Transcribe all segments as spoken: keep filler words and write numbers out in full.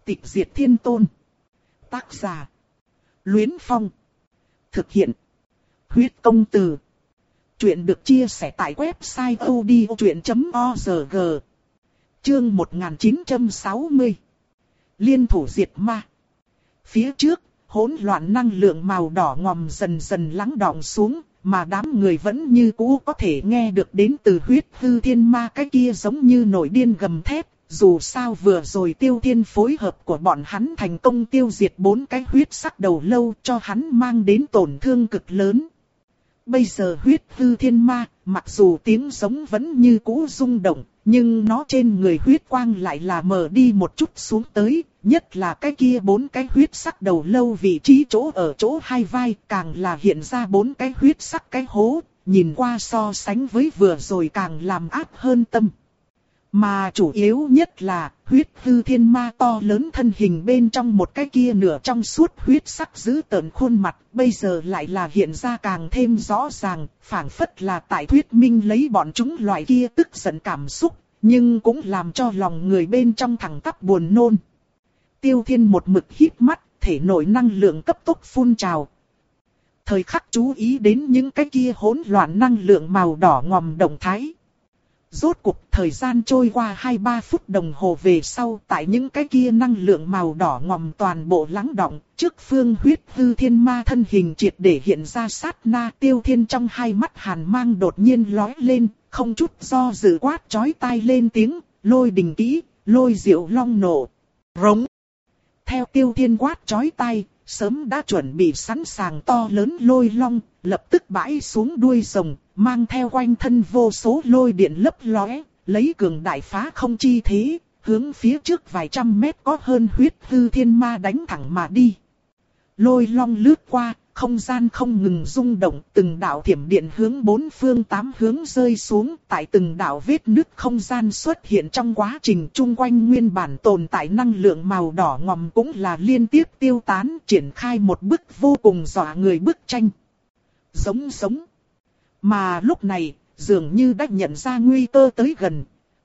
Tịch diệt thiên tôn. Tác giả. Luyến Phong. Thực hiện. Huyết công từ. Chuyện được chia sẻ tại website odchuyện chấm org. Chương một nghìn chín trăm sáu mươi. Liên thủ diệt ma. Phía trước, hỗn loạn năng lượng màu đỏ ngòm dần dần lắng đọng xuống, mà đám người vẫn như cũ có thể nghe được đến từ huyết hư thiên ma cái kia giống như nổi điên gầm thét. Dù sao vừa rồi Tiêu Thiên phối hợp của bọn hắn thành công tiêu diệt bốn cái huyết sắc đầu lâu cho hắn mang đến tổn thương cực lớn. Bây giờ huyết hư thiên ma, mặc dù tiếng giống vẫn như cũ rung động, nhưng nó trên người huyết quang lại là mờ đi một chút xuống tới, nhất là cái kia bốn cái huyết sắc đầu lâu vị trí chỗ ở chỗ hai vai càng là hiện ra bốn cái huyết sắc cái hố, nhìn qua so sánh với vừa rồi càng làm ác hơn tâm. Mà chủ yếu nhất là, huyết hư thiên ma to lớn thân hình bên trong một cái kia nửa trong suốt huyết sắc giữ tợn khuôn mặt, bây giờ lại là hiện ra càng thêm rõ ràng, phảng phất là tại thuyết minh lấy bọn chúng loại kia tức giận cảm xúc, nhưng cũng làm cho lòng người bên trong thẳng tắp buồn nôn. Tiêu Thiên một mực híp mắt, thể nội năng lượng cấp tốc phun trào. Thời khắc chú ý đến những cái kia hỗn loạn năng lượng màu đỏ ngòm động thái. Rốt cuộc thời gian trôi qua hai ba phút đồng hồ về sau, tại những cái kia năng lượng màu đỏ ngòm toàn bộ lắng đọng, trước phương huyết hư thiên ma thân hình triệt để hiện ra sát na. Tiêu Thiên trong hai mắt hàn mang đột nhiên lóe lên, không chút do dự quát chói tai lên tiếng, lôi đình kỹ, lôi diệu long nổ, rống. Theo Tiêu Thiên quát chói tai, sớm đã chuẩn bị sẵn sàng to lớn lôi long, lập tức bãi xuống đuôi rồng, mang theo quanh thân vô số lôi điện lấp lóe, lấy cường đại phá không chi thế, hướng phía trước vài trăm mét có hơn huyết hư thiên ma đánh thẳng mà đi. Lôi long lướt qua, không gian không ngừng rung động, từng đạo thiểm điện hướng bốn phương tám hướng rơi xuống, tại từng đạo vết nứt không gian xuất hiện trong quá trình chung quanh nguyên bản tồn tại năng lượng màu đỏ ngòm cũng là liên tiếp tiêu tán, triển khai một bức vô cùng dọa người bức tranh. Giống giống. Mà lúc này, dường như đã nhận ra nguy cơ tới gần.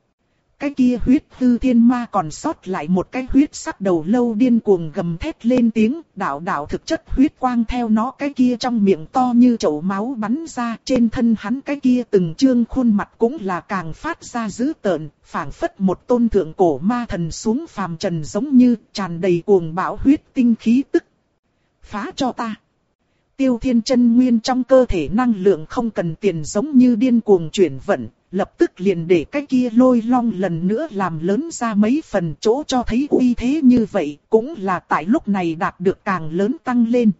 Cái kia huyết hư thiên ma còn sót lại một cái huyết sắc đầu lâu điên cuồng gầm thét lên tiếng, đạo đạo thực chất huyết quang theo nó cái kia trong miệng to như chậu máu bắn ra, trên thân hắn cái kia từng trương khuôn mặt cũng là càng phát ra dữ tợn, phảng phất một tôn thượng cổ ma thần xuống phàm trần giống như tràn đầy cuồng bão huyết tinh khí tức. Phá cho ta. Tiêu Thiên chân nguyên trong cơ thể năng lượng không cần tiền giống như điên cuồng chuyển vận, lập tức liền để cái kia lôi long lần nữa làm lớn ra mấy phần, chỗ cho thấy uy thế như vậy, cũng là tại lúc này đạt được càng lớn tăng lên.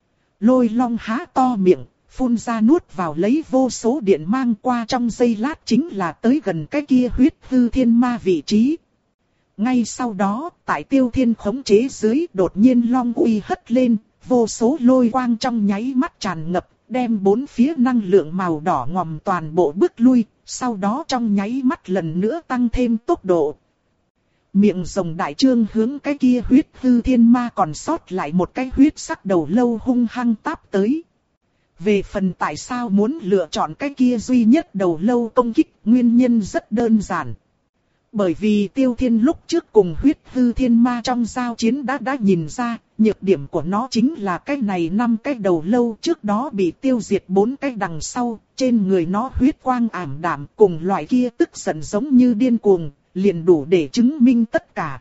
Lôi long há to miệng, phun ra nuốt vào lấy vô số điện mang, qua trong giây lát chính là tới gần cái kia huyết hư thiên ma vị trí. Ngay sau đó, tại Tiêu Thiên khống chế dưới, đột nhiên long uy hất lên, vô số lôi quang trong nháy mắt tràn ngập, đem bốn phía năng lượng màu đỏ ngòm toàn bộ bước lui, sau đó trong nháy mắt lần nữa tăng thêm tốc độ. Miệng rồng đại trương hướng cái kia huyết hư thiên ma còn sót lại một cái huyết sắc đầu lâu hung hăng táp tới. Về phần tại sao muốn lựa chọn cái kia duy nhất đầu lâu công kích, nguyên nhân rất đơn giản. Bởi vì Tiêu Thiên lúc trước cùng huyết hư thiên ma trong giao chiến đã đã nhìn ra, nhược điểm của nó chính là cái này năm cái đầu lâu trước đó bị tiêu diệt bốn cái đằng sau, trên người nó huyết quang ảm đạm cùng loại kia tức giận giống như điên cuồng, liền đủ để chứng minh tất cả.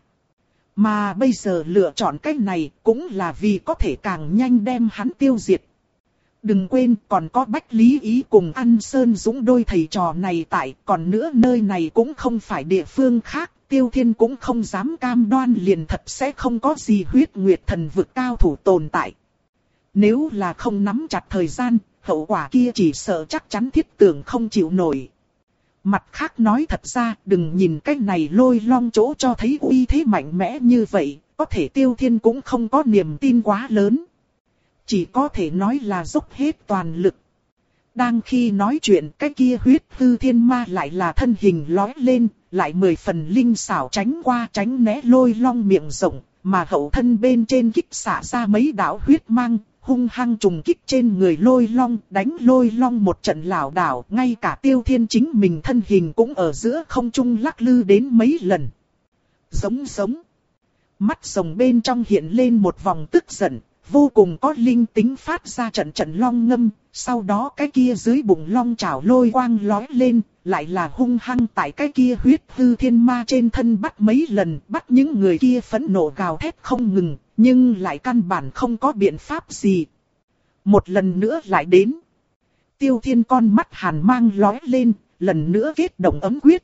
Mà bây giờ lựa chọn cái này cũng là vì có thể càng nhanh đem hắn tiêu diệt. Đừng quên còn có Bách Lý Ý cùng An Sơn Dũng đôi thầy trò này tại, còn nữa nơi này cũng không phải địa phương khác, Tiêu Thiên cũng không dám cam đoan liền thật sẽ không có gì huyết nguyệt thần vực cao thủ tồn tại. Nếu là không nắm chặt thời gian, hậu quả kia chỉ sợ chắc chắn thiết tưởng không chịu nổi. Mặt khác nói thật ra, đừng nhìn cái này lôi long chỗ cho thấy uy thế mạnh mẽ như vậy, có thể Tiêu Thiên cũng không có niềm tin quá lớn. Chỉ có thể nói là dốc hết toàn lực. Đang khi nói chuyện, cái kia huyết hư thiên ma lại là thân hình lói lên, lại mười phần linh xảo tránh qua tránh né lôi long miệng rộng, mà hậu thân bên trên kích xả ra mấy đạo huyết mang, hung hăng trùng kích trên người lôi long, đánh lôi long một trận lảo đảo, ngay cả Tiêu Thiên chính mình thân hình cũng ở giữa không trung lắc lư đến mấy lần. Giống giống. mắt rồng bên trong hiện lên một vòng tức giận, vô cùng có linh tính phát ra trận trận long ngâm, sau đó cái kia dưới bụng long chảo lôi quang lói lên, lại là hung hăng tại cái kia huyết hư thiên ma trên thân bắt mấy lần, bắt những người kia phẫn nộ gào thét không ngừng, nhưng lại căn bản không có biện pháp gì. Một lần nữa lại đến. Tiêu Thiên con mắt hàn mang lói lên, lần nữa kết động ấm quyết.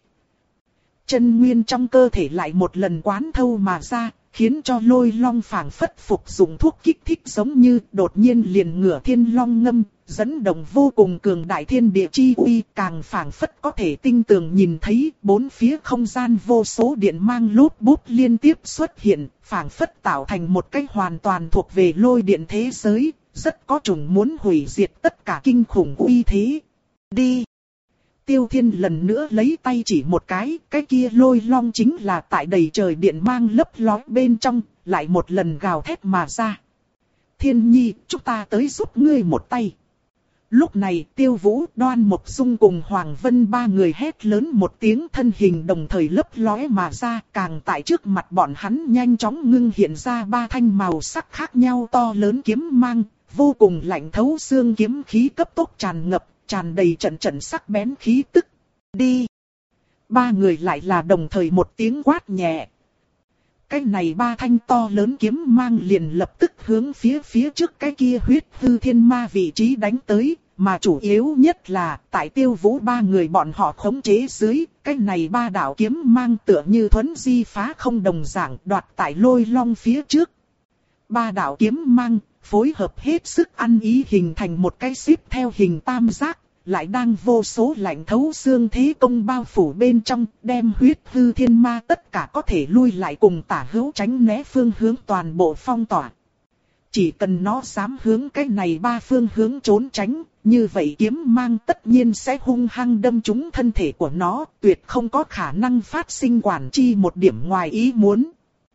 Chân nguyên trong cơ thể lại một lần quán thâu mà ra, khiến cho lôi long phảng phất phục dụng thuốc kích thích giống như đột nhiên liền ngửa thiên long ngâm, dẫn động vô cùng cường đại thiên địa chi uy, càng phảng phất có thể tinh tường nhìn thấy bốn phía không gian vô số điện mang lút bút liên tiếp xuất hiện, phảng phất tạo thành một cái hoàn toàn thuộc về lôi điện thế giới, rất có chủng muốn hủy diệt tất cả kinh khủng uy thế. Đi! Tiêu Thiên lần nữa lấy tay chỉ một cái, cái kia lôi long chính là tại đầy trời điện mang lấp lói bên trong, lại một lần gào thét mà ra. Thiên Nhi, chúng ta tới giúp ngươi một tay. Lúc này Tiêu Vũ, Đoan Mộc Dung cùng Hoàng Vân ba người hét lớn một tiếng, thân hình đồng thời lấp lóe mà ra, càng tại trước mặt bọn hắn nhanh chóng ngưng hiện ra ba thanh màu sắc khác nhau to lớn kiếm mang, vô cùng lạnh thấu xương kiếm khí cấp tốc tràn ngập, tràn đầy trận trận sắc bén khí tức. Đi! Ba người lại là đồng thời một tiếng quát nhẹ. Cái này ba thanh to lớn kiếm mang liền lập tức hướng phía phía trước cái kia huyết hư thiên ma vị trí đánh tới, mà chủ yếu nhất là tại Tiêu Vũ ba người bọn họ khống chế dưới, cái này ba đạo kiếm mang tựa như thuấn di phá không đồng dạng đoạt tại lôi long phía trước. Ba đạo kiếm mang phối hợp hết sức ăn ý hình thành một cái xếp theo hình tam giác, lại đang vô số lạnh thấu xương thế công bao phủ bên trong, đem huyết hư thiên ma tất cả có thể lui lại cùng tả hữu tránh né phương hướng toàn bộ phong tỏa. Chỉ cần nó dám hướng cái này ba phương hướng trốn tránh, như vậy kiếm mang tất nhiên sẽ hung hăng đâm trúng thân thể của nó, tuyệt không có khả năng phát sinh quản chi một điểm ngoài ý muốn.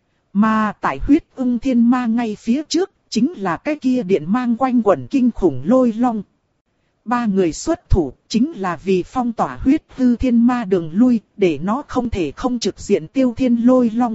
Mà tại huyết ưng thiên ma ngay phía trước, chính là cái kia điện mang quanh quẩn kinh khủng lôi long. Ba người xuất thủ chính là vì phong tỏa huyết hư thiên ma đường lui, để nó không thể không trực diện Tiêu Thiên lôi long.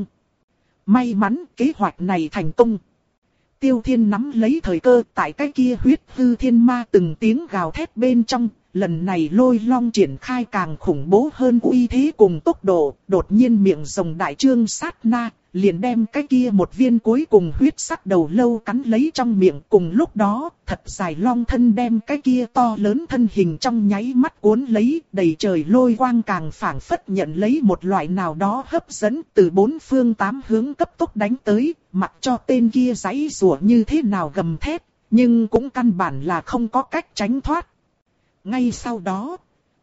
May mắn kế hoạch này thành công. Tiêu Thiên nắm lấy thời cơ tại cái kia huyết hư thiên ma từng tiếng gào thét bên trong, lần này lôi long triển khai càng khủng bố hơn uy thế cùng tốc độ, đột nhiên miệng rồng đại trương sát na, liền đem cái kia một viên cuối cùng huyết sắc đầu lâu cắn lấy trong miệng. Cùng lúc đó, thật dài long thân đem cái kia to lớn thân hình trong nháy mắt cuốn lấy, đầy trời lôi quang càng phảng phất nhận lấy một loại nào đó hấp dẫn từ bốn phương tám hướng cấp tốc đánh tới, mặc cho tên kia giãy giụa như thế nào gầm thét, nhưng cũng căn bản là không có cách tránh thoát. Ngay sau đó,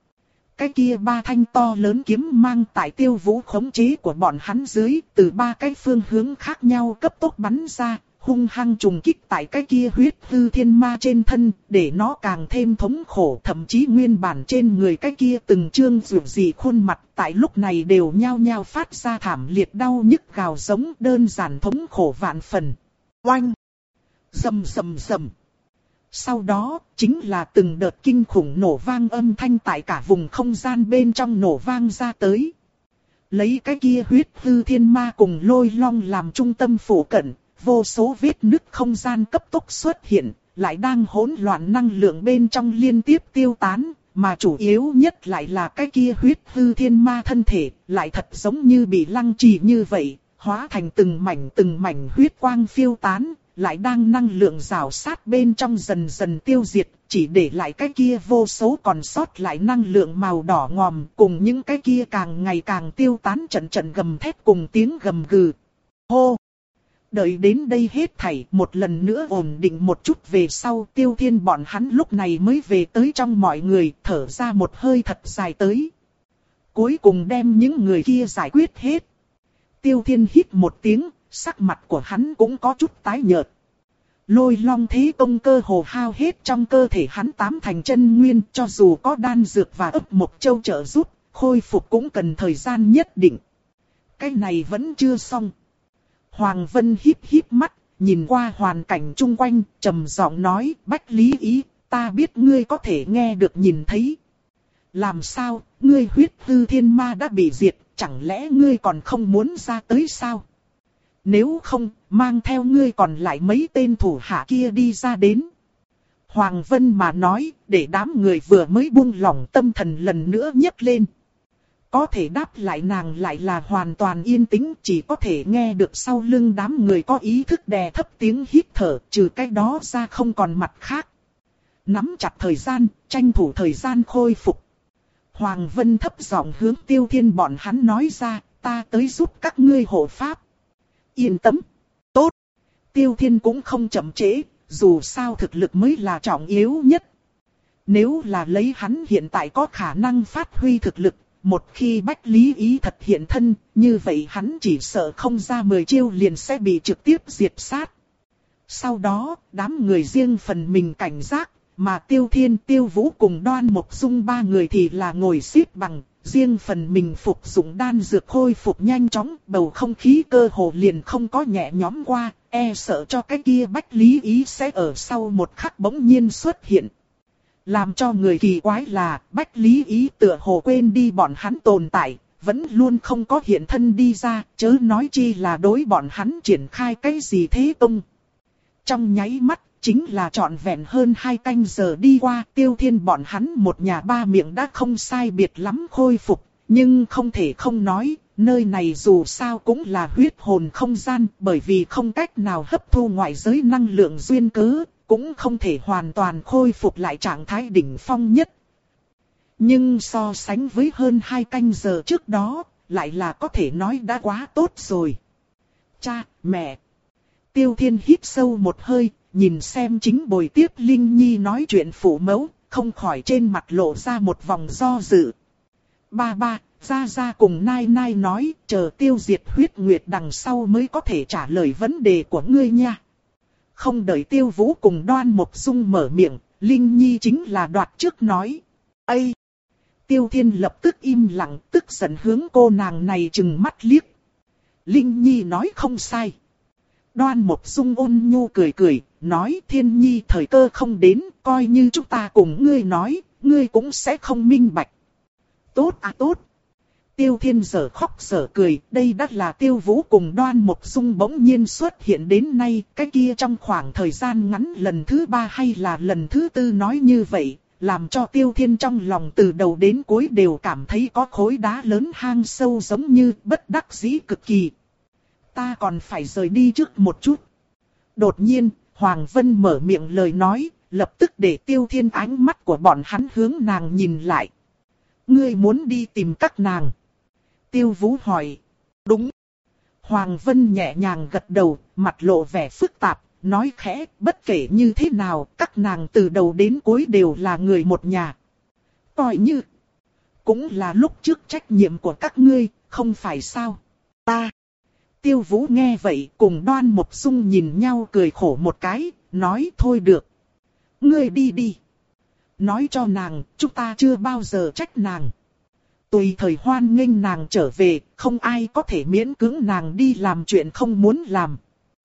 cái kia ba thanh to lớn kiếm mang tại Tiêu Vũ khống chế của bọn hắn dưới, từ ba cái phương hướng khác nhau cấp tốc bắn ra, hung hăng trùng kích tại cái kia huyết hư thiên ma trên thân, để nó càng thêm thống khổ. Thậm chí nguyên bản trên người cái kia từng trương rủ dị khuôn mặt, tại lúc này đều nhao nhao phát ra thảm liệt đau nhức gào giống, đơn giản thống khổ vạn phần. Oanh! Rầm rầm rầm! Sau đó, chính là từng đợt kinh khủng nổ vang âm thanh tại cả vùng không gian bên trong nổ vang ra tới. Lấy cái kia huyết hư thiên ma cùng lôi long làm trung tâm phủ cận, vô số vết nứt không gian cấp tốc xuất hiện, lại đang hỗn loạn năng lượng bên trong liên tiếp tiêu tán, mà chủ yếu nhất lại là cái kia huyết hư thiên ma thân thể, lại thật giống như bị lăng trì như vậy, hóa thành từng mảnh từng mảnh huyết quang phiêu tán. Lại đang năng lượng rào sát bên trong dần dần tiêu diệt, chỉ để lại cái kia vô số còn sót lại năng lượng màu đỏ ngòm, cùng những cái kia càng ngày càng tiêu tán trận trận gầm thét cùng tiếng gầm gừ. Hô! Đợi đến đây hết thảy một lần nữa ổn định một chút về sau, Tiêu Thiên bọn hắn lúc này mới về tới trong mọi người, thở ra một hơi thật dài tới. Cuối cùng đem những người kia giải quyết hết. Tiêu Thiên hít một tiếng. Sắc mặt của hắn cũng có chút tái nhợt. Lôi long thế công cơ hồ hao hết trong cơ thể hắn tám thành chân nguyên, cho dù có đan dược và ấp mộc châu trợ giúp, khôi phục cũng cần thời gian nhất định. Cái này vẫn chưa xong. Hoàng Vân híp híp mắt, nhìn qua hoàn cảnh chung quanh, trầm giọng nói, Bách Lý Ý, ta biết ngươi có thể nghe được nhìn thấy. Làm sao, ngươi huyết hư thiên ma đã bị diệt, chẳng lẽ ngươi còn không muốn ra tới sao? Nếu không, mang theo ngươi còn lại mấy tên thủ hạ kia đi ra đến. Hoàng Vân mà nói, để đám người vừa mới buông lỏng tâm thần lần nữa nhấc lên. Có thể đáp lại nàng lại là hoàn toàn yên tĩnh, chỉ có thể nghe được sau lưng đám người có ý thức đè thấp tiếng hít thở, trừ cái đó ra không còn mặt khác. Nắm chặt thời gian, tranh thủ thời gian khôi phục. Hoàng Vân thấp giọng hướng Tiêu Thiên bọn hắn nói ra, ta tới giúp các ngươi hộ pháp. Yên tâm. Tốt. Tiêu Thiên cũng không chậm trễ, dù sao thực lực mới là trọng yếu nhất. Nếu là lấy hắn hiện tại có khả năng phát huy thực lực, một khi Bách Lý Ý thật hiện thân, như vậy hắn chỉ sợ không ra mười chiêu liền sẽ bị trực tiếp diệt sát. Sau đó, đám người riêng phần mình cảnh giác, mà Tiêu Thiên, Tiêu Vũ cùng Đoan Mộc Dung ba người thì là ngồi xếp bằng, riêng phần mình phục dụng đan dược khôi phục nhanh chóng, bầu không khí cơ hồ liền không có nhẹ nhõm qua, e sợ cho cái kia Bách Lý Ý sẽ ở sau một khắc bỗng nhiên xuất hiện. Làm cho người kỳ quái là, Bách Lý Ý tựa hồ quên đi bọn hắn tồn tại, vẫn luôn không có hiện thân đi ra, chớ nói chi là đối bọn hắn triển khai cái gì thế tung. Trong nháy mắt, chính là trọn vẹn hơn hai canh giờ đi qua, Tiêu Thiên bọn hắn một nhà ba miệng đã không sai biệt lắm khôi phục, nhưng không thể không nói, nơi này dù sao cũng là huyết hồn không gian, bởi vì không cách nào hấp thu ngoại giới năng lượng duyên cớ, cũng không thể hoàn toàn khôi phục lại trạng thái đỉnh phong nhất. Nhưng so sánh với hơn hai canh giờ trước đó, lại là có thể nói đã quá tốt rồi. Cha, mẹ. Tiêu Thiên hít sâu một hơi, nhìn xem chính bồi tiếp Linh Nhi nói chuyện phụ mẫu, không khỏi trên mặt lộ ra một vòng do dự. Ba ba, Gia Gia cùng Nai Nai nói, chờ tiêu diệt huyết nguyệt đằng sau mới có thể trả lời vấn đề của ngươi nha. Không đợi Tiêu Vũ cùng Đoan Mộc Dung mở miệng, Linh Nhi chính là đoạt trước nói. Ây! Tiêu Thiên lập tức im lặng, tức giận hướng cô nàng này trừng mắt liếc. Linh Nhi nói không sai. Đoan Mộc Dung ôn nhu cười cười, nói Thiên Nhi thời cơ không đến, coi như chúng ta cùng ngươi nói, ngươi cũng sẽ không minh bạch. Tốt à tốt. Tiêu Thiên giờ khóc giờ cười, đây đã là Tiêu Vũ cùng Đoan Mộc Dung bỗng nhiên xuất hiện đến nay, cái kia trong khoảng thời gian ngắn lần thứ ba hay là lần thứ tư nói như vậy, làm cho Tiêu Thiên trong lòng từ đầu đến cuối đều cảm thấy có khối đá lớn hang sâu giống như bất đắc dĩ cực kỳ. Ta còn phải rời đi trước một chút. Đột nhiên, Hoàng Vân mở miệng lời nói, lập tức để Tiêu Thiên ánh mắt của bọn hắn hướng nàng nhìn lại. Ngươi muốn đi tìm các nàng? Tiêu Vũ hỏi. Đúng. Hoàng Vân nhẹ nhàng gật đầu, mặt lộ vẻ phức tạp, nói khẽ, bất kể như thế nào, các nàng từ đầu đến cuối đều là người một nhà. Coi như, cũng là lúc trước trách nhiệm của các ngươi, không phải sao? Ta. Tiêu Vũ nghe vậy, cùng Đoan Mộc Dung nhìn nhau cười khổ một cái, nói thôi được. Ngươi đi đi. Nói cho nàng, chúng ta chưa bao giờ trách nàng. Tùy thời hoan nghênh nàng trở về, không ai có thể miễn cưỡng nàng đi làm chuyện không muốn làm.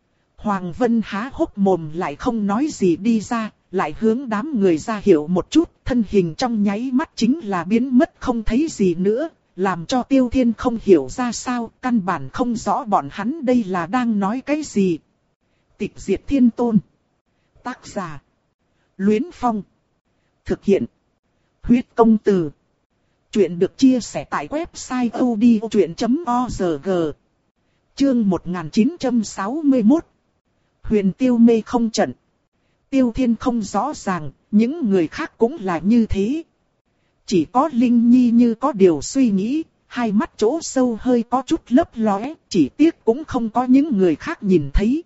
Hoàng Vân há hốc mồm lại không nói gì đi ra, lại hướng đám người ra hiệu một chút, thân hình trong nháy mắt chính là biến mất không thấy gì nữa, làm cho Tiêu Thiên không hiểu ra sao, căn bản không rõ bọn hắn đây là đang nói cái gì. Tịch diệt thiên tôn. Tác giả. Luyến Phong. Thực hiện. Huyết công từ. Chuyện được chia sẻ tại website odchuyện chấm org. Chương một nghìn chín trăm sáu mươi mốt. Huyền Tiêu mê không trận. Tiêu Thiên không rõ ràng, những người khác cũng là như thế. Chỉ có Linh Nhi như có điều suy nghĩ, hai mắt chỗ sâu hơi có chút lấp lóe, chỉ tiếc cũng không có những người khác nhìn thấy.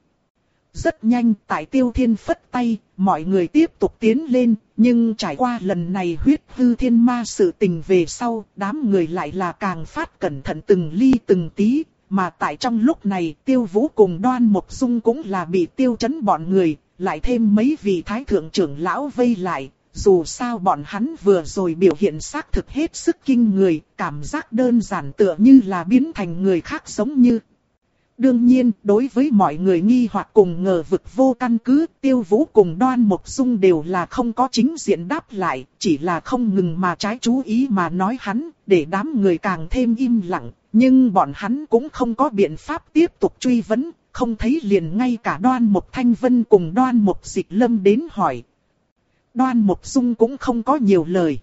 Rất nhanh, tại Tiêu Thiên phất tay, mọi người tiếp tục tiến lên, nhưng trải qua lần này huyết hư thiên ma sự tình về sau, đám người lại là càng phát cẩn thận từng ly từng tí, mà tại trong lúc này Tiêu Vũ cùng Đoan Mộc Dung cũng là bị tiêu chấn bọn người, lại thêm mấy vị thái thượng trưởng lão vây lại, dù sao bọn hắn vừa rồi biểu hiện xác thực hết sức kinh người, cảm giác đơn giản tựa như là biến thành người khác giống như. Đương nhiên, đối với mọi người nghi hoặc cùng ngờ vực vô căn cứ, Tiêu Vũ cùng Đoan Mộc Dung đều là không có chính diện đáp lại, chỉ là không ngừng mà trái chú ý mà nói hắn, để đám người càng thêm im lặng, nhưng bọn hắn cũng không có biện pháp tiếp tục truy vấn, không thấy liền ngay cả Đoan Mộc Thanh Vân cùng Đoan Mộc Dịch Lâm đến hỏi. Đoan Mộc Dung cũng không có nhiều lời.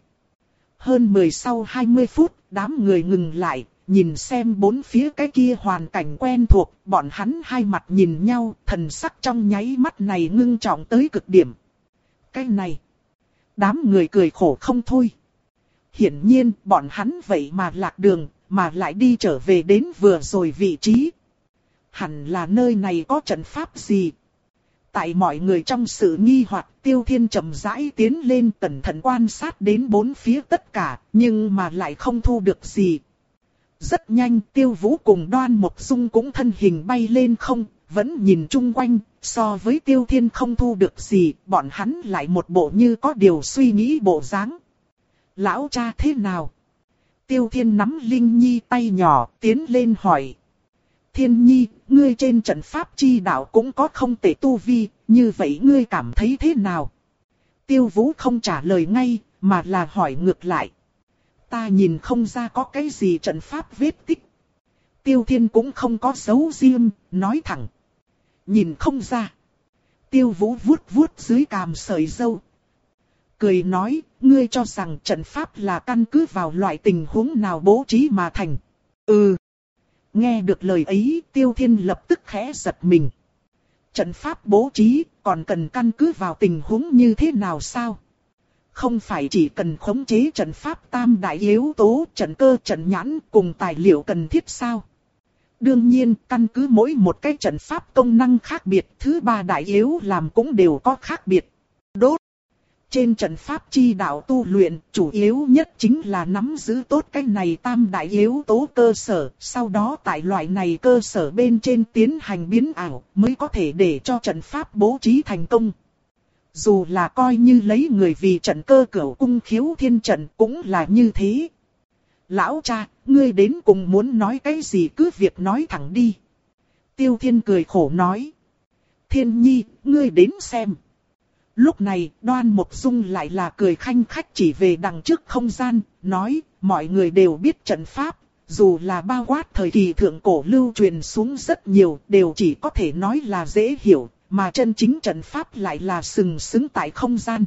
Hơn mười sau hai mươi phút, đám người ngừng lại, nhìn xem bốn phía cái kia hoàn cảnh quen thuộc, bọn hắn hai mặt nhìn nhau, thần sắc trong nháy mắt này ngưng trọng tới cực điểm. Cái này, đám người cười khổ không thôi. Hiển nhiên, bọn hắn vậy mà lạc đường, mà lại đi trở về đến vừa rồi vị trí. Hẳn là nơi này có trận pháp gì? Tại mọi người trong sự nghi hoặc, Tiêu Thiên chậm rãi tiến lên cẩn thận quan sát đến bốn phía tất cả, nhưng mà lại không thu được gì. Rất nhanh, Tiêu Vũ cùng Đoan Mộc Dung cũng thân hình bay lên không, vẫn nhìn chung quanh, so với Tiêu Thiên không thu được gì, bọn hắn lại một bộ như có điều suy nghĩ bộ dáng. Lão cha thế nào? Tiêu Thiên nắm Linh Nhi tay nhỏ, tiến lên hỏi. Thiên Nhi, ngươi trên trận pháp chi đạo cũng có không tệ tu vi, như vậy ngươi cảm thấy thế nào? Tiêu Vũ không trả lời ngay, mà là hỏi ngược lại. Ta nhìn không ra có cái gì trận pháp vết tích. Tiêu Thiên cũng không có giấu riêng, nói thẳng. Nhìn không ra. Tiêu Vũ vuốt vuốt dưới cằm sợi râu. Cười nói, ngươi cho rằng trận pháp là căn cứ vào loại tình huống nào bố trí mà thành. Ừ. Nghe được lời ấy, Tiêu Thiên lập tức khẽ giật mình. Trận pháp bố trí, còn cần căn cứ vào tình huống như thế nào sao? Không phải chỉ cần khống chế trận pháp tam đại yếu tố, trận cơ, trận nhãn cùng tài liệu cần thiết sao? Đương nhiên, căn cứ mỗi một cái trận pháp công năng khác biệt, thứ ba đại yếu làm cũng đều có khác biệt. Đốt. Trên trận pháp chi đạo tu luyện, chủ yếu nhất chính là nắm giữ tốt cái này tam đại yếu tố cơ sở, sau đó tại loại này cơ sở bên trên tiến hành biến ảo, mới có thể để cho trận pháp bố trí thành công. Dù là coi như lấy người vì trận cơ cửu cung khiếu thiên trận cũng là như thế. Lão cha, ngươi đến cùng muốn nói cái gì cứ việc nói thẳng đi. Tiêu Thiên cười khổ nói. Thiên Nhi, ngươi đến xem. Lúc này, Đoan Mộc Dung lại là cười khanh khách chỉ về đằng trước không gian, nói, mọi người đều biết trận pháp, dù là bao quát thời kỳ thượng cổ lưu truyền xuống rất nhiều, đều chỉ có thể nói là dễ hiểu, mà chân chính trận pháp lại là sừng sững tại không gian.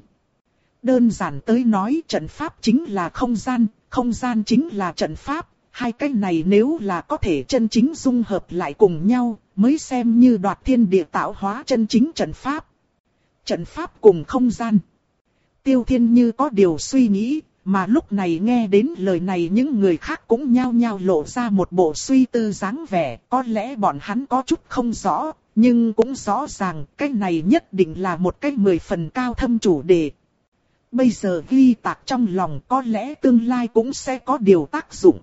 Đơn giản tới nói trận pháp chính là không gian, không gian chính là trận pháp, hai cái này nếu là có thể chân chính dung hợp lại cùng nhau, mới xem như đoạt thiên địa tạo hóa chân chính trận pháp. Trận pháp cùng không gian. Tiêu Thiên như có điều suy nghĩ, mà lúc này nghe đến lời này những người khác cũng nhao nhao lộ ra một bộ suy tư dáng vẻ, có lẽ bọn hắn có chút không rõ, nhưng cũng rõ ràng cái này nhất định là một cái mười phần cao thâm chủ đề. Bây giờ ghi tạc trong lòng có lẽ tương lai cũng sẽ có điều tác dụng.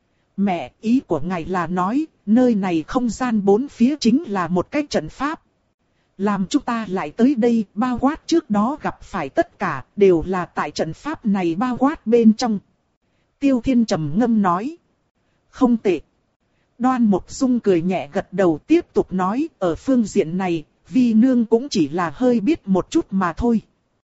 Mẹ, ý của ngài là nói, nơi này không gian bốn phía chính là một cái trận pháp. Làm chúng ta lại tới đây bao quát trước đó gặp phải tất cả đều là tại trận pháp này bao quát bên trong. Tiêu Thiên trầm ngâm nói. Không tệ. Đoan Mộc Dung cười nhẹ gật đầu tiếp tục nói ở phương diện này, vi nương cũng chỉ là hơi biết một chút mà thôi.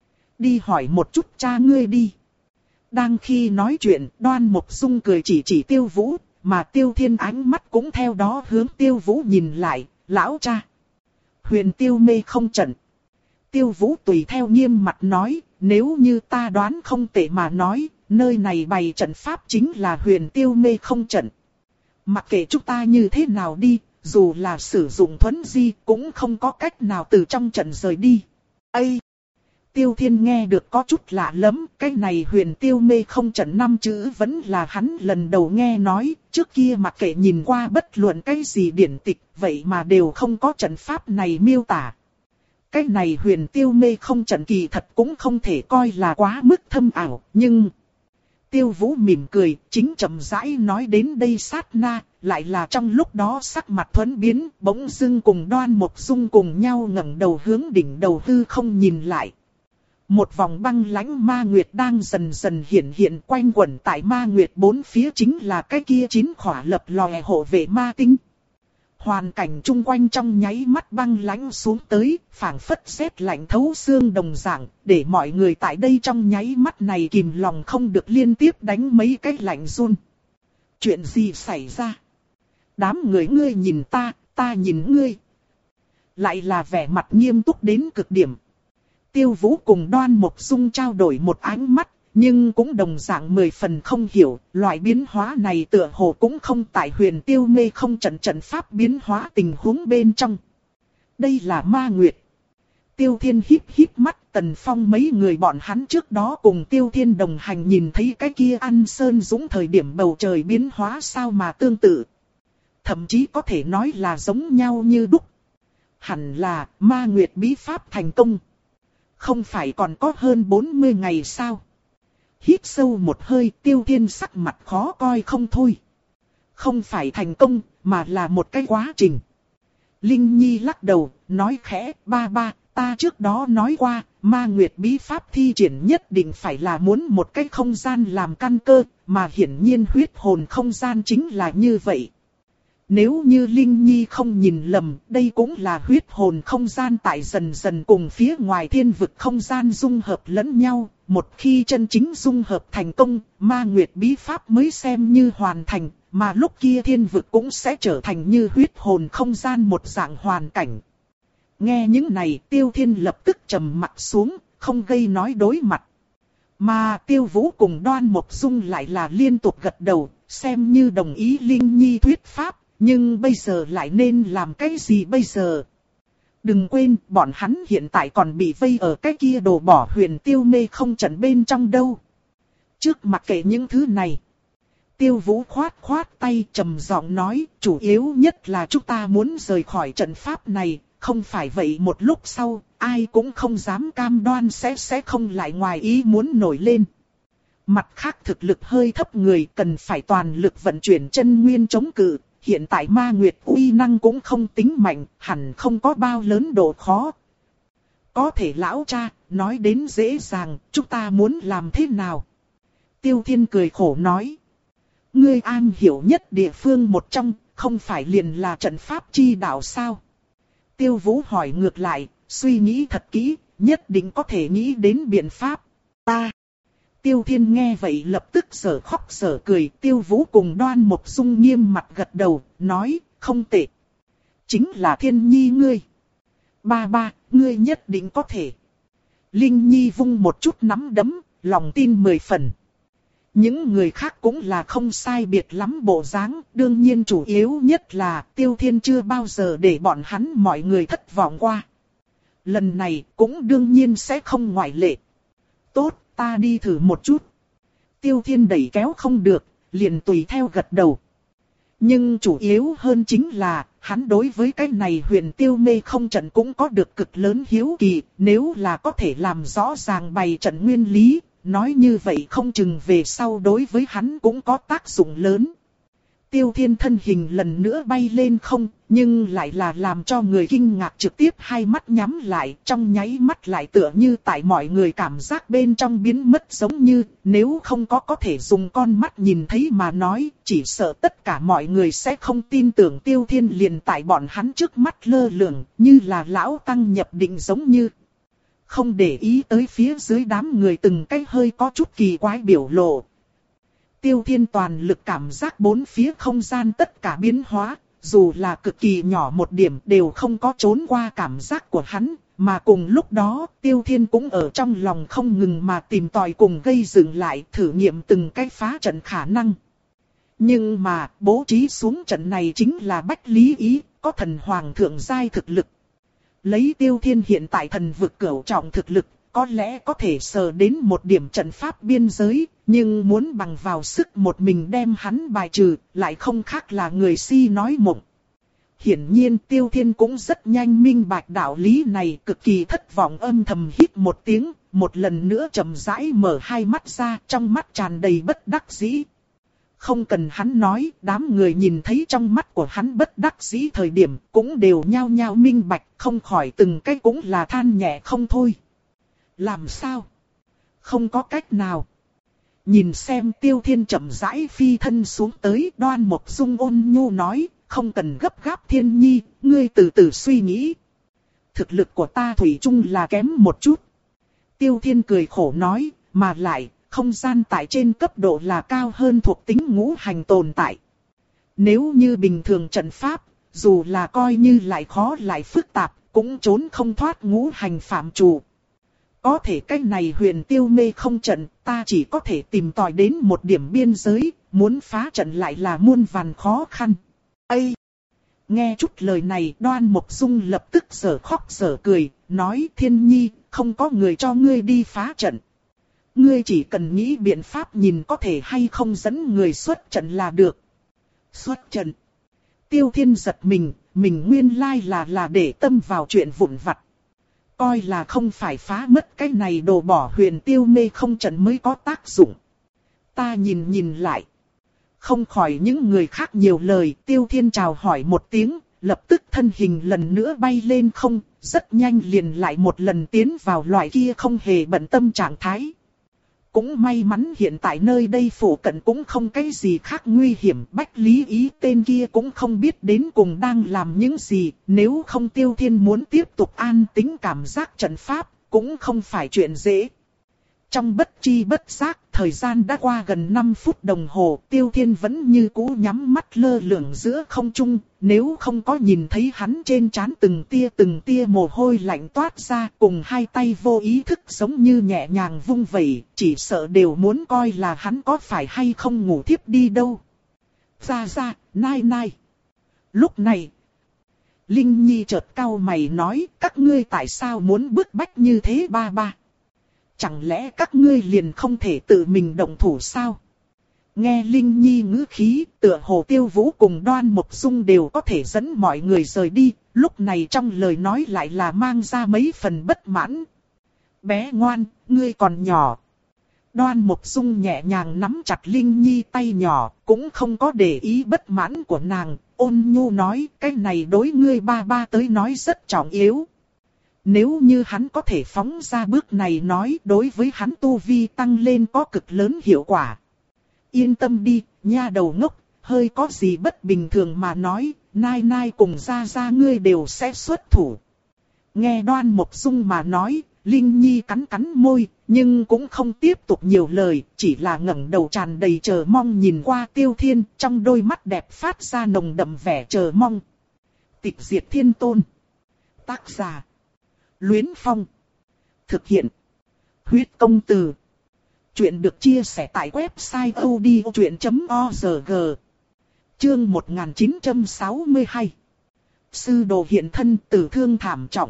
Đi hỏi một chút cha ngươi đi. Đang khi nói chuyện, Đoan Mộc Dung cười chỉ chỉ Tiêu Vũ, mà Tiêu Thiên ánh mắt cũng theo đó hướng Tiêu Vũ nhìn lại, lão cha. Huyền Tiêu mê không trận. Tiêu Vũ tùy theo nghiêm mặt nói, nếu như ta đoán không tệ mà nói, nơi này bày trận pháp chính là Huyền Tiêu mê không trận. Mặc kệ chúng ta như thế nào đi, dù là sử dụng thuấn di cũng không có cách nào từ trong trận rời đi. Ây! Tiêu Thiên nghe được có chút lạ lắm, cái này Huyền Tiêu mê không trận năm chữ vẫn là hắn lần đầu nghe nói, trước kia mặc kệ nhìn qua bất luận cái gì điển tịch, vậy mà đều không có trận pháp này miêu tả. Cái này Huyền Tiêu mê không trận kỳ thật cũng không thể coi là quá mức thâm ảo, nhưng... Tiêu Vũ mỉm cười, chính chậm rãi nói đến đây sát na, lại là trong lúc đó sắc mặt thuấn biến, bỗng dưng cùng Đoan Mộc Dung cùng nhau ngẩng đầu hướng đỉnh đầu hư không nhìn lại. Một vòng băng lãnh ma nguyệt đang dần dần hiện hiện quanh quẩn tại ma nguyệt bốn phía chính là cái kia chín khỏa lập lòe hộ vệ ma tinh. Hoàn cảnh chung quanh trong nháy mắt băng lãnh xuống tới, phảng phất rét lạnh thấu xương đồng dạng, để mọi người tại đây trong nháy mắt này kìm lòng không được liên tiếp đánh mấy cái lạnh run. Chuyện gì xảy ra? Đám người ngươi nhìn ta, ta nhìn ngươi. lại là vẻ mặt nghiêm túc đến cực điểm. Tiêu Vũ cùng Đoan Mộc Dung trao đổi một ánh mắt, nhưng cũng đồng dạng mười phần không hiểu, loại biến hóa này tựa hồ cũng không tại huyền tiêu mê không trận trận pháp biến hóa tình huống bên trong. Đây là ma nguyệt. Tiêu Thiên híp híp mắt, Tần Phong mấy người bọn hắn trước đó cùng Tiêu Thiên đồng hành nhìn thấy cái kia An Sơn Dũng thời điểm bầu trời biến hóa sao mà tương tự. Thậm chí có thể nói là giống nhau như đúc. Hẳn là ma nguyệt bí pháp thành công. Không phải còn có hơn bốn mươi ngày sao? Hít sâu một hơi, Tiêu Thiên sắc mặt khó coi không thôi. Không phải thành công, mà là một cái quá trình. Linh Nhi lắc đầu, nói khẽ, ba ba, ta trước đó nói qua, ma nguyệt bí pháp thi triển nhất định phải là muốn một cái không gian làm căn cơ, mà hiển nhiên huyết hồn không gian chính là như vậy. Nếu như Linh Nhi không nhìn lầm, đây cũng là huyết hồn không gian tại dần dần cùng phía ngoài thiên vực không gian dung hợp lẫn nhau. Một khi chân chính dung hợp thành công, ma nguyệt bí pháp mới xem như hoàn thành, mà lúc kia thiên vực cũng sẽ trở thành như huyết hồn không gian một dạng hoàn cảnh. Nghe những này, Tiêu Thiên lập tức trầm mặt xuống, không gây nói đối mặt. Mà Tiêu Vũ cùng Đoan Mộc Dung lại là liên tục gật đầu, xem như đồng ý Linh Nhi thuyết pháp. Nhưng bây giờ lại nên làm cái gì bây giờ? Đừng quên, bọn hắn hiện tại còn bị vây ở cái kia đồ bỏ huyền tiêu mê không trận bên trong đâu. Trước mặc kệ những thứ này, Tiêu Vũ khoát khoát tay trầm giọng nói, chủ yếu nhất là chúng ta muốn rời khỏi trận pháp này, không phải vậy một lúc sau, ai cũng không dám cam đoan sẽ sẽ không lại ngoài ý muốn nổi lên. Mặt khác thực lực hơi thấp người cần phải toàn lực vận chuyển chân nguyên chống cự. Hiện tại ma nguyệt uy năng cũng không tính mạnh, hẳn không có bao lớn độ khó. Có thể lão cha, nói đến dễ dàng, chúng ta muốn làm thế nào? Tiêu Thiên cười khổ nói. Ngươi an hiểu nhất địa phương một trong, không phải liền là trận pháp chi đạo sao? Tiêu Vũ hỏi ngược lại, suy nghĩ thật kỹ, nhất định có thể nghĩ đến biện pháp. Ta. Tiêu Thiên nghe vậy lập tức sở khóc sở cười, Tiêu Vũ cùng Đoan Mộc Dung nghiêm mặt gật đầu, nói, không tệ. Chính là Thiên Nhi ngươi. Ba ba, ngươi nhất định có thể. Linh Nhi vung một chút nắm đấm, lòng tin mười phần. Những người khác cũng là không sai biệt lắm bộ dáng, đương nhiên chủ yếu nhất là Tiêu Thiên chưa bao giờ để bọn hắn mọi người thất vọng qua. Lần này cũng đương nhiên sẽ không ngoại lệ. Tốt. Ta đi thử một chút. Tiêu Thiên đẩy kéo không được, liền tùy theo gật đầu. Nhưng chủ yếu hơn chính là, hắn đối với cái này huyền tiêu mê không trận cũng có được cực lớn hiếu kỳ, nếu là có thể làm rõ ràng bày trận nguyên lý, nói như vậy không chừng về sau đối với hắn cũng có tác dụng lớn. Tiêu Thiên thân hình lần nữa bay lên không, nhưng lại là làm cho người kinh ngạc trực tiếp hai mắt nhắm lại, trong nháy mắt lại tựa như tại mọi người cảm giác bên trong biến mất giống như, nếu không có có thể dùng con mắt nhìn thấy mà nói, chỉ sợ tất cả mọi người sẽ không tin tưởng Tiêu Thiên liền tại bọn hắn trước mắt lơ lửng, như là lão tăng nhập định giống như. Không để ý tới phía dưới đám người từng cái hơi có chút kỳ quái biểu lộ. Tiêu Thiên toàn lực cảm giác bốn phía không gian tất cả biến hóa, dù là cực kỳ nhỏ một điểm đều không có trốn qua cảm giác của hắn, mà cùng lúc đó Tiêu Thiên cũng ở trong lòng không ngừng mà tìm tòi cùng gây dựng lại thử nghiệm từng cái phá trận khả năng. Nhưng mà bố trí xuống trận này chính là Bách Lý Ý, có thần hoàng thượng giai thực lực. Lấy Tiêu Thiên hiện tại thần vực cửu trọng thực lực, có lẽ có thể sờ đến một điểm trận pháp biên giới, nhưng muốn bằng vào sức một mình đem hắn bài trừ, lại không khác là người si nói mộng. Hiển nhiên Tiêu Thiên cũng rất nhanh minh bạch đạo lý này, cực kỳ thất vọng âm thầm hít một tiếng, một lần nữa chậm rãi mở hai mắt ra, trong mắt tràn đầy bất đắc dĩ. Không cần hắn nói, đám người nhìn thấy trong mắt của hắn bất đắc dĩ thời điểm, cũng đều nhao nhao minh bạch, không khỏi từng cái cũng là than nhẹ không thôi. Làm sao? Không có cách nào. Nhìn xem Tiêu Thiên chậm rãi phi thân xuống tới, Đoan Mộc Dung ôn nhu nói, không cần gấp gáp Thiên Nhi, ngươi từ từ suy nghĩ. Thực lực của ta thủy chung là kém một chút. Tiêu Thiên cười khổ nói, mà lại, không gian tại trên cấp độ là cao hơn thuộc tính ngũ hành tồn tại. Nếu như bình thường trận pháp, dù là coi như lại khó lại phức tạp, cũng trốn không thoát ngũ hành phạm chủ. Có thể cái này huyền tiêu mê không trận, ta chỉ có thể tìm tòi đến một điểm biên giới, muốn phá trận lại là muôn vàn khó khăn. Ây! Nghe chút lời này, Đoan Mộc Dung lập tức giở khóc giở cười, nói Thiên Nhi, không có người cho ngươi đi phá trận. Ngươi chỉ cần nghĩ biện pháp nhìn có thể hay không dẫn người xuất trận là được. Xuất trận. Tiêu Thiên giật mình, mình nguyên lai là là để tâm vào chuyện vụn vặt. Coi là không phải phá mất cái này đồ bỏ huyền tiêu mê không trận mới có tác dụng. Ta nhìn nhìn lại. Không khỏi những người khác nhiều lời, Tiêu Thiên chào hỏi một tiếng, lập tức thân hình lần nữa bay lên không, rất nhanh liền lại một lần tiến vào loại kia không hề bận tâm trạng thái. Cũng may mắn hiện tại nơi đây phủ cận cũng không cái gì khác nguy hiểm, Bách Lý Ý tên kia cũng không biết đến cùng đang làm những gì, nếu không Tiêu Thiên muốn tiếp tục an tĩnh cảm giác trận pháp, cũng không phải chuyện dễ. Trong bất chi bất giác, thời gian đã qua gần năm phút đồng hồ, Tiêu Thiên vẫn như cũ nhắm mắt lơ lửng giữa không trung, nếu không có nhìn thấy hắn trên trán từng tia từng tia mồ hôi lạnh toát ra, cùng hai tay vô ý thức giống như nhẹ nhàng vung vẩy, chỉ sợ đều muốn coi là hắn có phải hay không ngủ thiếp đi đâu. Ra ra, nai nai. Lúc này, Linh Nhi chợt cau mày nói, các ngươi tại sao muốn bức bách như thế ba ba? Chẳng lẽ các ngươi liền không thể tự mình động thủ sao? Nghe Linh Nhi ngữ khí, tựa hồ Tiêu Vũ cùng Đoan Mộc Dung đều có thể dẫn mọi người rời đi, lúc này trong lời nói lại là mang ra mấy phần bất mãn. Bé ngoan, ngươi còn nhỏ. Đoan Mộc Dung nhẹ nhàng nắm chặt Linh Nhi tay nhỏ, cũng không có để ý bất mãn của nàng, ôn nhu nói, cái này đối ngươi ba ba tới nói rất trọng yếu. Nếu như hắn có thể phóng ra bước này nói đối với hắn tu vi tăng lên có cực lớn hiệu quả. Yên tâm đi, nha đầu ngốc, hơi có gì bất bình thường mà nói, nai nai cùng ra ra ngươi đều sẽ xuất thủ. Nghe Đoan Mộc Dung mà nói, Linh Nhi cắn cắn môi, nhưng cũng không tiếp tục nhiều lời, chỉ là ngẩng đầu tràn đầy chờ mong nhìn qua Tiêu Thiên, trong đôi mắt đẹp phát ra nồng đậm vẻ chờ mong. Tịch diệt thiên tôn. Tác giả Luyến Phong. Thực hiện Huyết Công Từ. Chuyện được chia sẻ tại website odchuyện chấm org. Chương một nghìn chín trăm sáu mươi hai. Sư đồ hiện thân, tử thương thảm trọng.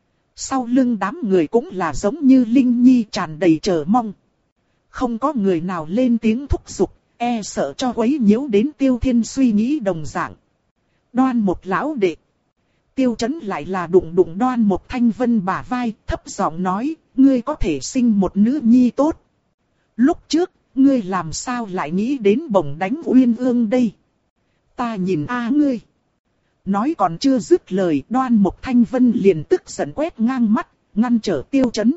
Sau lưng đám người cũng là giống như Linh Nhi tràn đầy chờ mong. Không có người nào lên tiếng thúc giục, e sợ cho quấy nhiễu đến Tiêu Thiên suy nghĩ đồng dạng. Đoan một lão đệ. Tiêu Chấn lại là đụng đụng Đoan một Thanh Vân bả vai, thấp giọng nói, ngươi có thể sinh một nữ nhi tốt. Lúc trước, ngươi làm sao lại nghĩ đến bổng đánh Uyên Ương đây? Ta nhìn a ngươi. Nói còn chưa dứt lời, Đoan một Thanh Vân liền tức giận quét ngang mắt, ngăn trở Tiêu Chấn.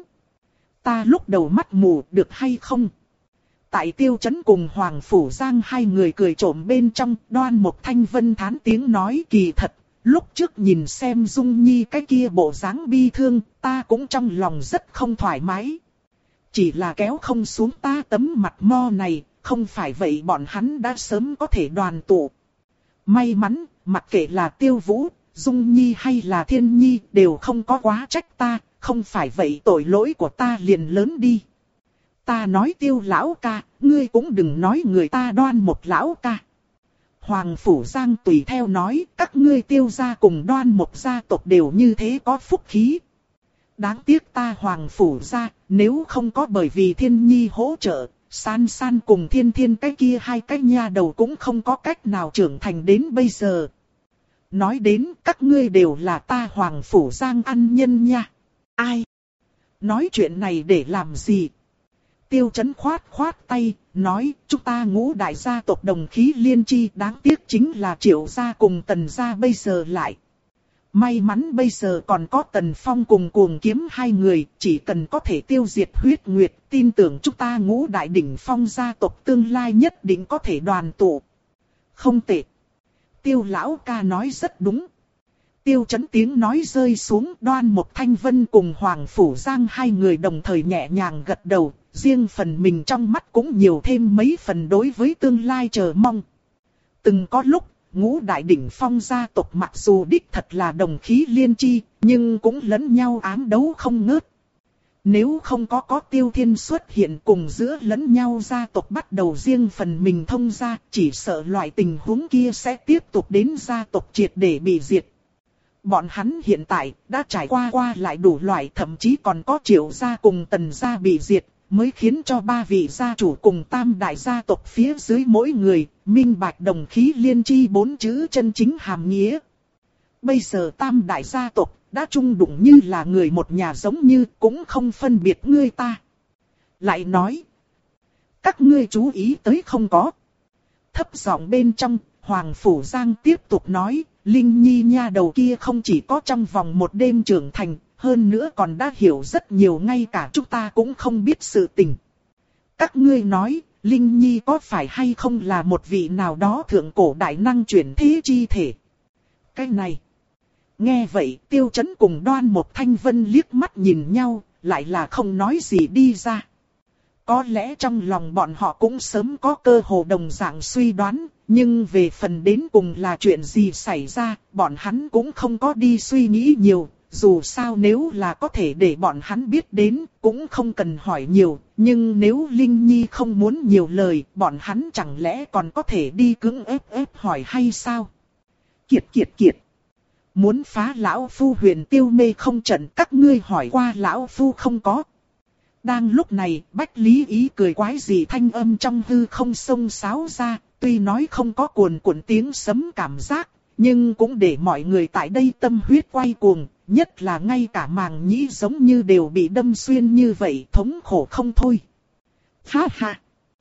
Ta lúc đầu mắt mù được hay không? Tại Tiêu Chấn cùng Hoàng Phủ Giang hai người cười trộm bên trong, Đoan một Thanh Vân thán tiếng nói kỳ thật. Lúc trước nhìn xem Dung Nhi cái kia bộ dáng bi thương, ta cũng trong lòng rất không thoải mái. Chỉ là kéo không xuống ta tấm mặt mo này, không phải vậy bọn hắn đã sớm có thể đoàn tụ. May mắn, mặc kệ là Tiêu Vũ, Dung Nhi hay là Thiên Nhi đều không có quá trách ta, không phải vậy tội lỗi của ta liền lớn đi. Ta nói Tiêu lão ca, ngươi cũng đừng nói người ta Đoan một lão ca. Hoàng Phủ Giang tùy theo nói, các ngươi Tiêu gia cùng Đoan một gia tộc đều như thế có phúc khí. Đáng tiếc ta Hoàng Phủ gia, nếu không có bởi vì Thiên Nhi hỗ trợ, San San cùng Thiên Thiên cái kia hai cái nha đầu cũng không có cách nào trưởng thành đến bây giờ. Nói đến các ngươi đều là ta Hoàng Phủ Giang ăn nhân nha. Ai? Nói chuyện này để làm gì? Tiêu Chấn khoát khoát tay, nói, chúng ta ngũ đại gia tộc đồng khí liên chi, đáng tiếc chính là Triệu gia cùng Tần gia bây giờ lại. May mắn bây giờ còn có Tần Phong cùng Cuồng Kiếm hai người, chỉ cần có thể tiêu diệt huyết nguyệt, tin tưởng chúng ta ngũ đại đỉnh phong gia tộc tương lai nhất định có thể đoàn tụ. Không tệ. Tiêu lão ca nói rất đúng. Tiêu Chấn tiếng nói rơi xuống, Đoan một Thanh Vân cùng Hoàng Phủ Giang hai người đồng thời nhẹ nhàng gật đầu. Riêng phần mình trong mắt cũng nhiều thêm mấy phần đối với tương lai chờ mong. Từng có lúc, ngũ đại đỉnh phong gia tộc mặc dù đích thật là đồng khí liên chi, nhưng cũng lẫn nhau ám đấu không ngớt. Nếu không có có Tiêu Thiên xuất hiện cùng giữa lẫn nhau gia tộc bắt đầu riêng phần mình thông gia, chỉ sợ loại tình huống kia sẽ tiếp tục đến gia tộc triệt để bị diệt. Bọn hắn hiện tại đã trải qua qua lại đủ loại, thậm chí còn có Triệu gia cùng Tần gia bị diệt, mới khiến cho ba vị gia chủ cùng tam đại gia tộc phía dưới mỗi người minh bạch đồng khí liên chi bốn chữ chân chính hàm nghĩa. Bây giờ tam đại gia tộc đã chung đụng như là người một nhà, giống như cũng không phân biệt ngươi ta. Lại nói, các ngươi chú ý tới không có? Thấp giọng bên trong, Hoàng Phủ Giang tiếp tục nói, Linh Nhi nha đầu kia không chỉ có trong vòng một đêm trưởng thành, hơn nữa còn đã hiểu rất nhiều ngay cả chúng ta cũng không biết sự tình. Các ngươi nói, Linh Nhi có phải hay không là một vị nào đó thượng cổ đại năng chuyển thế chi thể? Cái này. Nghe vậy, Tiêu Chấn cùng Đoan Mộc Thanh Vân liếc mắt nhìn nhau, lại là không nói gì đi ra. Có lẽ trong lòng bọn họ cũng sớm có cơ hồ đồng dạng suy đoán, nhưng về phần đến cùng là chuyện gì xảy ra, bọn hắn cũng không có đi suy nghĩ nhiều. Dù sao nếu là có thể để bọn hắn biết đến, cũng không cần hỏi nhiều. Nhưng nếu Linh Nhi không muốn nhiều lời, bọn hắn chẳng lẽ còn có thể đi cưỡng ép ép hỏi hay sao? Kiệt kiệt kiệt! Muốn phá lão phu Huyền Tiêu Mê không trận, các ngươi hỏi qua lão phu không có? Đang lúc này, Bách Lý Ý cười quái dị thanh âm trong hư không xông xáo ra, tuy nói không có cuồn cuộn tiếng sấm cảm giác, nhưng cũng để mọi người tại đây tâm huyết quay cuồng, nhất là ngay cả màng nhĩ giống như đều bị đâm xuyên như vậy, thống khổ không thôi. Ha ha!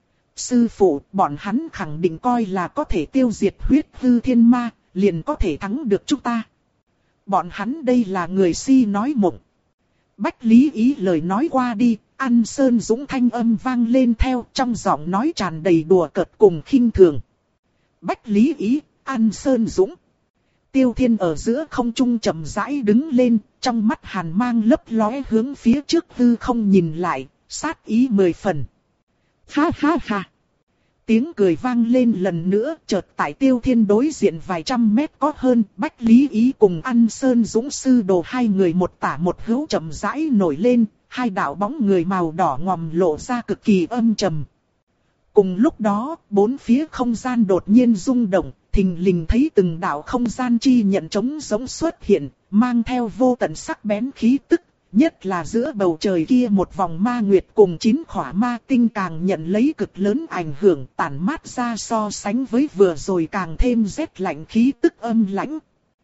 Sư phụ, bọn hắn khẳng định coi là có thể tiêu diệt huyết hư thiên ma, liền có thể thắng được chúng ta. Bọn hắn đây là người si nói mộng. Bách Lý Ý lời nói qua đi, An Sơn Dũng thanh âm vang lên theo, trong giọng nói tràn đầy đùa cợt cùng khinh thường. Bách Lý Ý, An Sơn Dũng. Tiêu Thiên ở giữa không trung chậm rãi đứng lên, trong mắt hàn mang lấp lóe hướng phía trước hư không nhìn lại, sát ý mười phần. Ha ha ha! Tiếng cười vang lên lần nữa, chợt tại Tiêu Thiên đối diện vài trăm mét có hơn, Bách Lý Ý cùng An Sơn Dũng sư đồ hai người một tả một hữu chậm rãi nổi lên, hai đạo bóng người màu đỏ ngòm lộ ra cực kỳ âm trầm. Cùng lúc đó, bốn phía không gian đột nhiên rung động, thình lình thấy từng đạo không gian chi nhận trống giống xuất hiện, mang theo vô tận sắc bén khí tức. Nhất là giữa bầu trời kia một vòng ma nguyệt cùng chín khỏa ma tinh càng nhận lấy cực lớn ảnh hưởng, tản mát ra so sánh với vừa rồi càng thêm rét lạnh khí tức âm lãnh.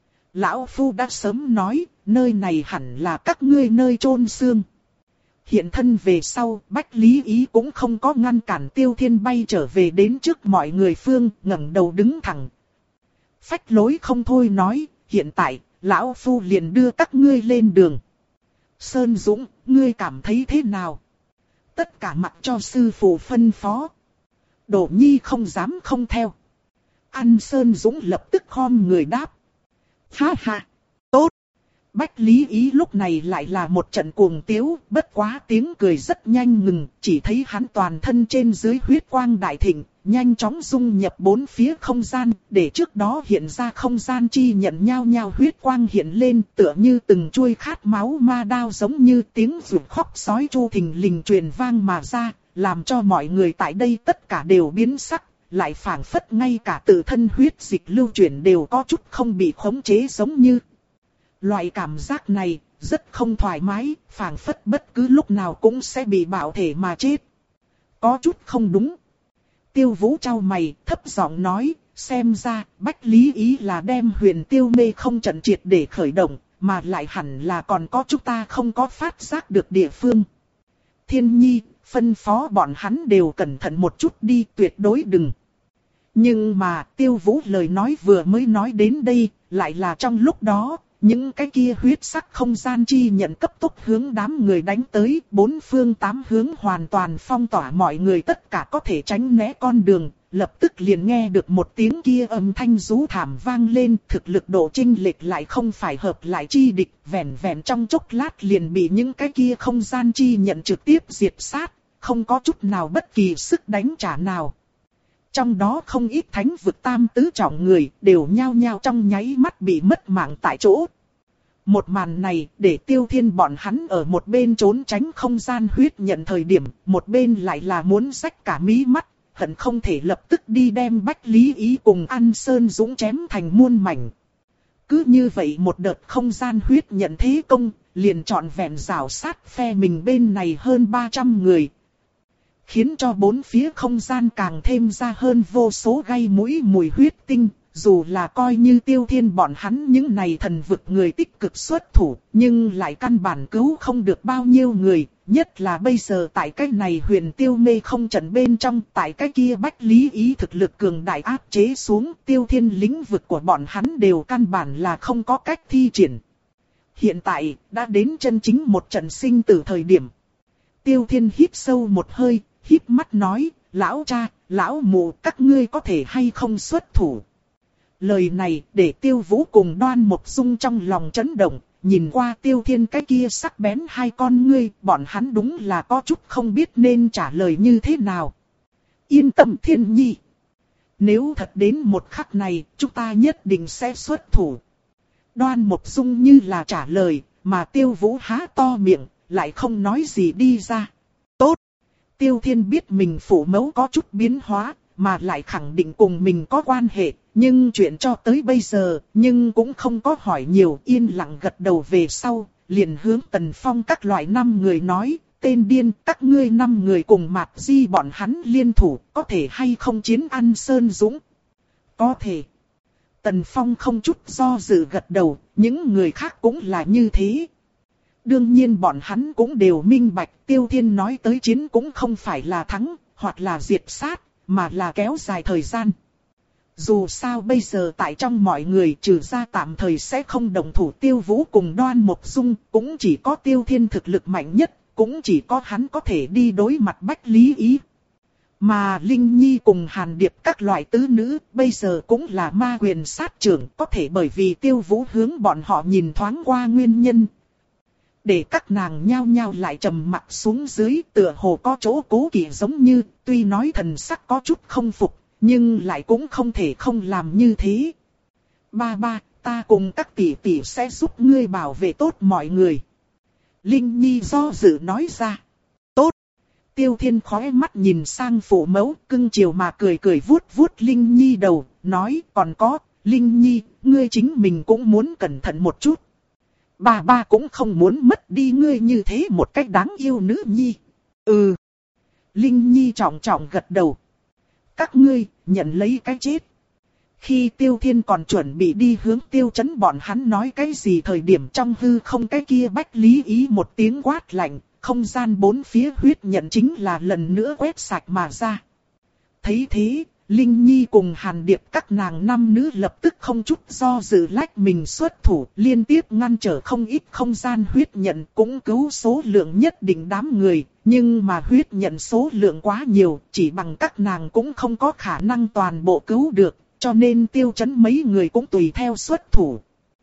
Lão Phu đã sớm nói, nơi này hẳn là các ngươi nơi chôn xương. Hiện thân về sau, Bách Lý Ý cũng không có ngăn cản Tiêu Thiên bay trở về đến trước mọi người phương, ngẩng đầu đứng thẳng. Phách lối không thôi nói, hiện tại, Lão Phu liền đưa các ngươi lên đường. Sơn Dũng, ngươi cảm thấy thế nào? Tất cả mặc cho sư phụ phân phó. Đỗ Nhi không dám không theo. An Sơn Dũng lập tức khom người đáp. Ha ha, tốt. Bách Lý Ý lúc này lại là một trận cuồng tiếu, bất quá tiếng cười rất nhanh ngừng, chỉ thấy hắn toàn thân trên dưới huyết quang đại thịnh, nhanh chóng dung nhập bốn phía không gian, để trước đó hiện ra không gian chi nhận nhau nhau huyết quang hiện lên, tựa như từng chuôi khát máu ma đao, giống như tiếng rủa khóc sói chu thình lình truyền vang mà ra, làm cho mọi người tại đây tất cả đều biến sắc, lại phảng phất ngay cả tự thân huyết dịch lưu chuyển đều có chút không bị khống chế giống như. Loại cảm giác này rất không thoải mái, phảng phất bất cứ lúc nào cũng sẽ bị bạo thể mà chết. Có chút không đúng. Tiêu Vũ chau mày, thấp giọng nói, xem ra Bách Lý Ý là đem Huyền Tiêu Mê không trận triệt để khởi động, mà lại hẳn là còn có chúng ta không có phát giác được địa phương. Thiên Nhi, phân phó bọn hắn đều cẩn thận một chút đi, tuyệt đối đừng. Nhưng mà Tiêu Vũ lời nói vừa mới nói đến đây, lại là trong lúc đó, những cái kia huyết sắc không gian chi nhận cấp tốc hướng đám người đánh tới, bốn phương tám hướng hoàn toàn phong tỏa mọi người tất cả có thể tránh né con đường, lập tức liền nghe được một tiếng kia âm thanh rú thảm vang lên, thực lực độ chênh lệch lại không phải hợp lại chi địch, vẻn vẻn trong chốc lát liền bị những cái kia không gian chi nhận trực tiếp diệt sát, không có chút nào bất kỳ sức đánh trả nào. Trong đó không ít thánh vực tam tứ trọng người đều nhao nhao trong nháy mắt bị mất mạng tại chỗ. Một màn này để Tiêu Thiên bọn hắn ở một bên trốn tránh không gian huyết nhận thời điểm, một bên lại là muốn rách cả mí mắt, hận không thể lập tức đi đem Bách Lý Ý cùng An Sơn Dũng chém thành muôn mảnh. Cứ như vậy một đợt không gian huyết nhận thế công, liền trọn vẹn rào sát phe mình bên này hơn ba trăm người. Khiến cho bốn phía không gian càng thêm ra hơn vô số gây mũi mùi huyết tinh. Dù là coi như Tiêu Thiên bọn hắn những này thần vực người tích cực xuất thủ, nhưng lại căn bản cứu không được bao nhiêu người. Nhất là bây giờ tại cái này huyền tiêu mê không trận bên trong, tại cái kia Bách Lý Ý thực lực cường đại áp chế xuống, Tiêu Thiên lĩnh vực của bọn hắn đều căn bản là không có cách thi triển. Hiện tại, đã đến chân chính một trận sinh tử thời điểm. Tiêu Thiên hít sâu một hơi, híp mắt nói, lão cha, lão mụ, các ngươi có thể hay không xuất thủ. Lời này để Tiêu Vũ cùng Đoan Mộc Dung trong lòng chấn động, nhìn qua Tiêu Thiên cái kia sắc bén hai con ngươi, bọn hắn đúng là có chút không biết nên trả lời như thế nào. Yên tâm Thiên Nhi. Nếu thật đến một khắc này, chúng ta nhất định sẽ xuất thủ. Đoan Mộc Dung như là trả lời, mà Tiêu Vũ há to miệng, lại không nói gì đi ra. Tốt. Tiêu Thiên biết mình phụ mẫu có chút biến hóa, mà lại khẳng định cùng mình có quan hệ. Nhưng chuyện cho tới bây giờ, nhưng cũng không có hỏi nhiều, yên lặng gật đầu về sau, liền hướng Tần Phong các loại năm người nói, tên điên, các ngươi năm người cùng Mạt Di bọn hắn liên thủ, có thể hay không chiến An Sơn Dũng? Có thể. Tần Phong không chút do dự gật đầu, những người khác cũng là như thế. Đương nhiên bọn hắn cũng đều minh bạch, Tiêu Thiên nói tới chiến cũng không phải là thắng, hoặc là diệt sát, mà là kéo dài thời gian. Dù sao bây giờ tại trong mọi người trừ ra tạm thời sẽ không đồng thủ Tiêu Vũ cùng Đoan Mộc Dung, cũng chỉ có Tiêu Thiên thực lực mạnh nhất, cũng chỉ có hắn có thể đi đối mặt Bách Lý Ý. Mà Linh Nhi cùng Hàn Điệp các loại tứ nữ bây giờ cũng là ma quyền sát trưởng, có thể bởi vì Tiêu Vũ hướng bọn họ nhìn thoáng qua nguyên nhân. Để các nàng nhao nhao lại trầm mặt xuống dưới, tựa hồ có chỗ cố kỵ giống như, tuy nói thần sắc có chút không phục. Nhưng lại cũng không thể không làm như thế. Ba ba, ta cùng các tỷ tỷ sẽ giúp ngươi bảo vệ tốt mọi người. Linh Nhi do dự nói ra. Tốt. Tiêu Thiên khóe mắt nhìn sang phụ mẫu, cưng chiều mà cười cười vuốt vuốt Linh Nhi đầu, nói còn có, Linh Nhi, ngươi chính mình cũng muốn cẩn thận một chút. Ba ba cũng không muốn mất đi ngươi như thế một cách đáng yêu nữ nhi. Ừ. Linh Nhi trọng trọng gật đầu. Các ngươi, nhận lấy cái chết. Khi Tiêu Thiên còn chuẩn bị đi hướng Tiêu Chấn bọn hắn nói cái gì thời điểm trong hư không cái kia Bách Lý Ý một tiếng quát lạnh, không gian bốn phía huyết nhận chính là lần nữa quét sạch mà ra. Thấy thế, Linh Nhi cùng Hàn Điệp các nàng năm nữ lập tức không chút do dự lách mình xuất thủ, liên tiếp ngăn trở không ít không gian huyết nhận, cũng cứu số lượng nhất định đám người. Nhưng mà huyết nhận số lượng quá nhiều, chỉ bằng các nàng cũng không có khả năng toàn bộ cứu được, cho nên Tiêu Chấn mấy người cũng tùy theo xuất thủ.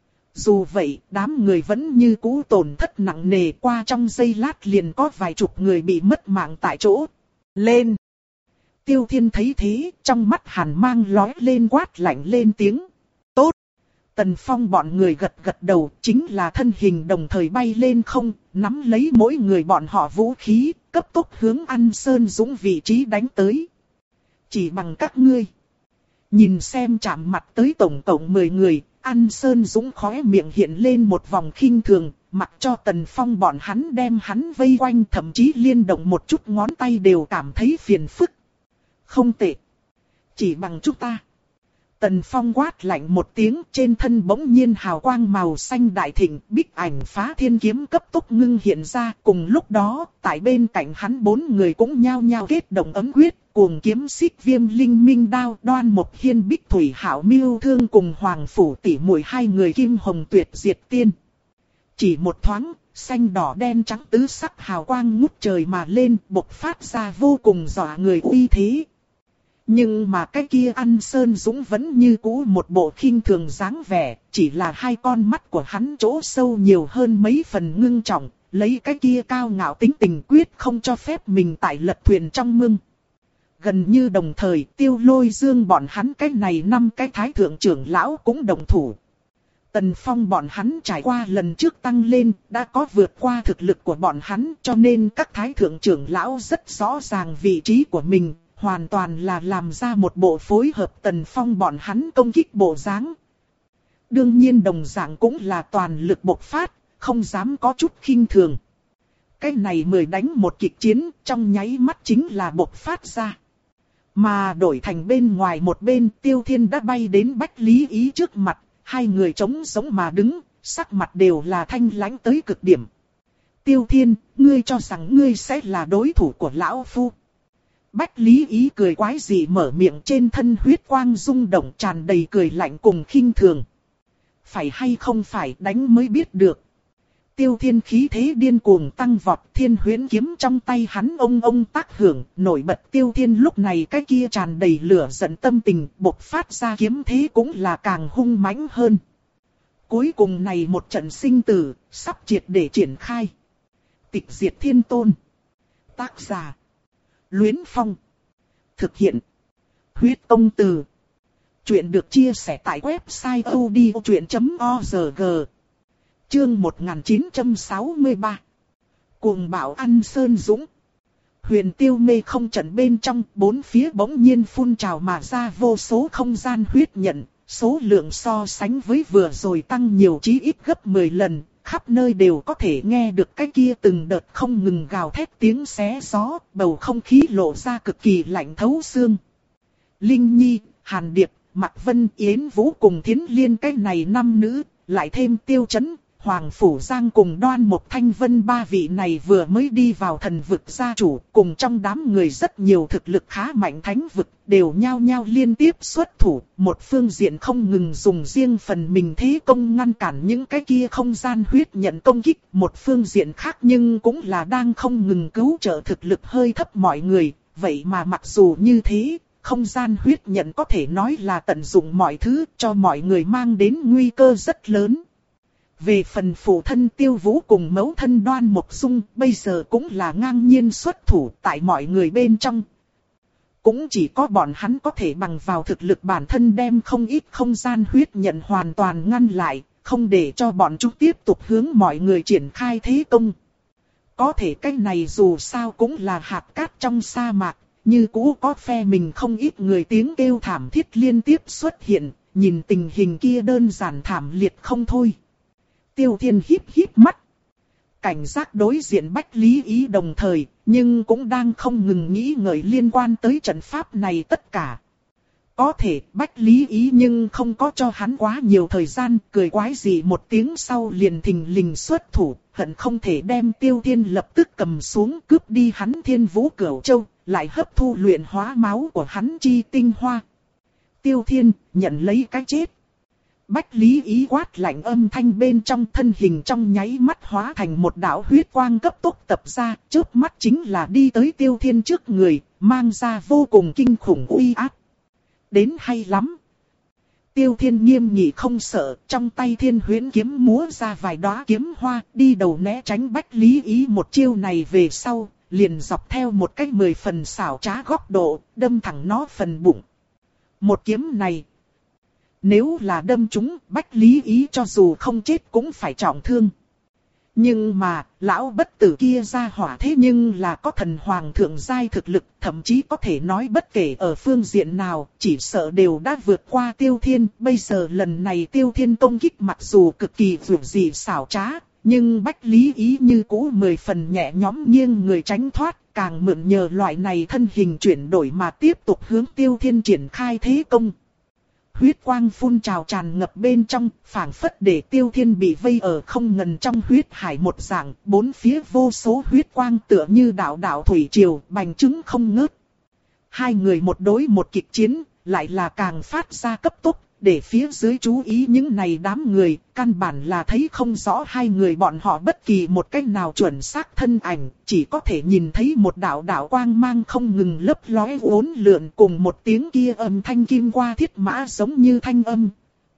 Dù vậy, đám người vẫn như cũ tổn thất nặng nề, qua trong giây lát liền có vài chục người bị mất mạng tại chỗ. Lên! Tiêu Thiên thấy thế, trong mắt hàn mang lóe lên quát lạnh lên tiếng. Tốt! Tần Phong bọn người gật gật đầu, chính là thân hình đồng thời bay lên không, nắm lấy mỗi người bọn họ vũ khí, cấp tốc hướng An Sơn Dũng vị trí đánh tới. Chỉ bằng các ngươi. Nhìn xem chạm mặt tới tổng cộng mười người, An Sơn Dũng khóe miệng hiện lên một vòng khinh thường, mặc cho Tần Phong bọn hắn đem hắn vây quanh, thậm chí liên động một chút ngón tay đều cảm thấy phiền phức. Không tệ. Chỉ bằng chúng ta. Tần Phong quát lạnh một tiếng, trên thân bỗng nhiên hào quang màu xanh đại thịnh, bích ảnh phá thiên kiếm cấp tốc ngưng hiện ra. Cùng lúc đó, tại bên cạnh hắn bốn người cũng nhao nhao kết động ấm quyết, cuồng kiếm xích viêm linh minh đao, Đoan Mộc Hiên bích thủy hảo miêu thương cùng Hoàng Phủ tỷ muội hai người kim hồng tuyệt diệt tiên. Chỉ một thoáng, xanh đỏ đen trắng tứ sắc hào quang ngút trời mà lên, bộc phát ra vô cùng dọa người uy thế. Nhưng mà cái kia An Sơn Dũng vẫn như cũ một bộ khinh thường dáng vẻ, chỉ là hai con mắt của hắn chỗ sâu nhiều hơn mấy phần ngưng trọng, lấy cái kia cao ngạo tính tình quyết không cho phép mình tại lật thuyền trong mương. gần như đồng thời Tiêu Lôi Dương bọn hắn cái này năm cái thái thượng trưởng lão cũng đồng thủ. Tần Phong bọn hắn trải qua lần trước tăng lên, đã có vượt qua thực lực của bọn hắn, cho nên các thái thượng trưởng lão rất rõ ràng vị trí của mình, hoàn toàn là làm ra một bộ phối hợp Tần Phong bọn hắn công kích bộ dáng. Đương nhiên đồng dạng cũng là toàn lực bộc phát, không dám có chút khinh thường. Cái này mười đánh một kịch chiến, trong nháy mắt chính là bộc phát ra. Mà đổi thành bên ngoài một bên, Tiêu Thiên đã bay đến Bách Lý Ý trước mặt. Hai người trống sống mà đứng, sắc mặt đều là thanh lãnh tới cực điểm. Tiêu Thiên, ngươi cho rằng ngươi sẽ là đối thủ của lão phu. Bách Lý Ý cười quái dị mở miệng, trên thân huyết quang rung động tràn đầy cười lạnh cùng khinh thường. Phải hay không phải đánh mới biết được. Tiêu Thiên khí thế điên cuồng tăng vọt, thiên huyễn kiếm trong tay hắn ông ông tác hưởng, nổi bật Tiêu Thiên lúc này cái kia tràn đầy lửa giận tâm tình, bộc phát ra kiếm thế cũng là càng hung mãnh hơn. Cuối cùng này một trận sinh tử, sắp triệt để triển khai. Tịch diệt thiên tôn. Tác giả. Luyến Phong. Thực hiện. Huyết công từ. Chuyện được chia sẻ tại website odchuyện chấm org. Chương một nghìn chín trăm sáu mươi ba. Cuồng bạo ăn sơn dũng. Huyền Tiêu Mê không trận bên trong, bốn phía bỗng nhiên phun trào mà ra vô số không gian huyết nhận, số lượng so sánh với vừa rồi tăng nhiều chí ít gấp mười lần, khắp nơi đều có thể nghe được cái kia từng đợt không ngừng gào thét tiếng xé gió, bầu không khí lộ ra cực kỳ lạnh thấu xương. Linh Nhi, Hàn Điệp, Mạc Vân, Yến Vũ cùng Thiến Liên cái này năm nữ, lại thêm Tiêu Chấn, Hoàng Phủ Giang cùng Đoan Mộc Thanh Vân ba vị này vừa mới đi vào thần vực gia chủ, cùng trong đám người rất nhiều thực lực khá mạnh thánh vực, đều nhao nhao liên tiếp xuất thủ, một phương diện không ngừng dùng riêng phần mình thế công ngăn cản những cái kia không gian huyết nhận công kích, một phương diện khác nhưng cũng là đang không ngừng cứu trợ thực lực hơi thấp mọi người, vậy mà mặc dù như thế, không gian huyết nhận có thể nói là tận dụng mọi thứ cho mọi người mang đến nguy cơ rất lớn. Về phần phụ thân Tiêu Vũ cùng mẫu thân Đoan Mộc Dung, bây giờ cũng là ngang nhiên xuất thủ tại mọi người bên trong. Cũng chỉ có bọn hắn có thể bằng vào thực lực bản thân đem không ít không gian huyết nhận hoàn toàn ngăn lại, không để cho bọn chúng tiếp tục hướng mọi người triển khai thế công. Có thể cái này dù sao cũng là hạt cát trong sa mạc, như cũ có phe mình không ít người tiếng kêu thảm thiết liên tiếp xuất hiện, nhìn tình hình kia đơn giản thảm liệt không thôi. Tiêu Thiên híp híp mắt. Cảnh giác đối diện Bách Lý Ý đồng thời, nhưng cũng đang không ngừng nghĩ ngợi liên quan tới trận pháp này tất cả. Có thể Bách Lý Ý nhưng không có cho hắn quá nhiều thời gian, cười quái gì một tiếng sau liền thình lình xuất thủ, hận không thể đem Tiêu Thiên lập tức cầm xuống cướp đi hắn Thiên Vũ Cửu Châu, lại hấp thu luyện hóa máu của hắn chi tinh hoa. Tiêu Thiên nhận lấy cái chết. Bách Lý Ý quát lạnh âm thanh bên trong, thân hình trong nháy mắt hóa thành một đạo huyết quang cấp tốc tập ra, chớp mắt chính là đi tới Tiêu Thiên trước người, mang ra vô cùng kinh khủng uy áp. Đến hay lắm. Tiêu Thiên nghiêm nghị không sợ, trong tay thiên huyễn kiếm múa ra vài đóa kiếm hoa, đi đầu né tránh Bách Lý Ý một chiêu này về sau, liền dọc theo một cách mười phần xảo trá góc độ, đâm thẳng nó phần bụng. Một kiếm này, nếu là đâm trúng, Bách Lý Ý cho dù không chết cũng phải trọng thương. Nhưng mà, lão bất tử kia ra hỏa thế nhưng là có thần hoàng thượng giai thực lực, thậm chí có thể nói bất kể ở phương diện nào, chỉ sợ đều đã vượt qua Tiêu Thiên. Bây giờ lần này Tiêu Thiên công kích mặc dù cực kỳ vượt dị xảo trá, nhưng Bách Lý Ý như cũ mười phần nhẹ nhõm nghiêng người tránh thoát, càng mượn nhờ loại này thân hình chuyển đổi mà tiếp tục hướng Tiêu Thiên triển khai thế công. Huyết quang phun trào tràn ngập bên trong, phảng phất để Tiêu Thiên bị vây ở không ngần trong huyết hải một dạng, bốn phía vô số huyết quang tựa như đạo đạo thủy triều, bành trướng không ngớt. Hai người một đối một kịch chiến, lại là càng phát ra cấp tốc, để phía dưới chú ý những này đám người, căn bản là thấy không rõ hai người bọn họ bất kỳ một cách nào chuẩn xác thân ảnh, chỉ có thể nhìn thấy một đạo đạo quang mang không ngừng lấp lóe uốn lượn cùng một tiếng kia âm thanh kim qua thiết mã giống như thanh âm.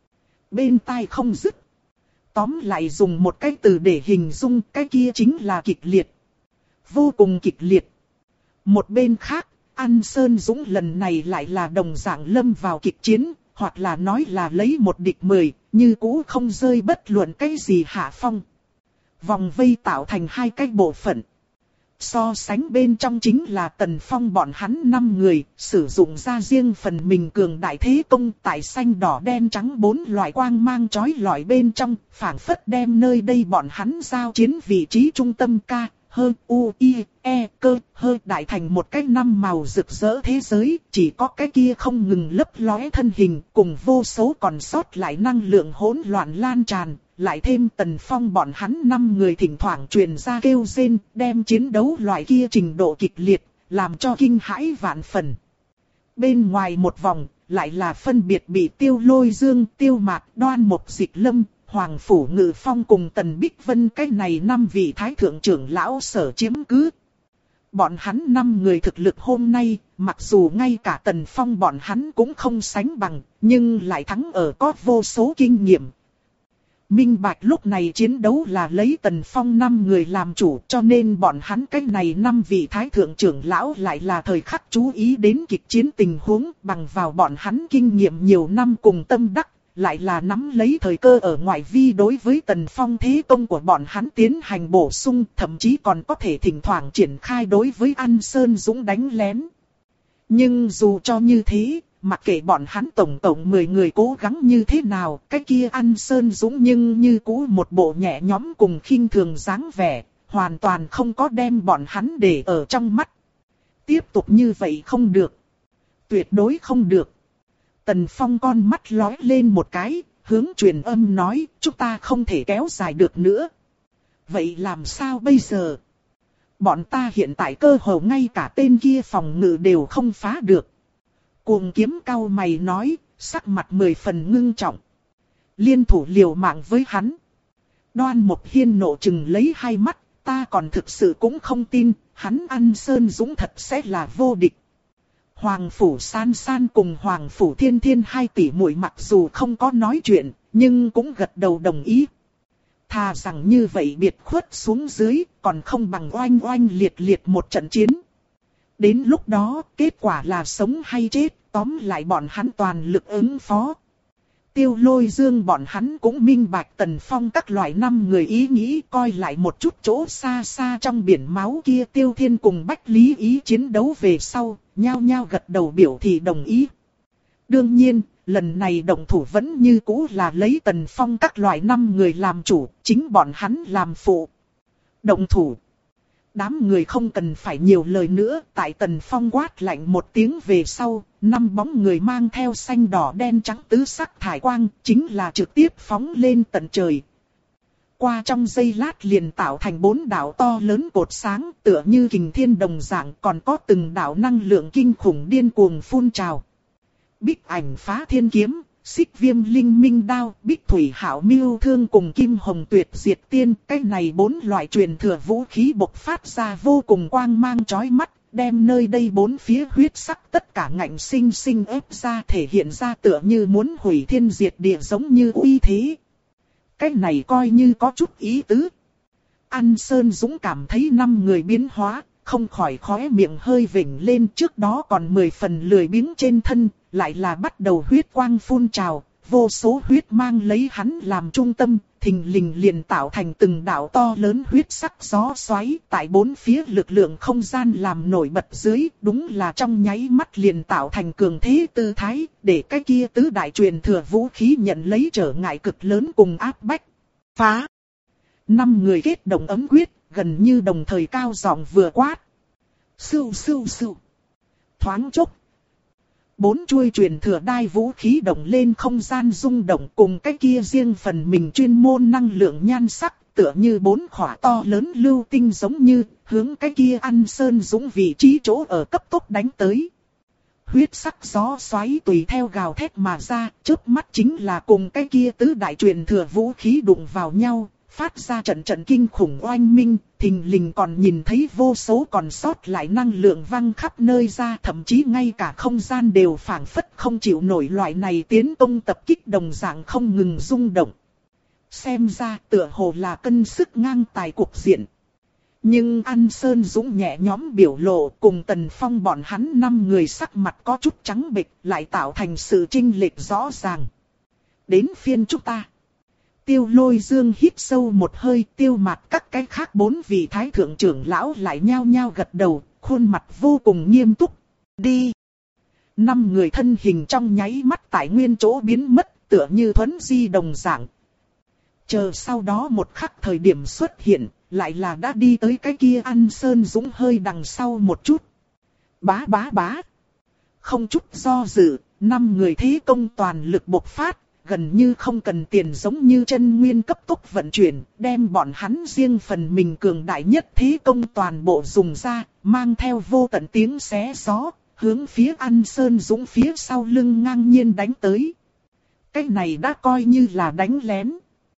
Bên tai không dứt. Tóm lại dùng một cái từ để hình dung, cái kia chính là kịch liệt. Vô cùng kịch liệt. Một bên khác, An Sơn Dũng lần này lại là đồng dạng lâm vào kịch chiến, hoặc là nói là lấy một địch mười, như cũ không rơi bất luận cái gì hạ phong. Vòng vây tạo thành hai cái bộ phận. So sánh bên trong chính là Tần Phong bọn hắn năm người, sử dụng ra riêng phần mình cường đại thế công tại xanh đỏ đen trắng bốn loại quang mang chói lọi bên trong, phảng phất đem nơi đây bọn hắn giao chiến vị trí trung tâm ca, hơ, u, i, e, cơ, hơ đại thành một cái năm màu rực rỡ thế giới, chỉ có cái kia không ngừng lấp lóe thân hình cùng vô số còn sót lại năng lượng hỗn loạn lan tràn. Lại thêm Tần Phong bọn hắn năm người thỉnh thoảng truyền ra kêu rên, đem chiến đấu loại kia trình độ kịch liệt, làm cho kinh hãi vạn phần. Bên ngoài một vòng, lại là phân biệt bị Tiêu Lôi Dương, Tiêu Mạc, Đoan Mộc Dịch Lâm, Hoàng Phủ Ngự Phong cùng Tần Bích Vân cái này năm vị thái thượng trưởng lão sở chiếm cứ. Bọn hắn năm người thực lực hôm nay, mặc dù ngay cả Tần Phong bọn hắn cũng không sánh bằng, nhưng lại thắng ở có vô số kinh nghiệm. Minh bạch lúc này chiến đấu là lấy Tần Phong năm người làm chủ, cho nên bọn hắn cái này năm vị thái thượng trưởng lão lại là thời khắc chú ý đến kịch chiến tình huống, bằng vào bọn hắn kinh nghiệm nhiều năm cùng tâm đắc, lại là nắm lấy thời cơ ở ngoại vi đối với Tần Phong thế công của bọn hắn tiến hành bổ sung, thậm chí còn có thể thỉnh thoảng triển khai đối với An Sơn Dũng đánh lén. Nhưng dù cho như thế, mặc kệ bọn hắn tổng tổng mười người cố gắng như thế nào, cái kia An Sơn Dũng nhưng như cũ một bộ nhẹ nhõm cùng khinh thường dáng vẻ, hoàn toàn không có đem bọn hắn để ở trong mắt. Tiếp tục như vậy không được. Tuyệt đối không được. Tần Phong con mắt lóe lên một cái, hướng truyền âm nói, chúng ta không thể kéo dài được nữa. Vậy làm sao bây giờ? Bọn ta hiện tại cơ hồ ngay cả tên kia phòng ngự đều không phá được. Cuồng Kiếm cau mày nói, sắc mặt mười phần ngưng trọng. Liên thủ liều mạng với hắn. Đoan Mộc Hiên nộ chừng lấy hai mắt, ta còn thực sự cũng không tin, hắn An Sơn Dũng thật sẽ là vô địch. Hoàng Phủ San San cùng Hoàng Phủ Thiên Thiên hai tỷ muội mặc dù không có nói chuyện, nhưng cũng gật đầu đồng ý. Thà rằng như vậy biệt khuất xuống dưới, còn không bằng oanh oanh liệt liệt một trận chiến. Đến lúc đó, kết quả là sống hay chết, tóm lại bọn hắn toàn lực ứng phó. Tiêu Lôi Dương bọn hắn cũng minh bạch Tần Phong các loại năm người ý nghĩ, coi lại một chút chỗ xa xa trong biển máu kia Tiêu Thiên cùng Bách Lý Ý chiến đấu về sau, nhao nhao gật đầu biểu thị đồng ý. Đương nhiên, lần này động thủ vẫn như cũ là lấy Tần Phong các loại năm người làm chủ, chính bọn hắn làm phụ. Động thủ. Đám người không cần phải nhiều lời nữa, tại Tần Phong quát lạnh một tiếng về sau, năm bóng người mang theo xanh đỏ đen trắng tứ sắc thải quang, chính là trực tiếp phóng lên tận trời. Qua trong giây lát liền tạo thành bốn đạo to lớn cột sáng, tựa như kình thiên đồng dạng, còn có từng đạo năng lượng kinh khủng điên cuồng phun trào. Bích Ảnh Phá Thiên Kiếm, Xích Viêm Linh Minh Đao, Bích Thủy Hạo Miêu Thương cùng Kim Hồng Tuyệt Diệt Tiên, cái này bốn loại truyền thừa vũ khí bộc phát ra vô cùng quang mang chói mắt, đem nơi đây bốn phía huyết sắc tất cả ngạnh sinh sinh ép ra, thể hiện ra tựa như muốn hủy thiên diệt địa giống như uy thế. Cái này coi như có chút ý tứ. An Sơn Dũng cảm thấy năm người biến hóa, không khỏi khóe miệng hơi vểnh lên, trước đó còn mười phần lười biếng trên thân, lại là bắt đầu huyết quang phun trào, vô số huyết mang lấy hắn làm trung tâm, thình lình liền tạo thành từng đạo to lớn huyết sắc gió xoáy, tại bốn phía lực lượng không gian làm nổi bật dưới, đúng là trong nháy mắt liền tạo thành cường thế tư thái, để cái kia tứ đại truyền thừa vũ khí nhận lấy trở ngại cực lớn cùng áp bách. Phá! Năm người kết động ấm quyết, gần như đồng thời cao giọng vừa quát. Sưu sưu sưu! Thoáng chốc! Bốn chuôi truyền thừa đai vũ khí động lên không gian rung động, cùng cái kia riêng phần mình chuyên môn năng lượng nhan sắc, tựa như bốn khỏa to lớn lưu tinh giống như, hướng cái kia An Sơn Dũng vị trí chỗ ở cấp tốc đánh tới. Huyết sắc gió xoáy tùy theo gào thét mà ra, chớp mắt chính là cùng cái kia tứ đại truyền thừa vũ khí đụng vào nhau, phát ra trận trận kinh khủng oanh minh, thình lình còn nhìn thấy vô số còn sót lại năng lượng văng khắp nơi ra, thậm chí ngay cả không gian đều phảng phất không chịu nổi loại này tiến công tập kích đồng dạng không ngừng rung động. Xem ra tựa hồ là cân sức ngang tài cục diện. Nhưng An Sơn Dũng nhẹ nhõm biểu lộ cùng Tần Phong bọn hắn năm người sắc mặt có chút trắng bệch lại tạo thành sự chênh lệch rõ ràng. Đến phiên chúng ta. Tiêu Lôi Dương hít sâu một hơi, Tiêu Mạt các cái khác bốn vị thái thượng trưởng lão lại nhao nhao gật đầu, khuôn mặt vô cùng nghiêm túc. Đi. Năm người thân hình trong nháy mắt tại nguyên chỗ biến mất, tựa như thuấn di đồng dạng. Chờ sau đó một khắc thời điểm xuất hiện, lại là đã đi tới cái kia An Sơn Dũng hơi đằng sau một chút. Bá bá bá. Không chút do dự, năm người thế công toàn lực bộc phát, gần như không cần tiền giống như chân nguyên cấp tốc vận chuyển, đem bọn hắn riêng phần mình cường đại nhất thế công toàn bộ dùng ra, mang theo vô tận tiếng xé gió, hướng phía An Sơn Dũng phía sau lưng ngang nhiên đánh tới. Cái này đã coi như là đánh lén.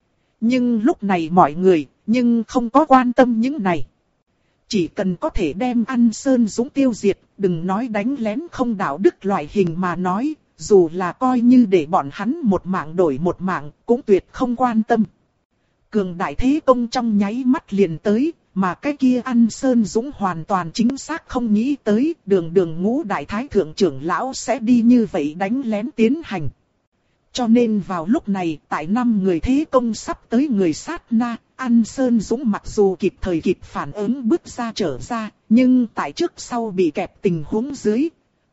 Nhưng lúc này mọi người, nhưng không có quan tâm những này. Chỉ cần có thể đem An Sơn Dũng tiêu diệt, đừng nói đánh lén không đạo đức loại hình mà nói, dù là coi như để bọn hắn một mạng đổi một mạng, cũng tuyệt không quan tâm. Cường đại thế công trong nháy mắt liền tới, mà cái kia An Sơn Dũng hoàn toàn chính xác không nghĩ tới, đường đường ngũ đại thái thượng trưởng lão sẽ đi như vậy đánh lén tiến hành. Cho nên vào lúc này, tại năm người thế công sắp tới người sát na, An Sơn Dũng mặc dù kịp thời kịp phản ứng bước ra trở ra, nhưng tại trước sau bị kẹp tình huống dưới.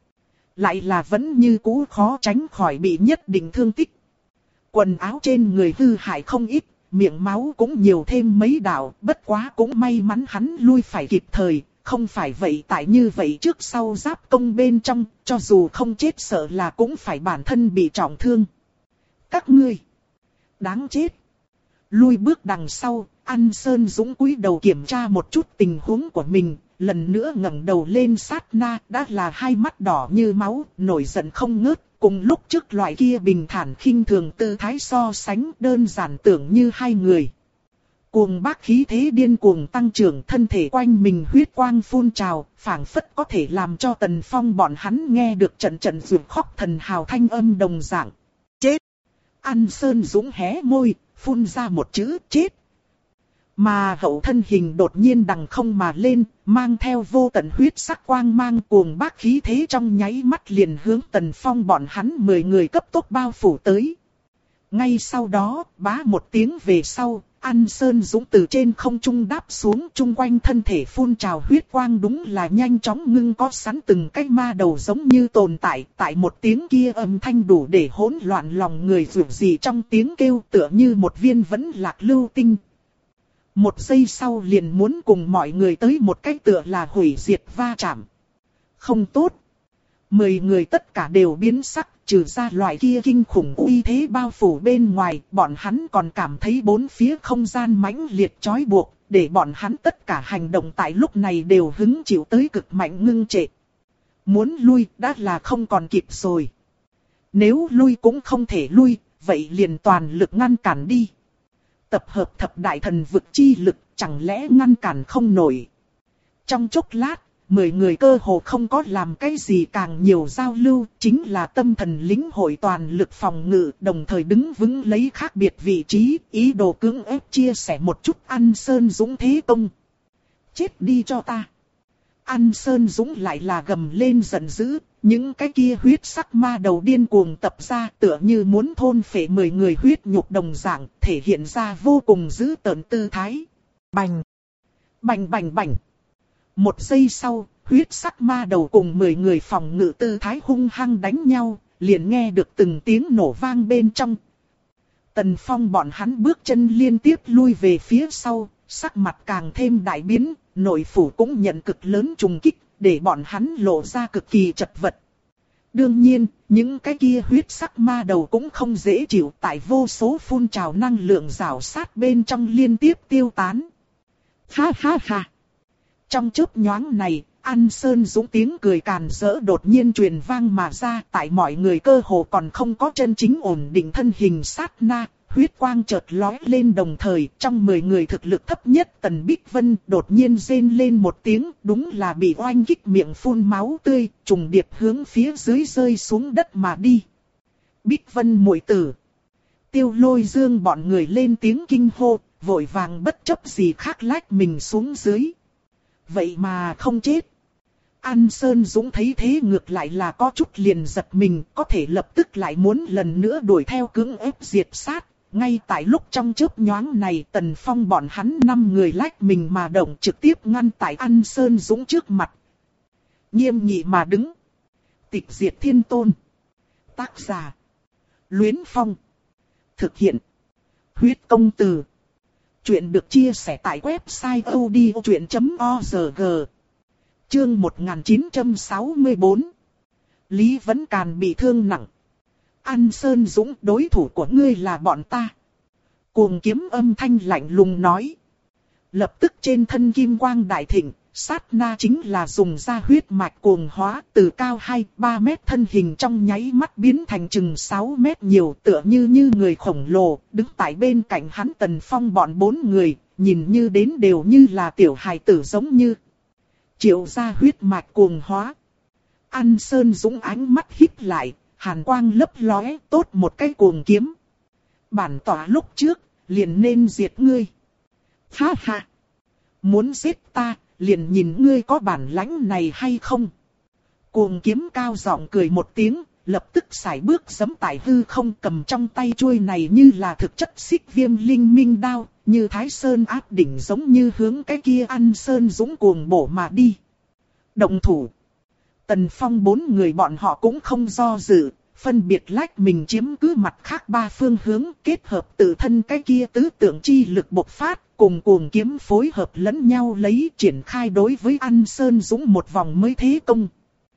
Lại là vẫn như cũ khó tránh khỏi bị nhất định thương tích. Quần áo trên người hư hại không ít, miệng máu cũng nhiều thêm mấy đạo, bất quá cũng may mắn hắn lui phải kịp thời, không phải vậy tại như vậy trước sau giáp công bên trong, cho dù không chết sợ là cũng phải bản thân bị trọng thương. Các ngươi, đáng chết. Lui bước đằng sau, An Sơn Dũng cúi đầu kiểm tra một chút tình huống của mình, lần nữa ngẩng đầu lên sát na, đã là hai mắt đỏ như máu, nổi giận không ngớt, cùng lúc trước loại kia bình thản khinh thường tư thái so sánh đơn giản tưởng như hai người. Cuồng bác khí thế điên cuồng tăng trưởng, thân thể quanh mình huyết quang phun trào, phảng phất có thể làm cho Tần Phong bọn hắn nghe được trận trận rượu khóc thần hào thanh âm đồng dạng. Chết! An Sơn Dũng hé môi, phun ra một chữ chết. Mà hậu thân hình đột nhiên đằng không mà lên, mang theo vô tận huyết sắc quang mang cuồng bác khí thế trong nháy mắt liền hướng Tần Phong bọn hắn mười người cấp tốc bao phủ tới. Ngay sau đó, bá một tiếng về sau, An Sơn Dũng từ trên không trung đáp xuống, chung quanh thân thể phun trào huyết quang đúng là nhanh chóng ngưng có sẵn từng cái ma đầu giống như tồn tại, tại một tiếng kia âm thanh đủ để hỗn loạn lòng người dù gì trong tiếng kêu tựa như một viên vẫn lạc lưu tinh. Một giây sau liền muốn cùng mọi người tới một cách tựa là hủy diệt va chạm. Không tốt. Mười người tất cả đều biến sắc, trừ ra loại kia kinh khủng uy thế bao phủ bên ngoài, bọn hắn còn cảm thấy bốn phía không gian mãnh liệt trói buộc, để bọn hắn tất cả hành động tại lúc này đều hứng chịu tới cực mạnh ngưng trệ. Muốn lui đã là không còn kịp rồi. Nếu lui cũng không thể lui, vậy liền toàn lực ngăn cản đi. Tập hợp thập đại thần vực chi lực, chẳng lẽ ngăn cản không nổi. Trong chốc lát, mười người cơ hồ không có làm cái gì càng nhiều giao lưu, chính là tâm thần lĩnh hội toàn lực phòng ngự, đồng thời đứng vững lấy khác biệt vị trí, ý đồ cưỡng ép chia sẻ một chút An Sơn Dũng thế công. Chết đi cho ta. An Sơn Dũng lại là gầm lên giận dữ, những cái kia huyết sắc ma đầu điên cuồng tập ra tựa như muốn thôn phệ mười người huyết nhục đồng dạng, thể hiện ra vô cùng dữ tợn tư thái. Bành! Bành bành bành! Một giây sau, huyết sắc ma đầu cùng mười người phòng ngự tư thái hung hăng đánh nhau, liền nghe được từng tiếng nổ vang bên trong. Tần Phong bọn hắn bước chân liên tiếp lui về phía sau, sắc mặt càng thêm đại biến, nội phủ cũng nhận cực lớn trùng kích, để bọn hắn lộ ra cực kỳ chật vật. Đương nhiên, những cái kia huyết sắc ma đầu cũng không dễ chịu, tại vô số phun trào năng lượng rào sát bên trong liên tiếp tiêu tán. Ha ha ha! Trong chớp nhoáng này, An Sơn Dũng tiếng cười càn rỡ đột nhiên truyền vang mà ra, tại mọi người cơ hồ còn không có chân chính ổn định thân hình sát na, huyết quang chợt lóe lên đồng thời, trong mười người thực lực thấp nhất Tần Bích Vân đột nhiên rên lên một tiếng, đúng là bị oanh kích miệng phun máu tươi, trùng điệp hướng phía dưới rơi xuống đất mà đi. Bích Vân muội tử. Tiêu Lôi Dương bọn người lên tiếng kinh hô, vội vàng bất chấp gì khác lách mình xuống dưới. Vậy mà không chết. An Sơn Dũng thấy thế ngược lại là có chút liền giật mình, có thể lập tức lại muốn lần nữa đuổi theo cưỡng ép diệt sát. Ngay tại lúc trong chớp nhoáng này, Tần Phong bọn hắn năm người lách mình mà động, trực tiếp ngăn tại An Sơn Dũng trước mặt. Nghiêm nghị mà đứng. Tịch diệt thiên tôn. Tác giả: Luyến Phong. Thực hiện: Huyết công từ. Chuyện được chia sẻ tại website odchuyện chấm org. Chương một nghìn chín trăm sáu mươi tư. Lý Vấn Càn bị thương nặng. An Sơn Dũng, đối thủ của ngươi là bọn ta. Cuồng kiếm âm thanh lạnh lùng nói. Lập tức trên thân kim quang đại thịnh, sát na chính là dùng ra huyết mạch cuồng hóa, từ cao hai ba mét thân hình trong nháy mắt biến thành chừng sáu mét nhiều, tựa như như người khổng lồ, đứng tại bên cạnh hắn Tần Phong bọn bốn người, nhìn như đến đều như là tiểu hài tử giống như. Triệu ra huyết mạch cuồng hóa. An Sơn Dũng ánh mắt híp lại, hàn quang lấp lóe, tốt một cái cuồng kiếm. Bản tỏa lúc trước, liền nên diệt ngươi. Ha ha! Muốn giết ta, liền nhìn ngươi có bản lãnh này hay không. Cuồng kiếm cao giọng cười một tiếng, lập tức sải bước giẫm tại hư không, cầm trong tay chuôi này như là thực chất xích viêm linh minh đao, như Thái Sơn áp đỉnh giống như hướng cái kia An Sơn Dũng cuồng bổ mà đi. Động thủ. Tần Phong bốn người bọn họ cũng không do dự, phân biệt lách mình chiếm cứ mặt khác ba phương hướng, kết hợp tự thân cái kia tứ tượng chi lực bộc phát, cùng cuồng kiếm phối hợp lẫn nhau lấy triển khai đối với An Sơn Dũng một vòng mới thế công.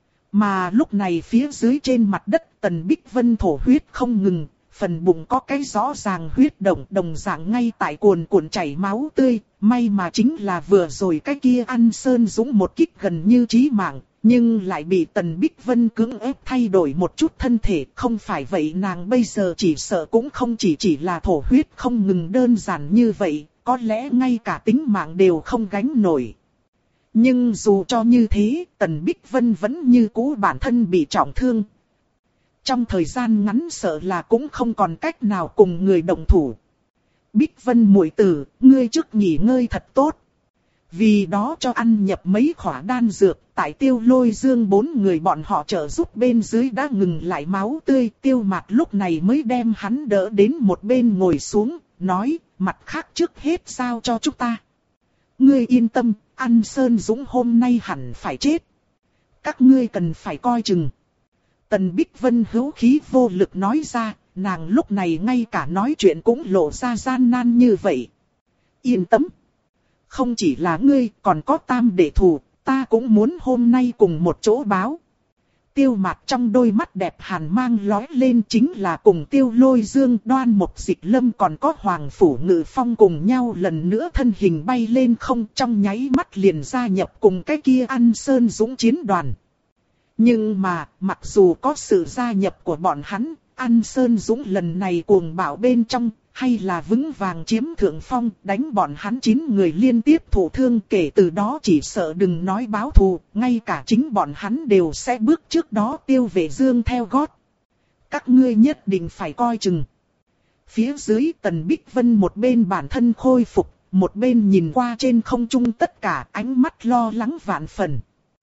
Mà lúc này phía dưới trên mặt đất Tần Bích Vân thổ huyết không ngừng, phần bụng có cái rõ ràng huyết động, đồng dạng ngay tại cuồn cuộn chảy máu tươi, may mà chính là vừa rồi cái kia An Sơn Dũng một kích gần như chí mạng. Nhưng lại bị Tần Bích Vân cưỡng ép thay đổi một chút thân thể, không phải vậy nàng bây giờ chỉ sợ cũng không chỉ chỉ là thổ huyết không ngừng đơn giản như vậy, có lẽ ngay cả tính mạng đều không gánh nổi. Nhưng dù cho như thế, Tần Bích Vân vẫn như cũ bản thân bị trọng thương. Trong thời gian ngắn sợ là cũng không còn cách nào cùng người đồng thủ. Bích Vân muội tử, ngươi trước nghỉ ngơi thật tốt. Vì đó cho ăn nhập mấy khỏa đan dược, tại Tiêu Lôi Dương bốn người bọn họ trợ giúp bên dưới đã ngừng lại máu tươi. Tiêu Mạt lúc này mới đem hắn đỡ đến một bên ngồi xuống, nói, mặt khác trước hết giao cho chúng ta. Ngươi yên tâm, An Sơn Dũng hôm nay hẳn phải chết. Các ngươi cần phải coi chừng. Tần Bích Vân hữu khí vô lực nói ra, nàng lúc này ngay cả nói chuyện cũng lộ ra gian nan như vậy. Yên tâm. Không chỉ là ngươi, còn có tam đệ thù, ta cũng muốn hôm nay cùng một chỗ báo. Tiêu Mạt trong đôi mắt đẹp hàn mang lóe lên, chính là cùng Tiêu Lôi Dương, Đoan Mộc Dịch Lâm còn có Hoàng Phủ Ngự Phong cùng nhau lần nữa thân hình bay lên không, trong nháy mắt liền gia nhập cùng cái kia An Sơn Dũng chiến đoàn. Nhưng mà, mặc dù có sự gia nhập của bọn hắn, An Sơn Dũng lần này cuồng bạo bên trong, hay là vững vàng chiếm thượng phong, đánh bọn hắn chín người liên tiếp thụ thương, kể từ đó chỉ sợ đừng nói báo thù, ngay cả chính bọn hắn đều sẽ bước trước đó Tiêu Vệ Dương theo gót. Các ngươi nhất định phải coi chừng. Phía dưới Tần Bích Vân một bên bản thân khôi phục, một bên nhìn qua trên không trung tất cả, ánh mắt lo lắng vạn phần.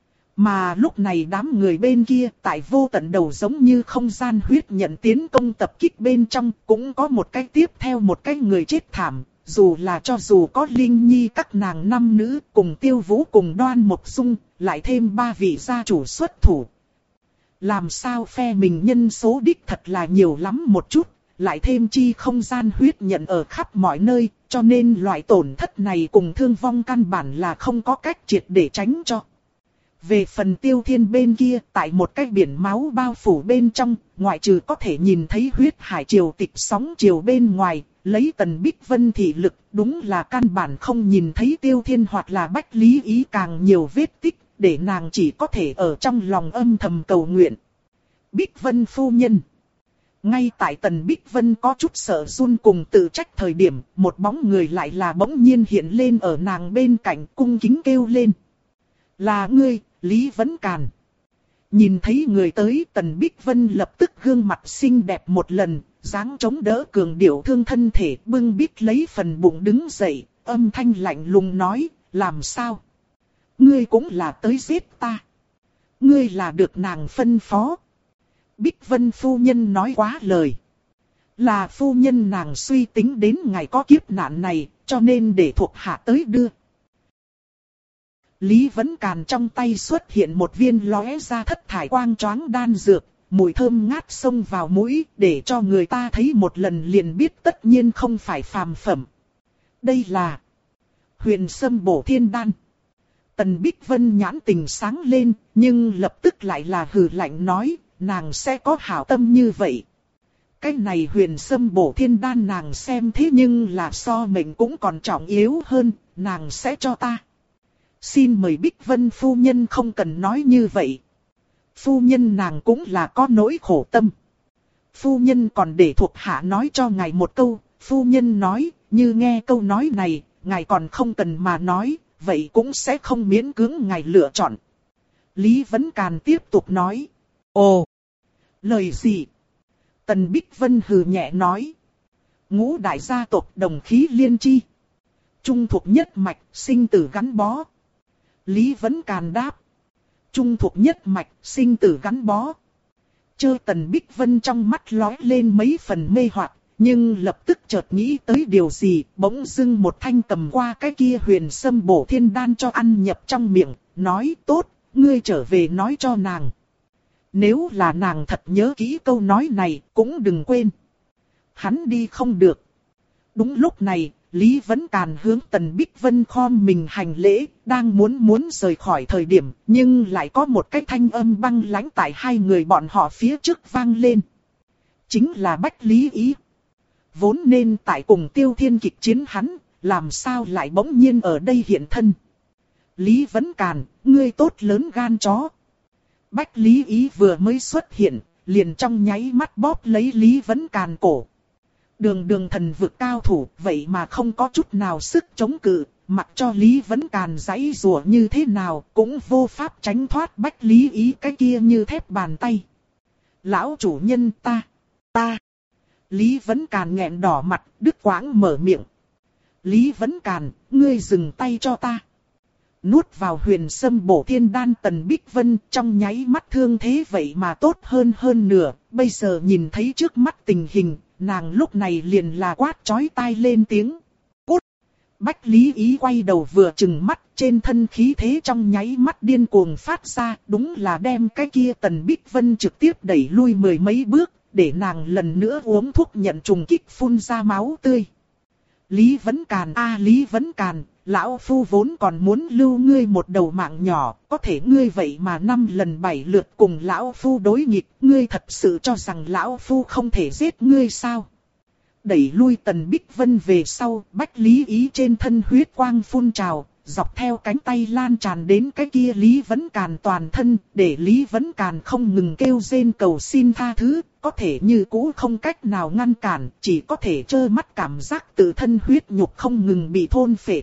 Mà lúc này đám người bên kia tại vô tận đầu giống như không gian huyết nhận tiến công tập kích bên trong, cũng có một cái tiếp theo một cái người chết thảm, dù là cho dù có Linh Nhi các nàng năm nữ cùng Tiêu Vũ cùng Đoan Mộc Dung, lại thêm ba vị gia chủ xuất thủ. Làm sao phe mình nhân số đích thật là nhiều lắm một chút, lại thêm chi không gian huyết nhận ở khắp mọi nơi, cho nên loại tổn thất này cùng thương vong căn bản là không có cách triệt để tránh cho. Về phần Tiêu Thiên bên kia, tại một cái biển máu bao phủ bên trong, ngoại trừ có thể nhìn thấy huyết hải triều tịch sóng triều bên ngoài, lấy Tần Bích Vân thị lực, đúng là căn bản không nhìn thấy Tiêu Thiên hoặc là Bách Lý Ý càng nhiều vết tích, để nàng chỉ có thể ở trong lòng âm thầm cầu nguyện. Bích Vân phu nhân. Ngay tại Tần Bích Vân có chút sợ run cùng tự trách thời điểm, một bóng người lại là bỗng nhiên hiện lên ở nàng bên cạnh, cung kính kêu lên. Là ngươi, Lý Vấn Càn. Nhìn thấy người tới, Tần Bích Vân lập tức gương mặt xinh đẹp một lần, dáng chống đỡ cường điệu thương thân thể, bưng bít lấy phần bụng đứng dậy, âm thanh lạnh lùng nói, làm sao? Ngươi cũng là tới giết ta. Ngươi là được nàng phân phó. Bích Vân phu nhân nói quá lời. Là phu nhân nàng suy tính đến ngày có kiếp nạn này, cho nên để thuộc hạ tới đưa. Lý Vấn Càn trong tay xuất hiện một viên lóe ra thất thải quang choáng đan dược, mùi thơm ngát xông vào mũi, để cho người ta thấy một lần liền biết tất nhiên không phải phàm phẩm. Đây là Huyền Sâm Bổ Thiên Đan. Tần Bích Vân nhãn tình sáng lên, nhưng lập tức lại là hừ lạnh nói, nàng sẽ có hảo tâm như vậy. Cái này Huyền Sâm Bổ Thiên Đan nàng xem thế nhưng là so mình cũng còn trọng yếu hơn, nàng sẽ cho ta. Xin mời Bích Vân phu nhân không cần nói như vậy. Phu nhân nàng cũng là có nỗi khổ tâm. Phu nhân còn để thuộc hạ nói cho ngài một câu, phu nhân nói, như nghe câu nói này, ngài còn không cần mà nói, vậy cũng sẽ không miễn cưỡng ngài lựa chọn. Lý Vấn Càn tiếp tục nói. Ồ! Lời gì? Tần Bích Vân hừ nhẹ nói. Ngũ đại gia tộc đồng khí liên chi. Trung thuộc nhất mạch, sinh tử gắn bó. Lý Vấn Càn đáp. Trung thuộc nhất mạch, sinh tử gắn bó. Chơ Tần Bích Vân trong mắt lóe lên mấy phần mê hoặc, nhưng lập tức chợt nghĩ tới điều gì, bỗng dưng một thanh cầm qua cái kia Huyền Sâm Bổ Thiên Đan cho ăn nhập trong miệng, nói tốt, ngươi trở về nói cho nàng. Nếu là nàng thật nhớ kỹ câu nói này, cũng đừng quên. Hắn đi không được. Đúng lúc này, Lý Vấn Càn hướng Tần Bích Vân khom mình hành lễ, đang muốn muốn rời khỏi thời điểm, nhưng lại có một cái thanh âm băng lãnh tại hai người bọn họ phía trước vang lên. Chính là Bách Lý Ý. Vốn nên tại cùng Tiêu Thiên kịch chiến hắn, làm sao lại bỗng nhiên ở đây hiện thân. Lý Vấn Càn, ngươi tốt lớn gan chó. Bách Lý Ý vừa mới xuất hiện, liền trong nháy mắt bóp lấy Lý Vấn Càn cổ. Đường đường thần vực cao thủ, vậy mà không có chút nào sức chống cự, mặc cho Lý Vấn Càn giãy giụa như thế nào, cũng vô pháp tránh thoát Bách Lý Ý cái kia như thép bàn tay. Lão chủ nhân ta, ta. Lý Vấn Càn nghẹn đỏ mặt, đứt quãng mở miệng. Lý Vấn Càn, ngươi dừng tay cho ta. Nuốt vào Huyền Sâm Bổ Thiên Đan, Tần Bích Vân trong nháy mắt thương thế vậy mà tốt hơn hơn nửa, bây giờ nhìn thấy trước mắt tình hình, nàng lúc này liền là quát chói tai lên tiếng. Cút! Bách Lý Ý quay đầu vừa chừng mắt, trên thân khí thế trong nháy mắt điên cuồng phát ra, đúng là đem cái kia Tần Bích Vân trực tiếp đẩy lui mười mấy bước, để nàng lần nữa uống thuốc nhận trùng kích phun ra máu tươi. Lý Vấn Càn a à, Lý Vấn Càn, lão phu vốn còn muốn lưu ngươi một đầu mạng nhỏ, có thể ngươi vậy mà năm lần bảy lượt cùng lão phu đối nghịch, ngươi thật sự cho rằng lão phu không thể giết ngươi sao? Đẩy lui Tần Bích Vân về sau, Bách Lý Ý trên thân huyết quang phun trào, dọc theo cánh tay lan tràn đến cái kia Lý Vấn Càn toàn thân, để Lý Vấn Càn không ngừng kêu rên cầu xin tha thứ, có thể như cũ không cách nào ngăn cản, chỉ có thể trơ mắt cảm giác tự thân huyết nhục không ngừng bị thôn phệ.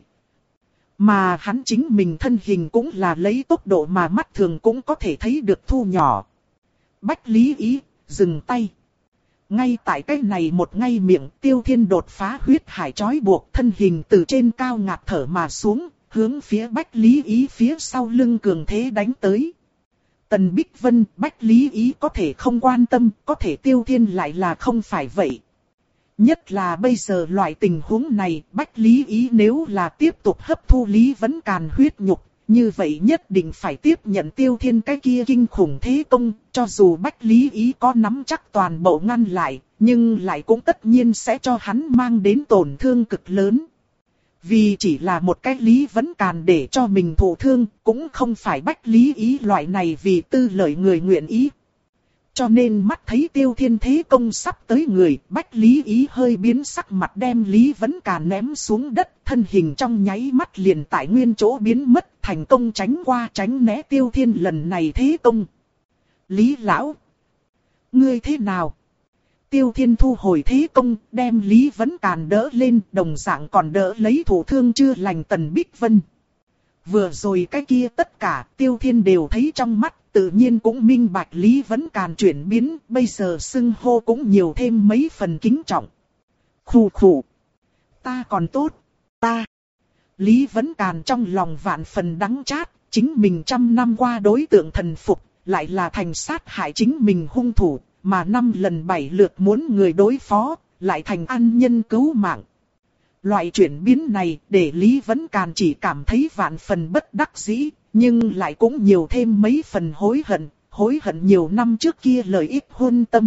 Mà hắn chính mình thân hình cũng là lấy tốc độ mà mắt thường cũng có thể thấy được thu nhỏ. Bách Lý Ý, dừng tay. Ngay tại cái này một ngay miệng, Tiêu Thiên đột phá huyết hải trói buộc, thân hình từ trên cao ngạt thở mà xuống, hướng phía Bách Lý Ý phía sau lưng cường thế đánh tới. Tần Bích Vân, Bách Lý Ý có thể không quan tâm, có thể Tiêu Thiên lại là không phải vậy. Nhất là bây giờ loại tình huống này, Bách Lý Ý nếu là tiếp tục hấp thu Lý Vấn Càn huyết nhục, như vậy nhất định phải tiếp nhận Tiêu Thiên cái kia kinh khủng thế công, cho dù Bách Lý Ý có nắm chắc toàn bộ ngăn lại, nhưng lại cũng tất nhiên sẽ cho hắn mang đến tổn thương cực lớn. Vì chỉ là một cái Lý Vấn Càn để cho mình thụ thương, cũng không phải Bách Lý Ý loại này vì tư lợi người nguyện ý. Cho nên mắt thấy Tiêu Thiên thế công sắp tới người, Bách Lý Ý hơi biến sắc mặt đem Lý Vấn Càn ném xuống đất, thân hình trong nháy mắt liền tại nguyên chỗ biến mất, thành công tránh qua tránh né Tiêu Thiên lần này thế công. Lý lão, ngươi thế nào? Tiêu Thiên thu hồi thế công, đem Lý Vấn Càn đỡ lên, đồng dạng còn đỡ lấy thủ thương chưa lành Tần Bích Vân. Vừa rồi cái kia tất cả Tiêu Thiên đều thấy trong mắt, tự nhiên cũng minh bạch Lý Vấn Càn chuyển biến, bây giờ xưng hô cũng nhiều thêm mấy phần kính trọng. Khù khù, ta còn tốt, ta. Lý Vấn Càn trong lòng vạn phần đắng chát, chính mình trăm năm qua đối tượng thần phục, lại là thành sát hại chính mình hung thủ, mà năm lần bảy lượt muốn người đối phó, lại thành ân nhân cứu mạng. Loại chuyển biến này để Lý Vấn Càn chỉ cảm thấy vạn phần bất đắc dĩ, nhưng lại cũng nhiều thêm mấy phần hối hận, hối hận nhiều năm trước kia lợi ích hôn tâm.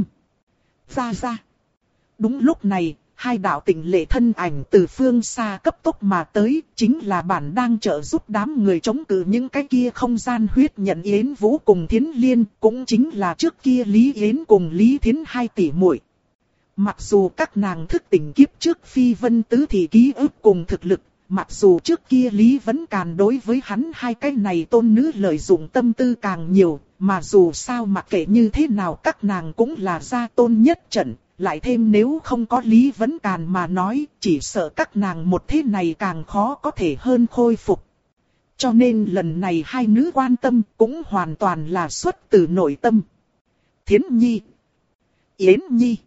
Ra ra. Đúng lúc này, hai đạo tịnh lệ thân ảnh từ phương xa cấp tốc mà tới, chính là bản đang trợ giúp đám người chống cự những cái kia không gian huyết nhận Yến Vũ cùng Thiến Liên, cũng chính là trước kia Lý Yến cùng Lý Thiến hai tỷ muội. Mặc dù các nàng thức tỉnh kiếp trước Phi Vân Tứ thì ký ức cùng thực lực, mặc dù trước kia Lý Vấn Càn đối với hắn hai cái này tôn nữ lợi dụng tâm tư càng nhiều, mà dù sao mặc kệ như thế nào các nàng cũng là gia tôn nhất trận, lại thêm nếu không có Lý Vấn Càn mà nói, chỉ sợ các nàng một thế này càng khó có thể hơn khôi phục. Cho nên lần này hai nữ quan tâm cũng hoàn toàn là xuất từ nội tâm. Thiến Nhi, Yến Nhi.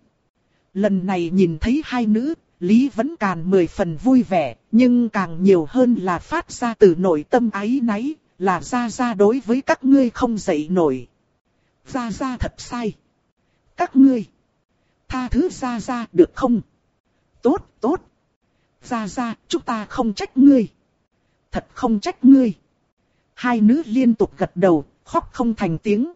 Lần này nhìn thấy hai nữ, Lý Vấn Càn mười phần vui vẻ, nhưng càng nhiều hơn là phát ra từ nội tâm áy náy, là ra ra đối với các ngươi không dậy nổi. Ra ra thật sai. Các ngươi, tha thứ ra ra được không? Tốt, tốt. Ra ra, chúng ta không trách ngươi. Thật không trách ngươi. Hai nữ liên tục gật đầu, khóc không thành tiếng.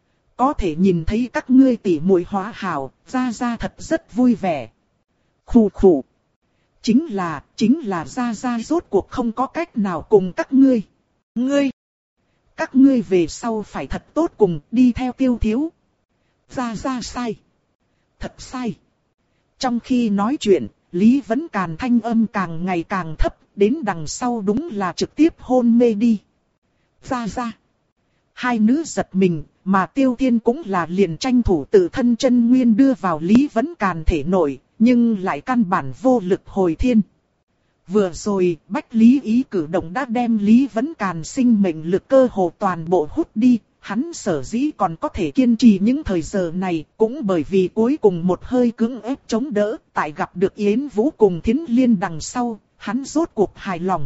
Có thể nhìn thấy các ngươi tỉ muội hóa hảo, ra ra thật rất vui vẻ. Khù khù. Chính là, chính là ra ra rốt cuộc không có cách nào cùng các ngươi. Ngươi. Các ngươi về sau phải thật tốt cùng đi theo Tiêu thiếu. Ra ra sai. Thật sai. Trong khi nói chuyện, Lý Vấn Càn thanh âm càng ngày càng thấp, đến đằng sau đúng là trực tiếp hôn mê đi. Ra ra. Hai nữ giật mình, mà Tiêu Thiên cũng là liền tranh thủ tự thân chân nguyên đưa vào Lý Vấn Càn thể nội, nhưng lại căn bản vô lực hồi thiên. Vừa rồi, Bách Lý Ý cử động đã đem Lý Vấn Càn sinh mệnh lực cơ hồ toàn bộ hút đi, hắn sở dĩ còn có thể kiên trì những thời giờ này, cũng bởi vì cuối cùng một hơi cưỡng ép chống đỡ, tại gặp được Yến Vũ cùng Thiến Liên đằng sau, hắn rốt cuộc hài lòng.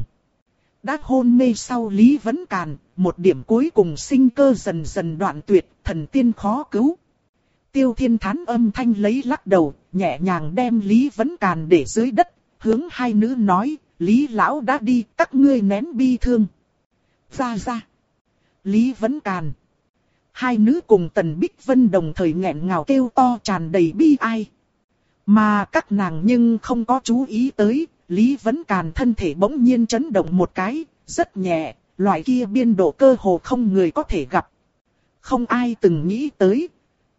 Đã hôn mê sau Lý Vấn Càn, một điểm cuối cùng sinh cơ dần dần đoạn tuyệt, thần tiên khó cứu. Tiêu Thiên thán âm thanh lấy lắc đầu, nhẹ nhàng đem Lý Vấn Càn để dưới đất, hướng hai nữ nói, Lý Lão đã đi, các ngươi nén bi thương. Ra ra. Lý Vấn Càn. Hai nữ cùng Tần Bích Vân đồng thời nghẹn ngào kêu to tràn đầy bi ai. Mà các nàng nhưng không có chú ý tới, Lý Vấn Càn thân thể bỗng nhiên chấn động một cái, rất nhẹ, loại kia biên độ cơ hồ không người có thể gặp. Không ai từng nghĩ tới.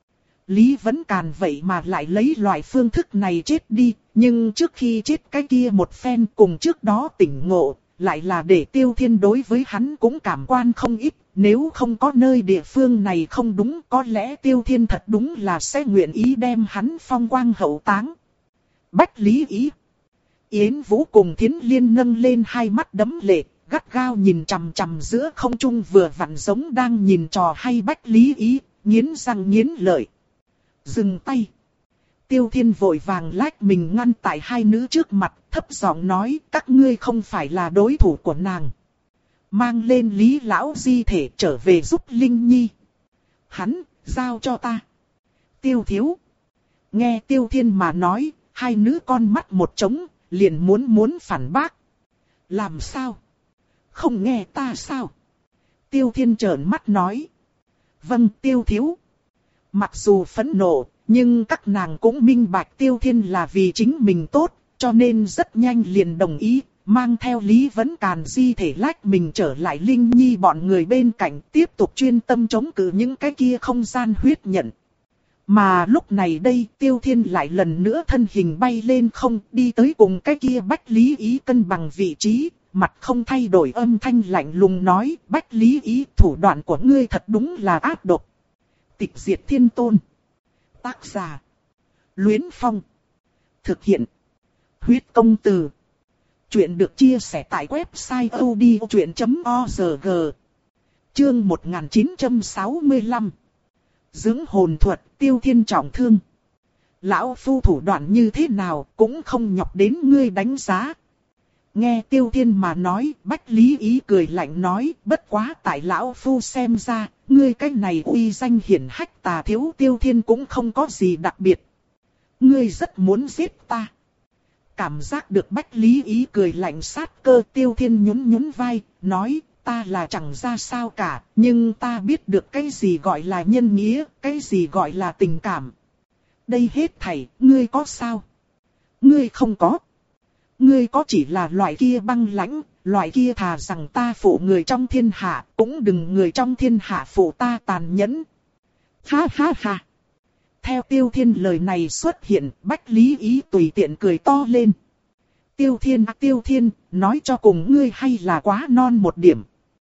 Lý Vấn Càn vậy mà lại lấy loại phương thức này chết đi, nhưng trước khi chết cái kia một phen cùng trước đó tỉnh ngộ, lại là để Tiêu Thiên đối với hắn cũng cảm quan không ít, nếu không có nơi địa phương này không đúng có lẽ Tiêu Thiên thật đúng là sẽ nguyện ý đem hắn phong quang hậu táng. Bách Lý Ý. Yến Vũ cùng Thiến Liên nâng lên hai mắt đẫm lệ, gắt gao nhìn chằm chằm giữa không trung vừa vặn giống đang nhìn trò hay Bách Lý Ý, nghiến răng nghiến lợi. Dừng tay. Tiêu Thiên vội vàng lách mình ngăn tại hai nữ trước mặt, thấp giọng nói các ngươi không phải là đối thủ của nàng. Mang lên Lý Lão di thể trở về giúp Linh Nhi. Hắn, giao cho ta. Tiêu thiếu. Nghe Tiêu Thiên mà nói, hai nữ con mắt một trống, liền muốn muốn phản bác. Làm sao? Không nghe ta sao? Tiêu Thiên trợn mắt nói. Vâng Tiêu thiếu. Mặc dù phẫn nộ, nhưng các nàng cũng minh bạch Tiêu Thiên là vì chính mình tốt, cho nên rất nhanh liền đồng ý, mang theo Lý Vấn Càn di thể lách mình trở lại Linh Nhi bọn người bên cạnh, tiếp tục chuyên tâm chống cự những cái kia không gian huyết nhận. Mà lúc này đây Tiêu Thiên lại lần nữa thân hình bay lên không, đi tới cùng cái kia Bách Lý Ý cân bằng vị trí, mặt không thay đổi âm thanh lạnh lùng nói, Bách Lý Ý thủ đoạn của ngươi thật đúng là ác độc. Tịch diệt thiên tôn. Tác giả. Luyến Phong. Thực hiện. Huyết công từ. Chuyện được chia sẻ tại website odchuyện chấm org. Chương một nghìn chín trăm sáu mươi lăm. Dưỡng hồn thuật Tiêu Thiên trọng thương. Lão phu thủ đoạn như thế nào cũng không nhọc đến ngươi đánh giá. Nghe Tiêu Thiên mà nói, Bách Lý Ý cười lạnh nói, bất quá tại lão phu xem ra, ngươi cái này uy danh hiển hách Tà Thiếu Tiêu Thiên cũng không có gì đặc biệt. Ngươi rất muốn giết ta. Cảm giác được Bách Lý Ý cười lạnh sát cơ, Tiêu Thiên nhún nhún vai, nói, ta là chẳng ra sao cả, nhưng ta biết được cái gì gọi là nhân nghĩa, cái gì gọi là tình cảm. Đây hết thảy, ngươi có sao? Ngươi không có. Ngươi có chỉ là loại kia băng lãnh, loại kia thà rằng ta phụ người trong thiên hạ, cũng đừng người trong thiên hạ phụ ta tàn nhẫn. Ha ha ha. Theo Tiêu Thiên lời này xuất hiện, Bách Lý Ý tùy tiện cười to lên. Tiêu Thiên à Tiêu Thiên, nói cho cùng ngươi hay là quá non một điểm.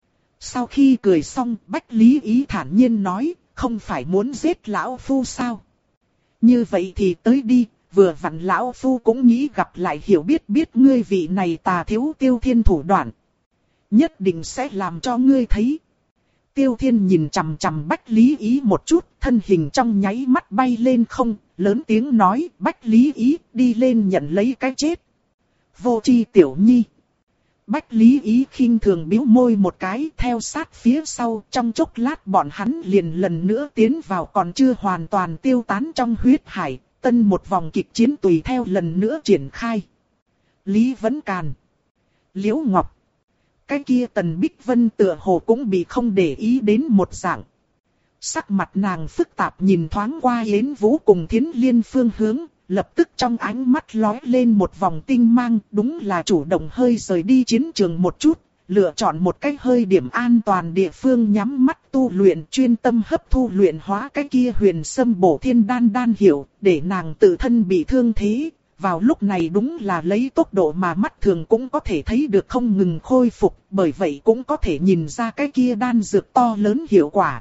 Sau khi cười xong, Bách Lý Ý thản nhiên nói, không phải muốn giết lão phu sao? Như vậy thì tới đi, vừa vặn lão phu cũng nghĩ gặp lại hiểu biết biết ngươi vị này Tà Thiếu Tiêu Thiên thủ đoạn. Nhất định sẽ làm cho ngươi thấy. Tiêu Thiên nhìn chằm chằm Bách Lý Ý một chút, thân hình trong nháy mắt bay lên không, lớn tiếng nói, Bách Lý Ý đi lên nhận lấy cái chết. Vô tri tiểu nhi. Bách Lý Ý khinh thường bĩu môi một cái, theo sát phía sau, trong chốc lát bọn hắn liền lần nữa tiến vào còn chưa hoàn toàn tiêu tán trong huyết hải, tân một vòng kịch chiến tùy theo lần nữa triển khai. Lý Vấn Càn, Liễu Ngọc, cái kia Tần Bích Vân tựa hồ cũng bị không để ý đến một dạng. Sắc mặt nàng phức tạp nhìn thoáng qua Yến Vũ cùng Thiến Liên phương hướng, lập tức trong ánh mắt lóe lên một vòng tinh mang, đúng là chủ động hơi rời đi chiến trường một chút, lựa chọn một cái hơi điểm an toàn địa phương nhắm mắt tu luyện, chuyên tâm hấp thu luyện hóa cái kia huyền sâm bổ thiên đan đan hiệu, để nàng tự thân bị thương thế. Vào lúc này đúng là lấy tốc độ mà mắt thường cũng có thể thấy được không ngừng khôi phục, bởi vậy cũng có thể nhìn ra cái kia đan dược to lớn hiệu quả.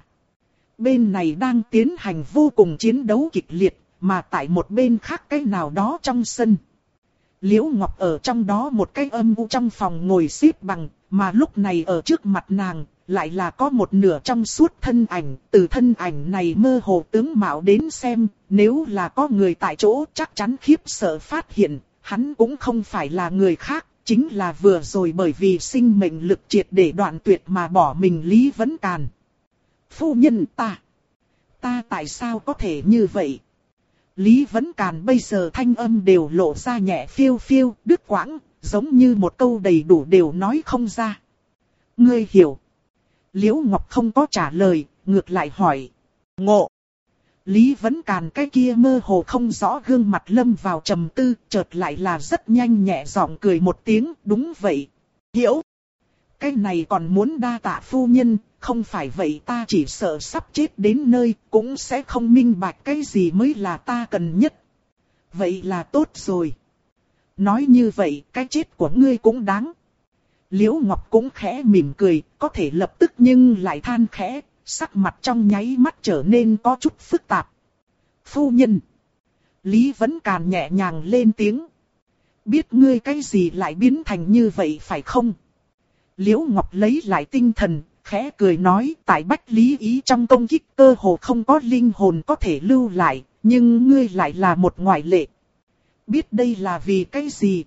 Bên này đang tiến hành vô cùng chiến đấu kịch liệt, mà tại một bên khác cái nào đó trong sân. Liễu Ngọc ở trong đó một cái âm u trong phòng ngồi xếp bằng, mà lúc này ở trước mặt nàng, lại là có một nửa trong suốt thân ảnh, từ thân ảnh này mơ hồ tướng mạo đến xem, nếu là có người tại chỗ chắc chắn khiếp sợ phát hiện, hắn cũng không phải là người khác, chính là vừa rồi bởi vì sinh mệnh lực triệt để đoạn tuyệt mà bỏ mình Lý Vấn Càn. Phu nhân ta, ta tại sao có thể như vậy? Lý Vấn Càn bây giờ thanh âm đều lộ ra nhẹ phiêu phiêu, đứt quãng, giống như một câu đầy đủ đều nói không ra. Ngươi hiểu. Liễu Ngọc không có trả lời, ngược lại hỏi. Ngộ. Lý Vấn Càn cái kia mơ hồ không rõ gương mặt lâm vào trầm tư, chợt lại là rất nhanh nhẹ giọng cười một tiếng, đúng vậy. Hiểu. Cái này còn muốn đa tạ phu nhân, không phải vậy ta chỉ sợ sắp chết đến nơi, cũng sẽ không minh bạch cái gì mới là ta cần nhất. Vậy là tốt rồi. Nói như vậy, cái chết của ngươi cũng đáng. Liễu Ngọc cũng khẽ mỉm cười, có thể lập tức nhưng lại than khẽ, sắc mặt trong nháy mắt trở nên có chút phức tạp. Phu nhân. Lý Vấn Càn nhẹ nhàng lên tiếng. Biết ngươi cái gì lại biến thành như vậy phải không? Liễu Ngọc lấy lại tinh thần, khẽ cười nói, tại Bách Lý Ý trong công kích cơ hồ không có linh hồn có thể lưu lại, nhưng ngươi lại là một ngoại lệ. Biết đây là vì cái gì?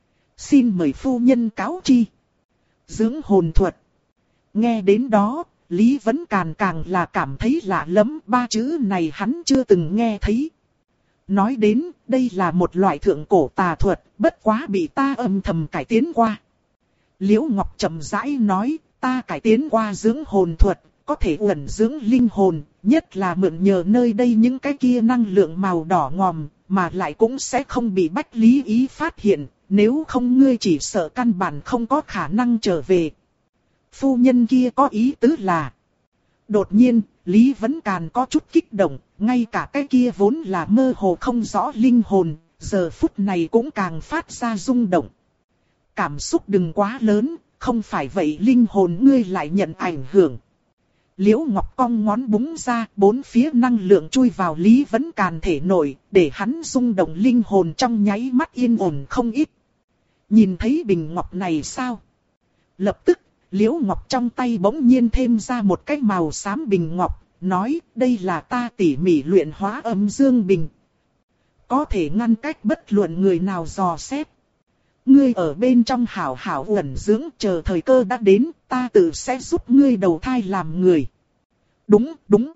Xin mời phu nhân cáo chi. Dưỡng hồn thuật. Nghe đến đó, Lý Vấn Càn càng là cảm thấy lạ lắm, ba chữ này hắn chưa từng nghe thấy. Nói đến, đây là một loại thượng cổ tà thuật, bất quá bị ta âm thầm cải tiến qua. Liễu Ngọc chậm rãi nói, ta cải tiến qua dưỡng hồn thuật, có thể ẩn dưỡng linh hồn, nhất là mượn nhờ nơi đây những cái kia năng lượng màu đỏ ngòm, mà lại cũng sẽ không bị Bách Lý Ý phát hiện, nếu không ngươi chỉ sợ căn bản không có khả năng trở về. Phu nhân kia có ý tứ là... Đột nhiên, Lý Vấn Càn có chút kích động, ngay cả cái kia vốn là mơ hồ không rõ linh hồn, giờ phút này cũng càng phát ra rung động. Cảm xúc đừng quá lớn, không phải vậy linh hồn ngươi lại nhận ảnh hưởng. Liễu Ngọc cong ngón búng ra, bốn phía năng lượng chui vào Lý Vấn Càn thể nội, để hắn rung động linh hồn trong nháy mắt yên ổn không ít. Nhìn thấy bình ngọc này sao? Lập tức, Liễu Ngọc trong tay bỗng nhiên thêm ra một cái màu xám bình ngọc, nói đây là ta tỉ mỉ luyện hóa âm dương bình. Có thể ngăn cách bất luận người nào dò xét. ngươi ở bên trong hảo hảo ẩn dưỡng, chờ thời cơ đã đến, ta tự sẽ giúp ngươi đầu thai làm người. Đúng, đúng.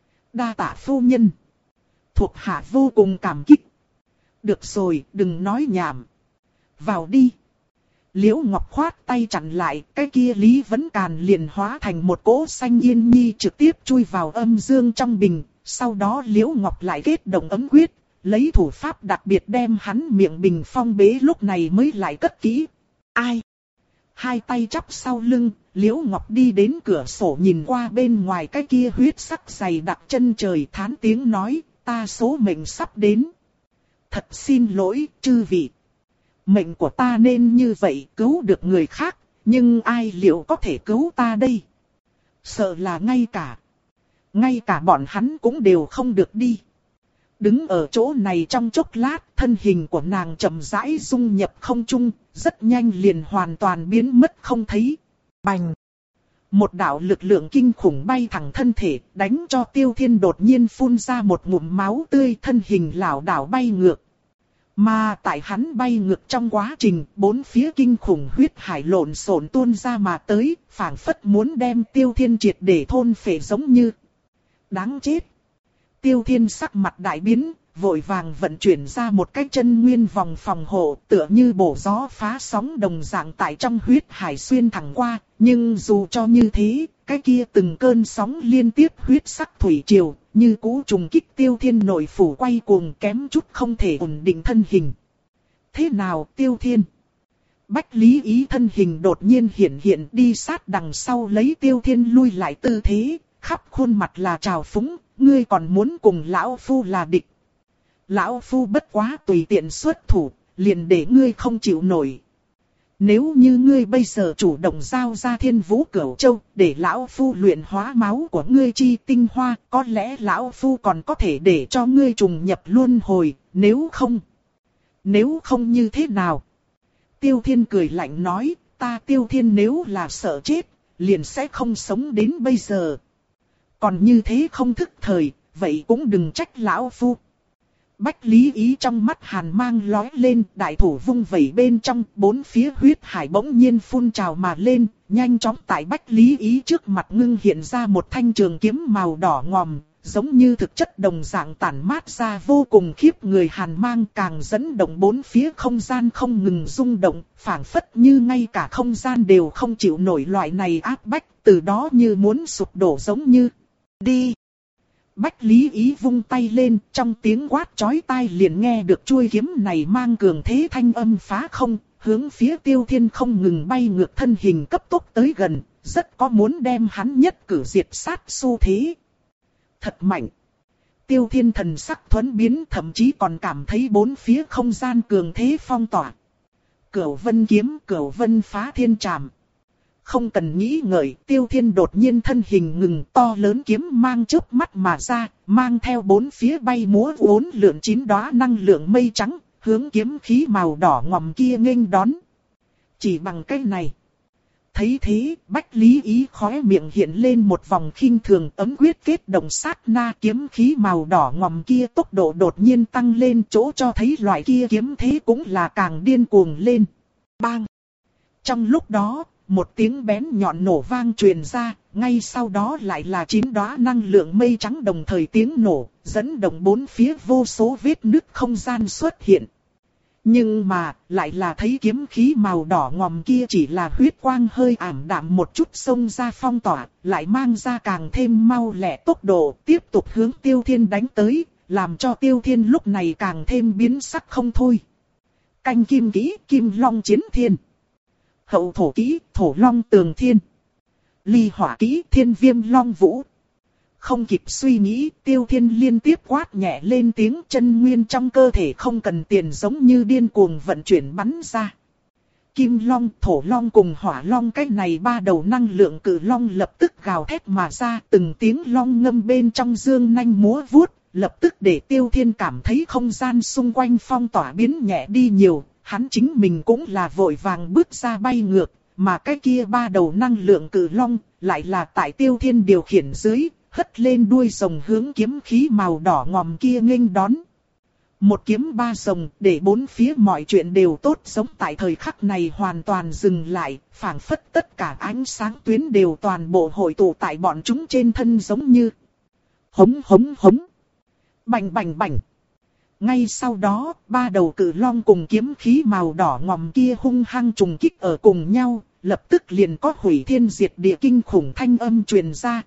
Đa tạ phu nhân. Thuộc hạ vô cùng cảm kích. Được rồi, đừng nói nhảm. Vào đi. Liễu Ngọc khoát tay chặn lại, cái kia Lý Vấn Càn liền hóa thành một cỗ xanh yên nhi trực tiếp chui vào âm dương trong bình. Sau đó Liễu Ngọc lại kết động ấm quyết, lấy thủ pháp đặc biệt đem hắn miệng bình phong bế, lúc này mới lại cất kỹ. Ai? Hai tay chắp sau lưng, Liễu Ngọc đi đến cửa sổ nhìn qua bên ngoài cái kia huyết sắc dày đặc chân trời, thán tiếng nói, ta số mệnh sắp đến. Thật xin lỗi, chư vị. Mệnh của ta nên như vậy, cứu được người khác, nhưng ai liệu có thể cứu ta đây? Sợ là ngay cả, ngay cả bọn hắn cũng đều không được đi. Đứng ở chỗ này trong chốc lát, thân hình của nàng chậm rãi dung nhập không trung, rất nhanh liền hoàn toàn biến mất không thấy. Bành! Một đạo lực lượng kinh khủng bay thẳng thân thể, đánh cho Tiêu Thiên đột nhiên phun ra một ngụm máu tươi, thân hình lảo đảo bay ngược. Mà tại hắn bay ngược trong quá trình, bốn phía kinh khủng huyết hải lộn xộn tuôn ra mà tới, phảng phất muốn đem Tiêu Thiên triệt để thôn phệ giống như. Đáng chết! Tiêu Thiên sắc mặt đại biến, vội vàng vận chuyển ra một cái chân nguyên vòng phòng hộ, tựa như bổ gió phá sóng đồng dạng tại trong huyết hải xuyên thẳng qua. Nhưng dù cho như thế, cái kia từng cơn sóng liên tiếp huyết sắc thủy triều, như cú trùng kích Tiêu Thiên nội phủ quay cuồng, kém chút không thể ổn định thân hình. Thế nào Tiêu Thiên? Bách Lý Ý thân hình đột nhiên hiện hiện đi sát đằng sau lấy Tiêu Thiên lui lại tư thế, khắp khuôn mặt là trào phúng, ngươi còn muốn cùng lão phu là địch. Lão phu bất quá tùy tiện xuất thủ, liền để ngươi không chịu nổi. Nếu như ngươi bây giờ chủ động giao ra Thiên Vũ Cửu Châu, để lão phu luyện hóa máu của ngươi chi tinh hoa, có lẽ lão phu còn có thể để cho ngươi trùng nhập luân hồi, nếu không. Nếu không như thế nào? Tiêu Thiên cười lạnh nói, ta Tiêu Thiên nếu là sợ chết, liền sẽ không sống đến bây giờ. Còn như thế không thức thời, vậy cũng đừng trách lão phu. Bách Lý Ý trong mắt hàn mang lóe lên, đại thủ vung vẩy bên trong, bốn phía huyết hải bỗng nhiên phun trào mà lên, nhanh chóng tại Bách Lý Ý trước mặt ngưng hiện ra một thanh trường kiếm màu đỏ ngòm, giống như thực chất đồng dạng tản mát ra vô cùng khiếp người hàn mang, càng dẫn động bốn phía không gian không ngừng rung động, phảng phất như ngay cả không gian đều không chịu nổi loại này áp bách, từ đó như muốn sụp đổ giống như. Đi! Bách Lý Ý vung tay lên, trong tiếng quát chói tai liền nghe được chuôi kiếm này mang cường thế thanh âm phá không, hướng phía Tiêu Thiên không ngừng bay ngược, thân hình cấp tốc tới gần, rất có muốn đem hắn nhất cử diệt sát xu thế. Thật mạnh! Tiêu Thiên thần sắc thuẫn biến, thậm chí còn cảm thấy bốn phía không gian cường thế phong tỏa. Cửu Vân kiếm, Cửu Vân phá thiên trảm. Không cần nghĩ ngợi, Tiêu Thiên đột nhiên thân hình ngừng, to lớn kiếm mang chớp mắt mà ra, mang theo bốn phía bay múa uốn lượn chín đóa năng lượng mây trắng, hướng kiếm khí màu đỏ ngòm kia nghênh đón. Chỉ bằng cái này. Thấy thế, Bách Lý Ý khóe miệng hiện lên một vòng khinh thường, ấm quyết kết động sát na, kiếm khí màu đỏ ngòm kia tốc độ đột nhiên tăng lên, chỗ cho thấy loại kia kiếm thế cũng là càng điên cuồng lên. Bang! Trong lúc đó, một tiếng bén nhọn nổ vang truyền ra, ngay sau đó lại là chín đóa năng lượng mây trắng đồng thời tiếng nổ, dẫn động bốn phía vô số vết nứt không gian xuất hiện. Nhưng mà, lại là thấy kiếm khí màu đỏ ngòm kia chỉ là huyết quang hơi ảm đạm một chút xông ra phong tỏa, lại mang ra càng thêm mau lẹ tốc độ, tiếp tục hướng Tiêu Thiên đánh tới, làm cho Tiêu Thiên lúc này càng thêm biến sắc không thôi. Canh kim kỹ, Kim Long Chiến Thiên. Hậu thổ kỹ, Thổ Long Tường Thiên. Ly hỏa kỹ, Thiên Viêm Long Vũ. Không kịp suy nghĩ, Tiêu Thiên liên tiếp quát nhẹ lên tiếng, chân nguyên trong cơ thể không cần tiền giống như điên cuồng vận chuyển bắn ra. Kim Long, Thổ Long cùng Hỏa Long, cái này ba đầu năng lượng cự long lập tức gào thét mà ra, từng tiếng long ngâm bên trong dương nanh múa vuốt, lập tức để Tiêu Thiên cảm thấy không gian xung quanh phong tỏa biến nhẹ đi nhiều. Hắn chính mình cũng là vội vàng bước ra bay ngược, mà cái kia ba đầu năng lượng cự long, lại là tại Tiêu Thiên điều khiển dưới, hất lên đuôi rồng hướng kiếm khí màu đỏ ngòm kia nghênh đón. Một kiếm ba rồng, để bốn phía mọi chuyện đều tốt giống tại thời khắc này hoàn toàn dừng lại, phảng phất tất cả ánh sáng tuyến đều toàn bộ hội tụ tại bọn chúng trên thân giống như hống hống hống, bành bành bành. Ngay sau đó, ba đầu cự long cùng kiếm khí màu đỏ ngòm kia hung hăng trùng kích ở cùng nhau, lập tức liền có hủy thiên diệt địa kinh khủng thanh âm truyền ra.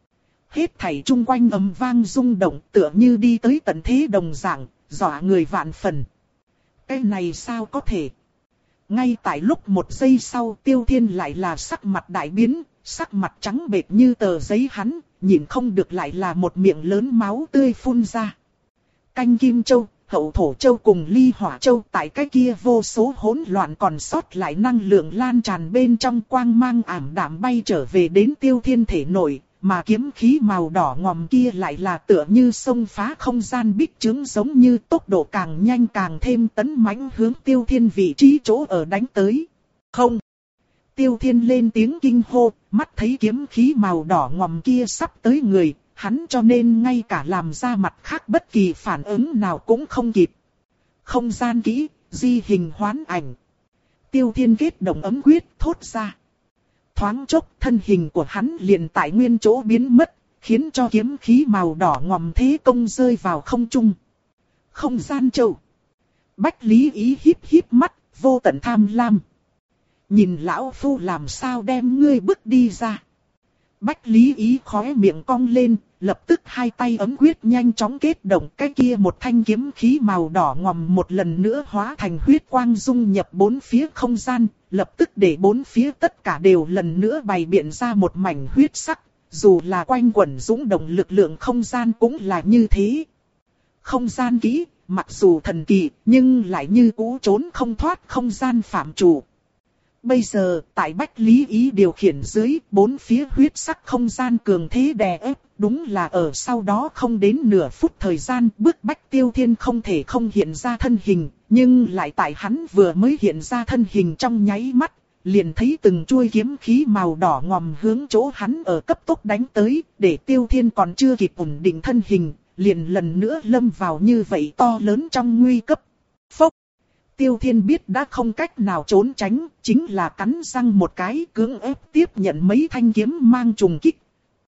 Hết thảy chung quanh ầm vang rung động tựa như đi tới tận thế đồng dạng, dọa người vạn phần. Cái này sao có thể? Ngay tại lúc một giây sau Tiêu Thiên lại là sắc mặt đại biến, sắc mặt trắng bệch như tờ giấy hắn, nhìn không được lại là một miệng lớn máu tươi phun ra. Canh Kim Châu, Hậu Thổ Châu cùng Ly Hỏa Châu tại cái kia vô số hỗn loạn còn sót lại năng lượng lan tràn bên trong quang mang ảm đạm bay trở về đến Tiêu Thiên thể nội, mà kiếm khí màu đỏ ngòm kia lại là tựa như xông phá không gian bích trướng giống như tốc độ càng nhanh càng thêm tấn mãnh hướng Tiêu Thiên vị trí chỗ ở đánh tới. Không! Tiêu Thiên lên tiếng kinh hô, mắt thấy kiếm khí màu đỏ ngòm kia sắp tới người. Hắn cho nên ngay cả làm ra mặt khác bất kỳ phản ứng nào cũng không kịp. Không gian kỹ, di hình hoán ảnh. Tiêu Thiên kết động ấm quyết thốt ra. Thoáng chốc thân hình của hắn liền tại nguyên chỗ biến mất, khiến cho kiếm khí màu đỏ ngòm thế công rơi vào không trung. Không gian châu. Bách Lý Ý híp híp mắt, vô tận tham lam. Nhìn lão phu làm sao đem ngươi bước đi ra. Bách Lý Ý khóe miệng cong lên, lập tức hai tay ấm quyết nhanh chóng kết động, cái kia một thanh kiếm khí màu đỏ ngòm một lần nữa hóa thành huyết quang dung nhập bốn phía không gian, lập tức để bốn phía tất cả đều lần nữa bày biện ra một mảnh huyết sắc, dù là quanh quẩn dũng động lực lượng không gian cũng là như thế. Không gian kỹ, mặc dù thần kỳ, nhưng lại như cũ trốn không thoát không gian phạm chủ. Bây giờ, tại Bách Lý Ý điều khiển dưới, bốn phía huyết sắc không gian cường thế đè ép, đúng là ở sau đó không đến nửa phút thời gian, bức bách Tiêu Thiên không thể không hiện ra thân hình, nhưng lại tại hắn vừa mới hiện ra thân hình trong nháy mắt, liền thấy từng chuôi kiếm khí màu đỏ ngòm hướng chỗ hắn ở cấp tốc đánh tới, để Tiêu Thiên còn chưa kịp ổn định thân hình, liền lần nữa lâm vào như vậy to lớn trong nguy cấp. Phốc! Tiêu Thiên biết đã không cách nào trốn tránh, chính là cắn răng một cái cưỡng ép tiếp nhận mấy thanh kiếm mang trùng kích.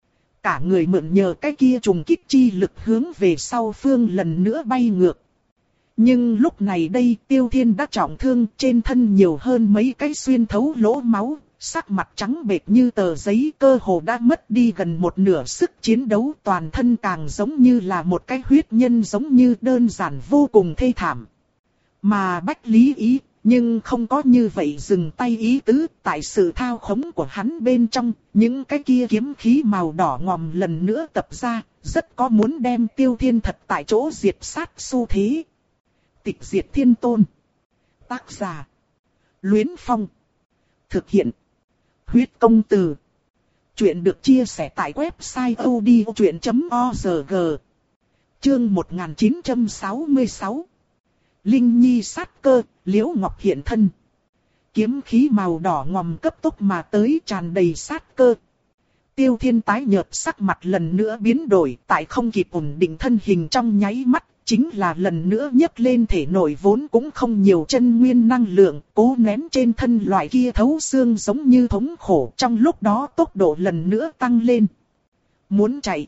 Cả người mượn nhờ cái kia trùng kích chi lực hướng về sau phương lần nữa bay ngược. Nhưng lúc này đây Tiêu Thiên đã trọng thương, trên thân nhiều hơn mấy cái xuyên thấu lỗ máu, sắc mặt trắng bệch như tờ giấy, cơ hồ đã mất đi gần một nửa sức chiến đấu, toàn thân càng giống như là một cái huyết nhân, giống như đơn giản vô cùng thê thảm. Mà Bách Lý Ý, nhưng không có như vậy dừng tay ý tứ, tại sự thao khống của hắn bên trong, những cái kia kiếm khí màu đỏ ngòm lần nữa tập ra, rất có muốn đem Tiêu Thiên thật tại chỗ diệt sát xu thế. Tịch diệt thiên tôn. Tác giả. Luyến Phong. Thực hiện. Huyết công từ. Chuyện được chia sẻ tại website odchuyện chấm org. Chương một nghìn chín trăm sáu mươi sáu. Linh Nhi sát cơ, Liễu Ngọc hiện thân. Kiếm khí màu đỏ ngòm cấp tốc mà tới, tràn đầy sát cơ. Tiêu Thiên tái nhợt sắc mặt lần nữa biến đổi, tại không kịp ổn định thân hình trong nháy mắt, chính là lần nữa nhấc lên thể nội vốn cũng không nhiều chân nguyên năng lượng, cố nén trên thân loại kia thấu xương giống như thống khổ, trong lúc đó tốc độ lần nữa tăng lên. Muốn chạy,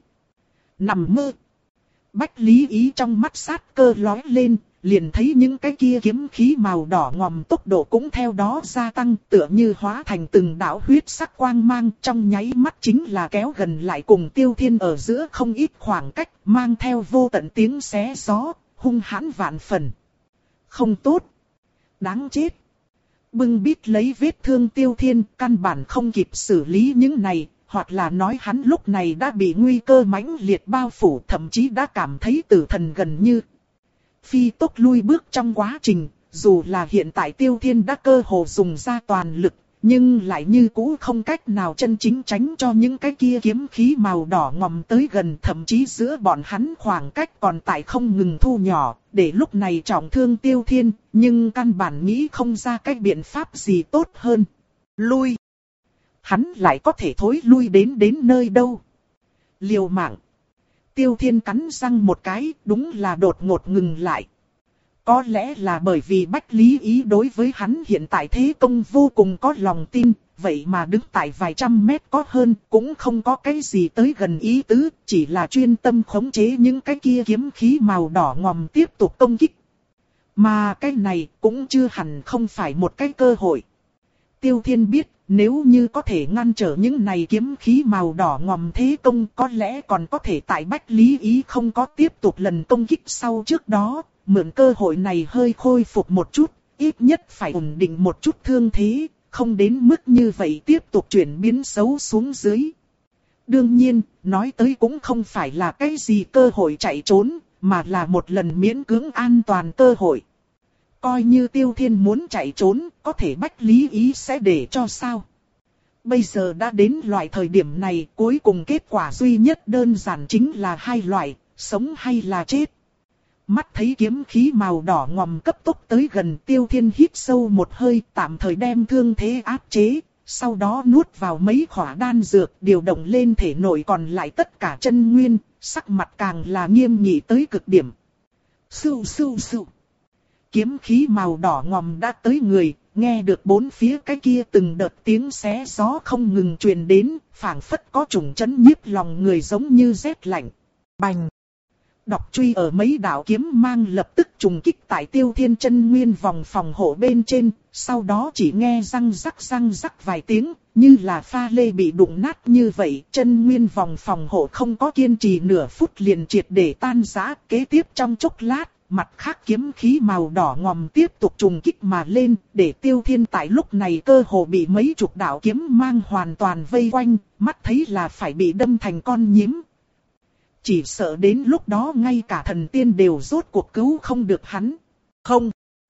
nằm mơ. Bách Lý Ý trong mắt sát cơ lóe lên, liền thấy những cái kia kiếm khí màu đỏ ngòm tốc độ cũng theo đó gia tăng, tựa như hóa thành từng đạo huyết sắc quang mang, trong nháy mắt chính là kéo gần lại cùng Tiêu Thiên ở giữa không ít khoảng cách, mang theo vô tận tiếng xé gió, hung hãn vạn phần. Không tốt, đáng chết. Bưng bít lấy vết thương Tiêu Thiên, căn bản không kịp xử lý những này, hoặc là nói hắn lúc này đã bị nguy cơ mãnh liệt bao phủ, thậm chí đã cảm thấy tử thần gần như phi tốc lui bước trong quá trình, dù là hiện tại Tiêu Thiên đã cơ hồ dùng ra toàn lực, nhưng lại như cũ không cách nào chân chính tránh cho những cái kia kiếm khí màu đỏ ngòm tới gần, thậm chí giữa bọn hắn khoảng cách còn tại không ngừng thu nhỏ, để lúc này trọng thương Tiêu Thiên, nhưng căn bản nghĩ không ra cách biện pháp gì tốt hơn. Lui! Hắn lại có thể thối lui đến đến nơi đâu? Liều mạng! Tiêu Thiên cắn răng một cái, đúng là đột ngột ngừng lại. Có lẽ là bởi vì Bách Lý Ý đối với hắn hiện tại thế công vô cùng có lòng tin, vậy mà đứng tại vài trăm mét có hơn cũng không có cái gì tới gần ý tứ, chỉ là chuyên tâm khống chế những cái kia kiếm khí màu đỏ ngòm tiếp tục công kích. Mà cái này cũng chưa hẳn không phải một cái cơ hội. Tiêu Thiên biết, nếu như có thể ngăn trở những này kiếm khí màu đỏ ngòm thế công, có lẽ còn có thể tại Bách Lý Ý không có tiếp tục lần công kích sau trước đó, mượn cơ hội này hơi khôi phục một chút, ít nhất phải ổn định một chút thương thế, không đến mức như vậy tiếp tục chuyển biến xấu xuống dưới. Đương nhiên, nói tới cũng không phải là cái gì cơ hội chạy trốn, mà là một lần miễn cưỡng an toàn cơ hội. Coi như Tiêu Thiên muốn chạy trốn, có thể Bách Lý Ý sẽ để cho sao? Bây giờ đã đến loại thời điểm này, cuối cùng kết quả duy nhất đơn giản chính là hai loại, sống hay là chết. Mắt thấy kiếm khí màu đỏ ngòm cấp tốc tới gần, Tiêu Thiên hít sâu một hơi, tạm thời đem thương thế áp chế, sau đó nuốt vào mấy khỏa đan dược, điều động lên thể nội còn lại tất cả chân nguyên, sắc mặt càng là nghiêm nghị tới cực điểm. Sưu sưu sưu. Kiếm khí màu đỏ ngòm đã tới người, nghe được bốn phía cái kia từng đợt tiếng xé gió không ngừng truyền đến, phảng phất có trùng chấn nhiếp lòng người giống như rét lạnh. Bành! Độc truy ở mấy đạo kiếm mang lập tức trùng kích tại Tiêu Thiên chân nguyên vòng phòng hộ bên trên, sau đó chỉ nghe răng rắc răng rắc vài tiếng, như là pha lê bị đụng nát như vậy, chân nguyên vòng phòng hộ không có kiên trì nửa phút liền triệt để tan rã, kế tiếp trong chốc lát. Mặt khác kiếm khí màu đỏ ngòm tiếp tục trùng kích mà lên, để Tiêu Thiên tại lúc này cơ hồ bị mấy chục đạo kiếm mang hoàn toàn vây quanh, mắt thấy là phải bị đâm thành con nhím. Chỉ sợ đến lúc đó ngay cả thần tiên đều rốt cuộc cứu không được hắn. Không,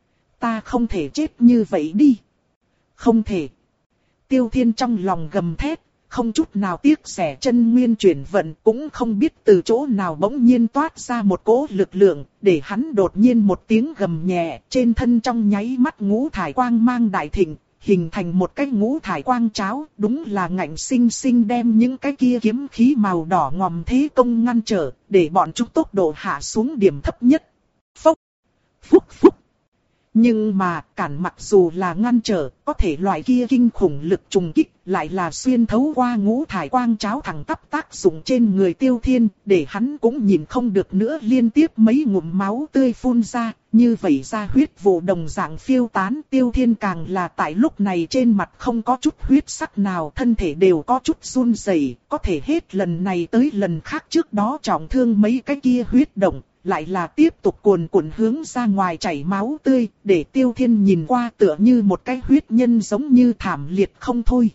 ta không thể chết như vậy đi. Không thể. Tiêu Thiên trong lòng gầm thét, không chút nào tiếc rẻ chân nguyên chuyển vận, cũng không biết từ chỗ nào bỗng nhiên toát ra một cỗ lực lượng, để hắn đột nhiên một tiếng gầm nhẹ, trên thân trong nháy mắt ngũ thải quang mang đại thịnh, hình thành một cái ngũ thải quang cháo, đúng là ngạnh sinh sinh đem những cái kia kiếm khí màu đỏ ngòm thế công ngăn trở, để bọn chúng tốc độ hạ xuống điểm thấp nhất. Phốc, phúc phúc. Nhưng mà cản mặc dù là ngăn trở, có thể loại kia kinh khủng lực trùng kích lại là xuyên thấu qua ngũ thải quang cháo thẳng tắp tác dụng trên người Tiêu Thiên, để hắn cũng nhìn không được nữa, liên tiếp mấy ngụm máu tươi phun ra, như vậy ra huyết vụ đồng dạng phiêu tán. Tiêu Thiên càng là tại lúc này trên mặt không có chút huyết sắc nào, thân thể đều có chút run rẩy, có thể hết lần này tới lần khác trước đó trọng thương mấy cái kia huyết động. Lại là tiếp tục cuồn cuộn hướng ra ngoài chảy máu tươi, để Tiêu Thiên nhìn qua tựa như một cái huyết nhân giống như thảm liệt không thôi.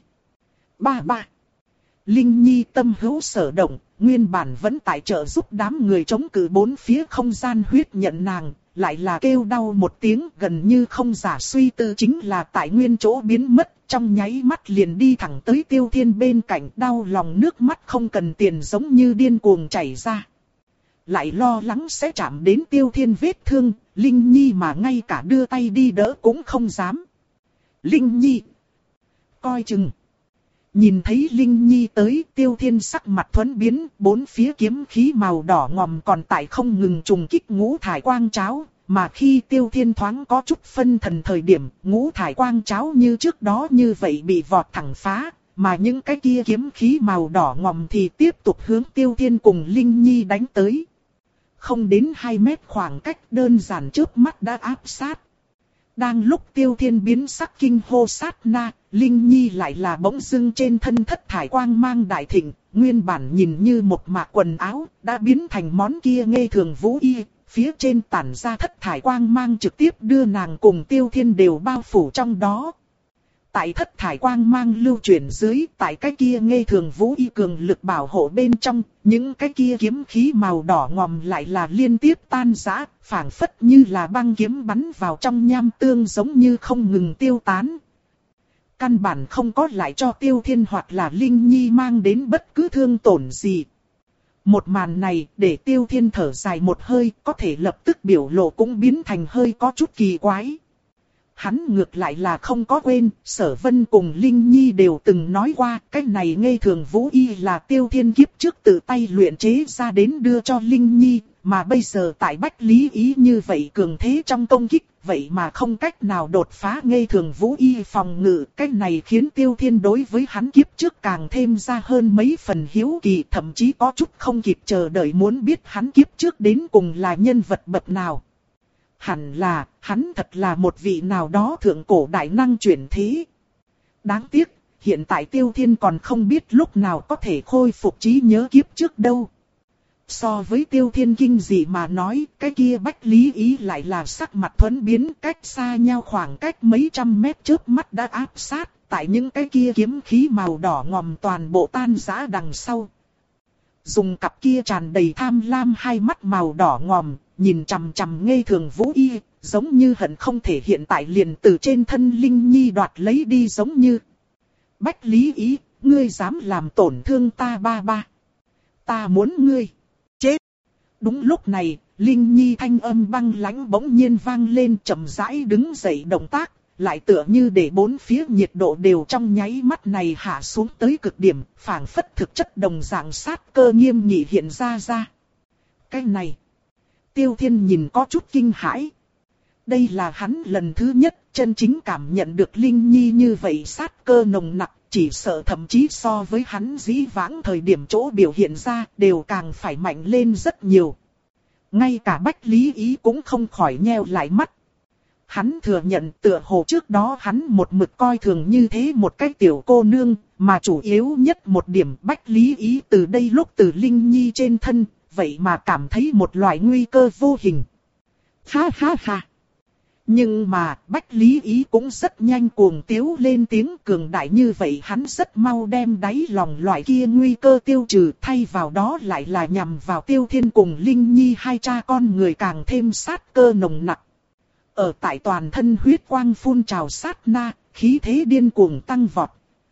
Ba ba. Linh Nhi tâm hữu sở động, nguyên bản vẫn tại trợ giúp đám người chống cự bốn phía không gian huyết nhận nàng, lại là kêu đau một tiếng, gần như không giả suy tư chính là tại nguyên chỗ biến mất, trong nháy mắt liền đi thẳng tới Tiêu Thiên bên cạnh, đau lòng nước mắt không cần tiền giống như điên cuồng chảy ra. Lại lo lắng sẽ chạm đến Tiêu Thiên vết thương, Linh Nhi mà ngay cả đưa tay đi đỡ cũng không dám. Linh Nhi! Coi chừng! Nhìn thấy Linh Nhi tới, Tiêu Thiên sắc mặt thuẫn biến, bốn phía kiếm khí màu đỏ ngòm còn tại không ngừng trùng kích ngũ thải quang cháo, mà khi Tiêu Thiên thoáng có chút phân thần thời điểm, ngũ thải quang cháo như trước đó như vậy bị vọt thẳng phá. Mà những cái kia kiếm khí màu đỏ ngòm thì tiếp tục hướng Tiêu Thiên cùng Linh Nhi đánh tới. Không đến hai mét khoảng cách, đơn giản chớp mắt đã áp sát. Đang lúc Tiêu Thiên biến sắc kinh hô sát na, Linh Nhi lại là bỗng dưng trên thân thất thải quang mang đại thịnh, nguyên bản nhìn như một mạc quần áo, đã biến thành món kia nghê thường vũ y, phía trên tản ra thất thải quang mang trực tiếp đưa nàng cùng Tiêu Thiên đều bao phủ trong đó. Tại thất thải quang mang lưu chuyển dưới, tại cái kia nghê thường vũ y cường lực bảo hộ bên trong, những cái kia kiếm khí màu đỏ ngòm lại là liên tiếp tan rã, phảng phất như là băng kiếm bắn vào trong nham tương giống như không ngừng tiêu tán. Căn bản không có lại cho Tiêu Thiên hoặc là Linh Nhi mang đến bất cứ thương tổn gì. Một màn này để Tiêu Thiên thở dài một hơi, có thể lập tức biểu lộ cũng biến thành hơi có chút kỳ quái. Hắn ngược lại là không có quên, Sở Vân cùng Linh Nhi đều từng nói qua, cái này nghê thường vũ y là Tiêu Thiên kiếp trước tự tay luyện chế ra đến đưa cho Linh Nhi, mà bây giờ tại Bách Lý Ý như vậy cường thế trong công kích, vậy mà không cách nào đột phá Ngây Thường Vũ Y phòng ngự. Cái này khiến Tiêu Thiên đối với hắn kiếp trước càng thêm ra hơn mấy phần hiếu kỳ, thậm chí có chút không kịp chờ đợi muốn biết hắn kiếp trước đến cùng là nhân vật bậc nào. Hẳn là, hắn thật là một vị nào đó thượng cổ đại năng chuyển thế. Đáng tiếc, hiện tại Tiêu Thiên còn không biết lúc nào có thể khôi phục trí nhớ kiếp trước đâu. So với Tiêu Thiên kinh dị mà nói, cái kia Bách Lý Ý lại là sắc mặt thuẫn biến, cách xa nhau khoảng cách mấy trăm mét chớp mắt đã áp sát, tại những cái kia kiếm khí màu đỏ ngòm toàn bộ tan rã đằng sau. Dùng cặp kia tràn đầy tham lam hai mắt màu đỏ ngòm, nhìn chằm chằm Ngây Thường Vũ Y, giống như hận không thể hiện tại liền từ trên thân Linh Nhi đoạt lấy đi giống như. Bách Lý Ý, ngươi dám làm tổn thương ta ba ba. Ta muốn ngươi chết. Đúng lúc này, Linh Nhi thanh âm băng lãnh bỗng nhiên vang lên, chậm rãi đứng dậy động tác, lại tựa như để bốn phía nhiệt độ đều trong nháy mắt này hạ xuống tới cực điểm, phảng phất thực chất đồng dạng sát cơ nghiêm nghị hiện ra ra. Cái này, Tiêu Thiên nhìn có chút kinh hãi. Đây là hắn lần thứ nhất chân chính cảm nhận được Linh Nhi như vậy sát cơ nồng nặc, chỉ sợ thậm chí so với hắn dĩ vãng thời điểm chỗ biểu hiện ra đều càng phải mạnh lên rất nhiều. Ngay cả Bách Lý Ý cũng không khỏi nheo lại mắt. Hắn thừa nhận tựa hồ trước đó hắn một mực coi thường như thế một cái tiểu cô nương, mà chủ yếu nhất một điểm Bách Lý Ý từ đây lúc từ Linh Nhi trên thân, vậy mà cảm thấy một loại nguy cơ vô hình. Ha ha ha! Nhưng mà Bách Lý Ý cũng rất nhanh cuồng tiếu lên tiếng, cường đại như vậy hắn rất mau đem đáy lòng loại kia nguy cơ tiêu trừ, thay vào đó lại là nhằm vào Tiêu Thiên cùng Linh Nhi hai cha con người càng thêm sát cơ nồng nặc. Ở tại toàn thân huyết quang phun trào sát na, khí thế điên cuồng tăng vọt.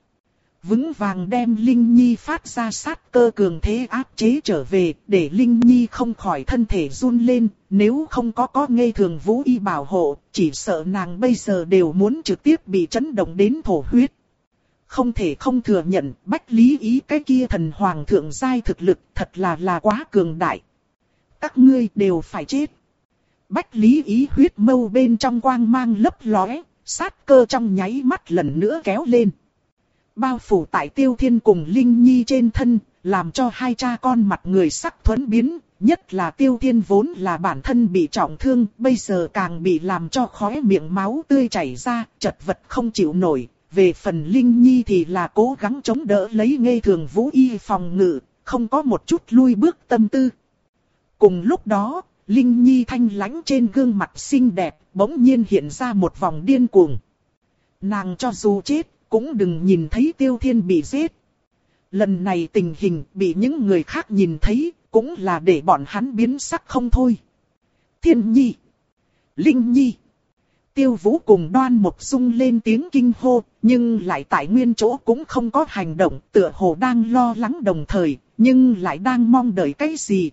Vững vàng đem Linh Nhi phát ra sát cơ cường thế áp chế trở về, để Linh Nhi không khỏi thân thể run lên, nếu không có có Ngây Thường Vũ Y bảo hộ, chỉ sợ nàng bây giờ đều muốn trực tiếp bị chấn động đến thổ huyết. Không thể không thừa nhận, Bách Lý Ý cái kia thần hoàng thượng giai thực lực thật là là quá cường đại. Các ngươi đều phải chết. Bách Lý Ý huyết mâu bên trong quang mang lấp lóe, sát cơ trong nháy mắt lần nữa kéo lên. Bao phủ tại Tiêu Thiên cùng Linh Nhi trên thân, làm cho hai cha con mặt người sắc thuẫn biến, nhất là Tiêu Thiên vốn là bản thân bị trọng thương, bây giờ càng bị làm cho khóe miệng máu tươi chảy ra, chật vật không chịu nổi. Về phần Linh Nhi thì là cố gắng chống đỡ lấy Ngây Thường Vũ Y phòng ngự, không có một chút lui bước tâm tư. Cùng lúc đó, Linh Nhi thanh lãnh trên gương mặt xinh đẹp, bỗng nhiên hiện ra một vòng điên cuồng. Nàng cho dù chết, cũng đừng nhìn thấy Tiêu Thiên bị giết. Lần này tình hình bị những người khác nhìn thấy, cũng là để bọn hắn biến sắc không thôi. Thiên Nhi, Linh Nhi, Tiêu Vũ cùng Đoan Mộc Dung lên tiếng kinh hô, nhưng lại tại nguyên chỗ cũng không có hành động, tựa hồ đang lo lắng đồng thời, nhưng lại đang mong đợi cái gì.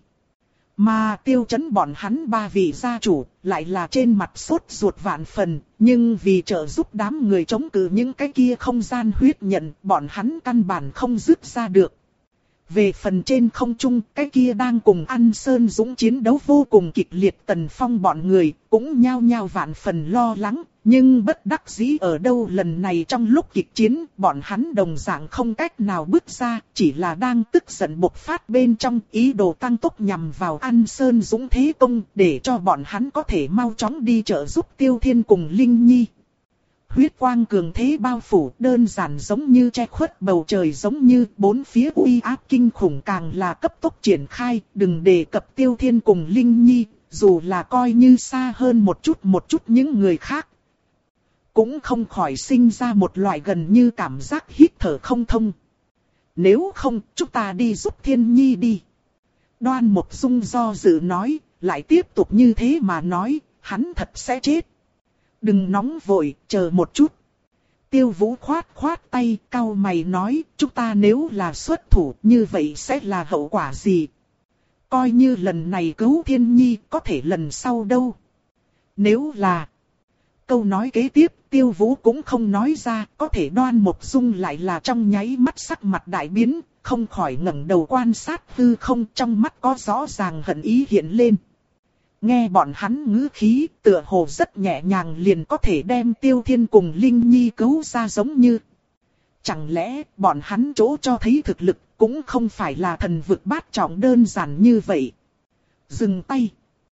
Mà Tiêu Chấn bọn hắn ba vị gia chủ, lại là trên mặt sốt ruột vạn phần, nhưng vì trợ giúp đám người chống cự những cái kia không gian huyết nhận, bọn hắn căn bản không dứt ra được. Về phần trên không trung, cái kia đang cùng An Sơn Dũng chiến đấu vô cùng kịch liệt Tần Phong bọn người, cũng nhao nhao vạn phần lo lắng, nhưng bất đắc dĩ ở đâu lần này trong lúc kịch chiến, bọn hắn đồng dạng không cách nào bước ra, chỉ là đang tức giận bộc phát bên trong ý đồ tăng tốc nhằm vào An Sơn Dũng thế công, để cho bọn hắn có thể mau chóng đi trợ giúp Tiêu Thiên cùng Linh Nhi. Huyết quang cường thế bao phủ, đơn giản giống như che khuất bầu trời, giống như bốn phía uy áp kinh khủng càng là cấp tốc triển khai, đừng đề cập Tiêu Thiên cùng Linh Nhi, dù là coi như xa hơn một chút một chút những người khác, cũng không khỏi sinh ra một loại gần như cảm giác hít thở không thông. Nếu không, chúng ta đi giúp Thiên Nhi đi. Đoan Mộc Dung do dự nói, lại tiếp tục như thế mà nói, hắn thật sẽ chết. Đừng nóng vội, chờ một chút. Tiêu Vũ khoát khoát tay, cau mày nói, chúng ta nếu là xuất thủ, như vậy sẽ là hậu quả gì? Coi như lần này cứu Thiên Nhi, có thể lần sau đâu? Nếu là... Câu nói kế tiếp, Tiêu Vũ cũng không nói ra, có thể Đoan Mộc Dung lại là trong nháy mắt sắc mặt đại biến, không khỏi ngẩng đầu quan sát hư không, trong mắt có rõ ràng hận ý hiện lên. Nghe bọn hắn ngữ khí, tựa hồ rất nhẹ nhàng liền có thể đem Tiêu Thiên cùng Linh Nhi cứu ra giống như. Chẳng lẽ bọn hắn chỗ cho thấy thực lực cũng không phải là thần vực bát trọng đơn giản như vậy. Dừng tay.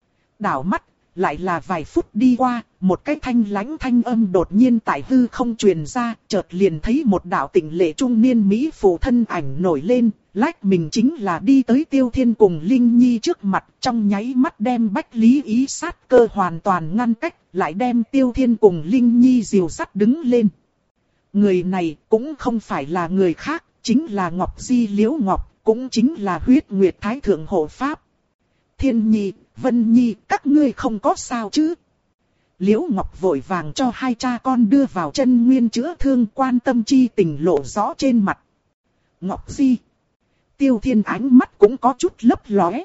Đảo mắt, lại là vài phút đi qua, một cái thanh lãnh thanh âm đột nhiên tại hư không truyền ra, chợt liền thấy một đạo tịnh lệ trung niên Mỹ phụ thân ảnh nổi lên, lách mình chính là đi tới Tiêu Thiên cùng Linh Nhi trước mặt, trong nháy mắt đem Bách Lý Ý sát cơ hoàn toàn ngăn cách, lại đem Tiêu Thiên cùng Linh Nhi dìu dắt đứng lên. Người này cũng không phải là người khác, chính là Ngọc Di Liễu Ngọc, cũng chính là Huyết Nguyệt Thái Thượng Hộ Pháp. Thiên Nhi, Vân Nhi, các ngươi không có sao chứ? Liễu Ngọc vội vàng cho hai cha con đưa vào chân nguyên chữa thương, quan tâm chi tình lộ rõ trên mặt. Ngọc Di. Tiêu Thiên ánh mắt cũng có chút lấp lóe.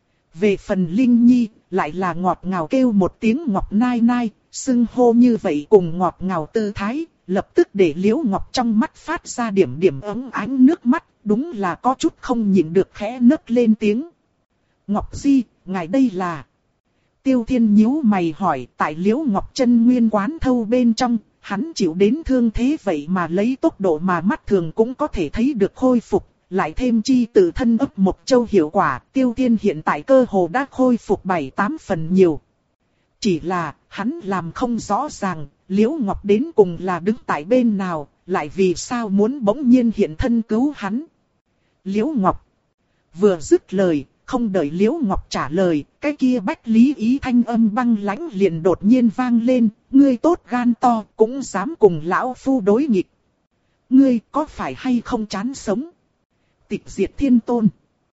Về phần Linh Nhi, lại là ngọt ngào kêu một tiếng Ngọc Nai Nai, xưng hô như vậy cùng ngọt ngào tư thái, lập tức để Liễu Ngọc trong mắt phát ra điểm điểm ấm ánh nước mắt, đúng là có chút không nhịn được khẽ nấc lên tiếng. Ngọc Di, ngài đây là... Tiêu Thiên nhíu mày hỏi, tại Liễu Ngọc chân nguyên quán thâu bên trong, hắn chịu đến thương thế vậy mà lấy tốc độ mà mắt thường cũng có thể thấy được khôi phục, lại thêm chi tự thân ấp một châu hiệu quả, Tiêu Thiên hiện tại cơ hồ đã khôi phục bảy tám phần nhiều. Chỉ là, hắn làm không rõ ràng, Liễu Ngọc đến cùng là đứng tại bên nào, lại vì sao muốn bỗng nhiên hiện thân cứu hắn. Liễu Ngọc vừa dứt lời, không đợi Liễu Ngọc trả lời, cái kia Bách Lý Ý thanh âm băng lãnh liền đột nhiên vang lên, ngươi tốt gan to, cũng dám cùng lão phu đối nghịch. Ngươi có phải hay không chán sống? Tịch diệt thiên tôn.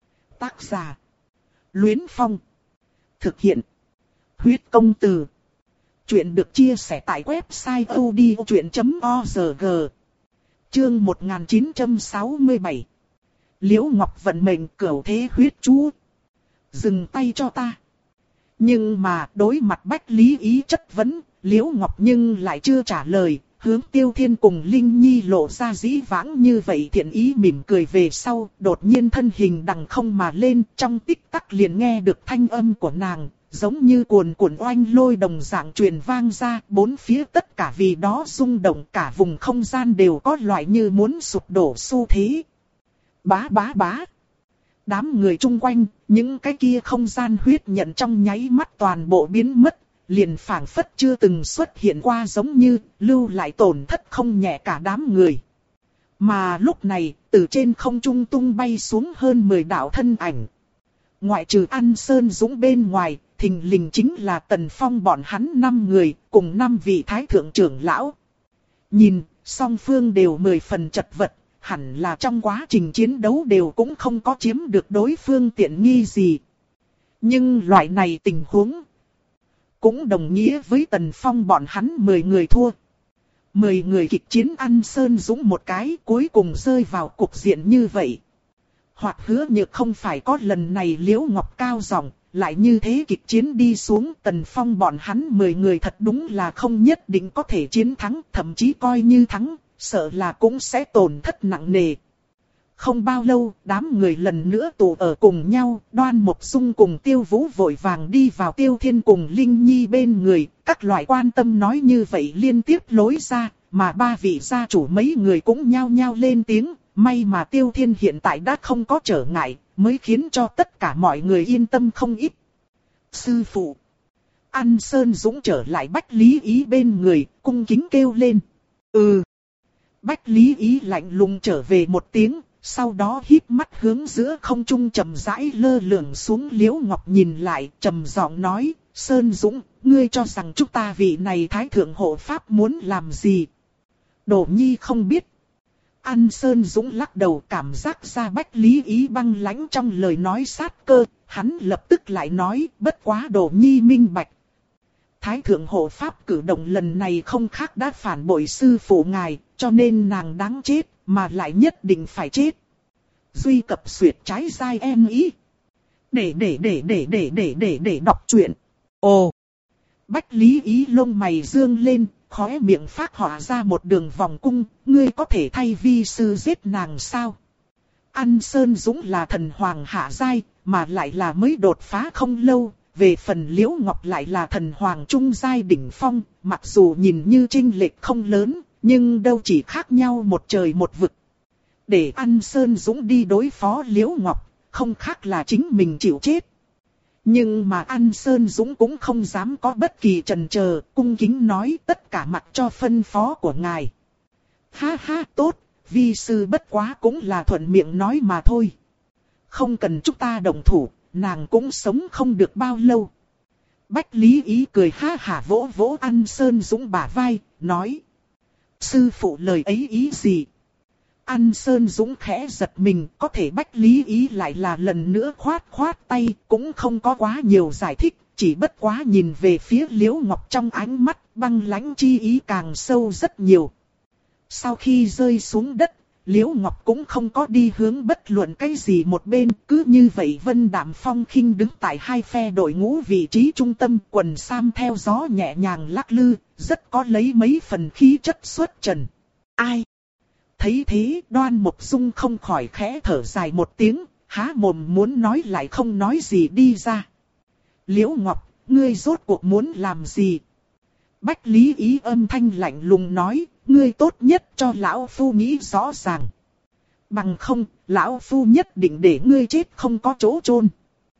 Tác giả. Luyến Phong. Thực hiện. Huyết công từ. Chuyện được chia sẻ tại website odchuyện chấm org. Chương một nghìn chín trăm sáu mươi bảy. Liễu Ngọc vận mệnh cửu thế huyết chú. Dừng tay cho ta. Nhưng mà đối mặt Bách Lý Ý chất vấn, Liễu Ngọc nhưng lại chưa trả lời, hướng Tiêu Thiên cùng Linh Nhi lộ ra dĩ vãng như vậy thiện ý mỉm cười về sau, đột nhiên thân hình đằng không mà lên, trong tích tắc liền nghe được thanh âm của nàng, giống như cuồn cuộn oanh lôi đồng dạng truyền vang ra, bốn phía tất cả vì đó rung động, cả vùng không gian đều có loại như muốn sụp đổ xu thế. Bá bá bá. Đám người chung quanh, những cái kia không gian huyết nhận trong nháy mắt toàn bộ biến mất, liền phảng phất chưa từng xuất hiện qua giống như, lưu lại tổn thất không nhẹ cả đám người. Mà lúc này, từ trên không trung tung bay xuống hơn mười đạo thân ảnh. Ngoại trừ An Sơn Dũng bên ngoài, thình lình chính là Tần Phong bọn hắn năm người, cùng năm vị thái thượng trưởng lão. Nhìn, song phương đều mười phần chật vật. Hẳn là trong quá trình chiến đấu đều cũng không có chiếm được đối phương tiện nghi gì. Nhưng loại này tình huống cũng đồng nghĩa với Tần Phong bọn hắn mười người thua. mười người kịch chiến An Sơn Dũng một cái cuối cùng rơi vào cục diện như vậy. Hoặc hứa nhược không phải có lần này Liễu Ngọc cao giọng, lại như thế kịch chiến đi xuống Tần Phong bọn hắn mười người thật đúng là không nhất định có thể chiến thắng, thậm chí coi như thắng. Sợ là cũng sẽ tổn thất nặng nề. Không bao lâu, đám người lần nữa tụ ở cùng nhau, Đoan Mộc Dung cùng Tiêu Vũ vội vàng đi vào Tiêu Thiên cùng Linh Nhi bên người, các loại quan tâm nói như vậy liên tiếp lối ra, mà ba vị gia chủ mấy người cũng nhao nhao lên tiếng, may mà Tiêu Thiên hiện tại đã không có trở ngại, mới khiến cho tất cả mọi người yên tâm không ít. Sư phụ. An Sơn Dũng trở lại Bách Lý Ý bên người, cung kính kêu lên. Ừ. Bách Lý Ý lạnh lùng trở về một tiếng, sau đó híp mắt hướng giữa không trung chậm rãi lơ lửng xuống. Liễu Ngọc nhìn lại, trầm giọng nói, Sơn Dũng, ngươi cho rằng chúng ta vị này Thái Thượng Hộ Pháp muốn làm gì? Đỗ Nhi không biết. An Sơn Dũng lắc đầu, cảm giác ra Bách Lý Ý băng lãnh trong lời nói sát cơ, hắn lập tức lại nói, bất quá Đỗ Nhi minh bạch. Thái Thượng Hộ Pháp cử động lần này không khác đã phản bội sư phụ ngài, cho nên nàng đáng chết, mà lại nhất định phải chết. Duy cập xuyệt trái dai em ý. Để để để để để để để để đọc truyện. Ồ! Bách Lý Ý lông mày dương lên, khóe miệng phát họa ra một đường vòng cung, ngươi có thể thay vi sư giết nàng sao? An Sơn Dũng là thần hoàng hạ giai, mà lại là mới đột phá không lâu. Về phần Liễu Ngọc lại là thần hoàng trung giai đỉnh phong, mặc dù nhìn như chênh lệch không lớn, nhưng đâu chỉ khác nhau một trời một vực. Để An Sơn Dũng đi đối phó Liễu Ngọc, không khác là chính mình chịu chết. Nhưng mà An Sơn Dũng cũng không dám có bất kỳ chần chờ, cung kính nói tất cả mặc cho phân phó của ngài. Ha ha, tốt, vi sư bất quá cũng là thuận miệng nói mà thôi. Không cần chúng ta động thủ, nàng cũng sống không được bao lâu. Bách Lý Ý cười ha hả vỗ vỗ An Sơn Dũng bả vai, nói. Sư phụ lời ấy ý gì? An Sơn Dũng khẽ giật mình, có thể Bách Lý Ý lại là lần nữa khoát khoát tay, cũng không có quá nhiều giải thích, chỉ bất quá nhìn về phía Liễu Ngọc trong ánh mắt, băng lãnh chi ý càng sâu rất nhiều. Sau khi rơi xuống đất, Liễu Ngọc cũng không có đi hướng bất luận cái gì một bên, cứ như vậy Vân Đạm Phong khinh đứng tại hai phe đội ngũ vị trí trung tâm, quần sam theo gió nhẹ nhàng lắc lư, rất có lấy mấy phần khí chất xuất trần. Ai? Thấy thế, Đoan Mộc Dung không khỏi khẽ thở dài một tiếng, há mồm muốn nói lại không nói gì đi ra. Liễu Ngọc, ngươi rốt cuộc muốn làm gì? Bách Lý Ý âm thanh lạnh lùng nói, ngươi tốt nhất cho lão phu nghĩ rõ ràng. Bằng không, lão phu nhất định để ngươi chết không có chỗ chôn.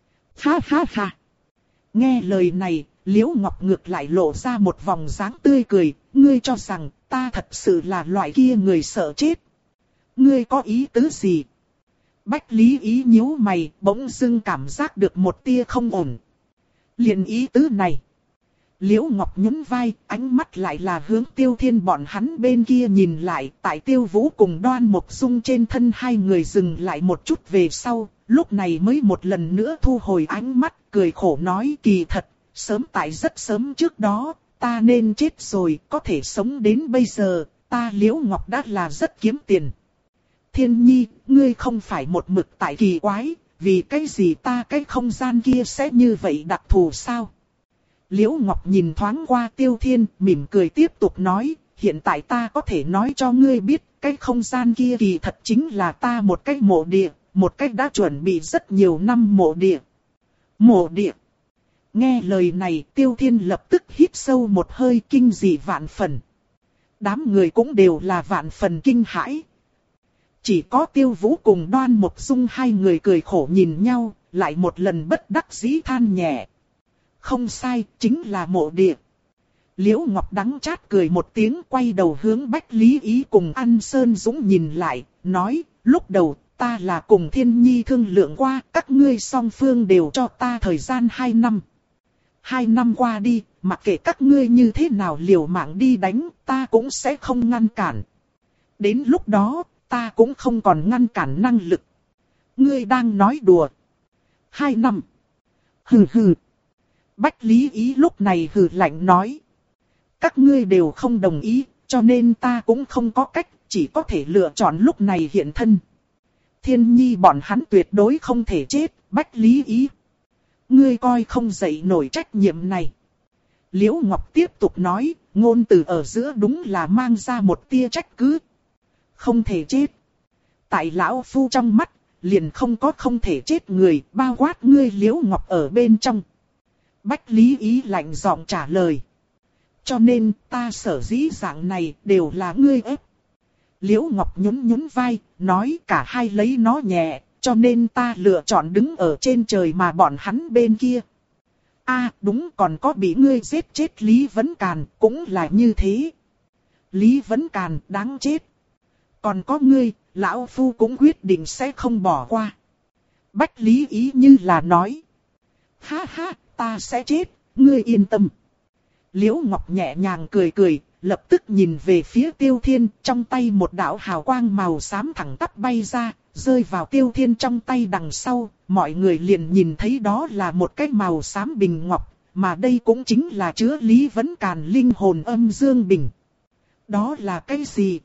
Ha ha ha. Nghe lời này, Liễu Ngọc ngược lại lộ ra một vòng dáng tươi cười, ngươi cho rằng ta thật sự là loại kia người sợ chết. Ngươi có ý tứ gì? Bách Lý Ý nhíu mày, bỗng dưng cảm giác được một tia không ổn. Liền ý tứ này. Liễu Ngọc nhún vai, ánh mắt lại là hướng Tiêu Thiên bọn hắn bên kia nhìn lại, tại Tiêu Vũ cùng Đoan Mộc Dung trên thân hai người dừng lại một chút về sau, lúc này mới một lần nữa thu hồi ánh mắt, cười khổ nói kỳ thật, sớm tại rất sớm trước đó, ta nên chết rồi, có thể sống đến bây giờ, ta Liễu Ngọc đã là rất kiếm tiền. Thiên Nhi, ngươi không phải một mực tại kỳ quái, vì cái gì ta cái không gian kia sẽ như vậy đặc thù sao? Liễu Ngọc nhìn thoáng qua Tiêu Thiên, mỉm cười tiếp tục nói, hiện tại ta có thể nói cho ngươi biết, cái không gian kia kỳ thật chính là ta một cái mộ địa, một cái đã chuẩn bị rất nhiều năm mộ địa. Mộ địa. Nghe lời này, Tiêu Thiên lập tức hít sâu một hơi kinh dị vạn phần. Đám người cũng đều là vạn phần kinh hãi. Chỉ có Tiêu Vũ cùng Đoan Mộc Dung hai người cười khổ nhìn nhau, lại một lần bất đắc dĩ than nhẹ. Không sai, chính là mộ địa. Liễu Ngọc đắng chát cười một tiếng, quay đầu hướng Bách Lý Ý cùng An Sơn Dũng nhìn lại, nói, lúc đầu, ta là cùng Thiên Nhi thương lượng qua, các ngươi song phương đều cho ta thời gian hai năm. Hai năm qua đi, mặc kệ các ngươi như thế nào liều mạng đi đánh, ta cũng sẽ không ngăn cản. Đến lúc đó, ta cũng không còn ngăn cản năng lực. Ngươi đang nói đùa. Hai năm. Hừ hừ. Bách Lý Ý lúc này hừ lạnh nói. Các ngươi đều không đồng ý, cho nên ta cũng không có cách, chỉ có thể lựa chọn lúc này hiện thân. Thiên Nhi bọn hắn tuyệt đối không thể chết, Bách Lý Ý. Ngươi coi không dậy nổi trách nhiệm này. Liễu Ngọc tiếp tục nói, ngôn từ ở giữa đúng là mang ra một tia trách cứ. Không thể chết. Tại lão phu trong mắt, liền không có không thể chết người, bao quát ngươi Liễu Ngọc ở bên trong. Bách Lý Ý lạnh giọng trả lời. Cho nên ta sở dĩ dạng này đều là ngươi ép. Liễu Ngọc nhún nhún vai, nói cả hai lấy nó nhẹ, cho nên ta lựa chọn đứng ở trên trời mà bọn hắn bên kia. A à, đúng, còn có bị ngươi giết chết Lý Vấn Càn, cũng là như thế. Lý Vấn Càn đáng chết. Còn có ngươi, lão phu cũng quyết định sẽ không bỏ qua. Bách Lý Ý như là nói. Ha ha, ta sẽ chết, ngươi yên tâm. Liễu Ngọc nhẹ nhàng cười cười, lập tức nhìn về phía Tiêu Thiên, trong tay một đạo hào quang màu xám thẳng tắp bay ra, rơi vào Tiêu Thiên trong tay đằng sau, mọi người liền nhìn thấy đó là một cái màu xám bình ngọc, mà đây cũng chính là chứa Lý Vấn Càn linh hồn âm dương bình. Đó là cái gì?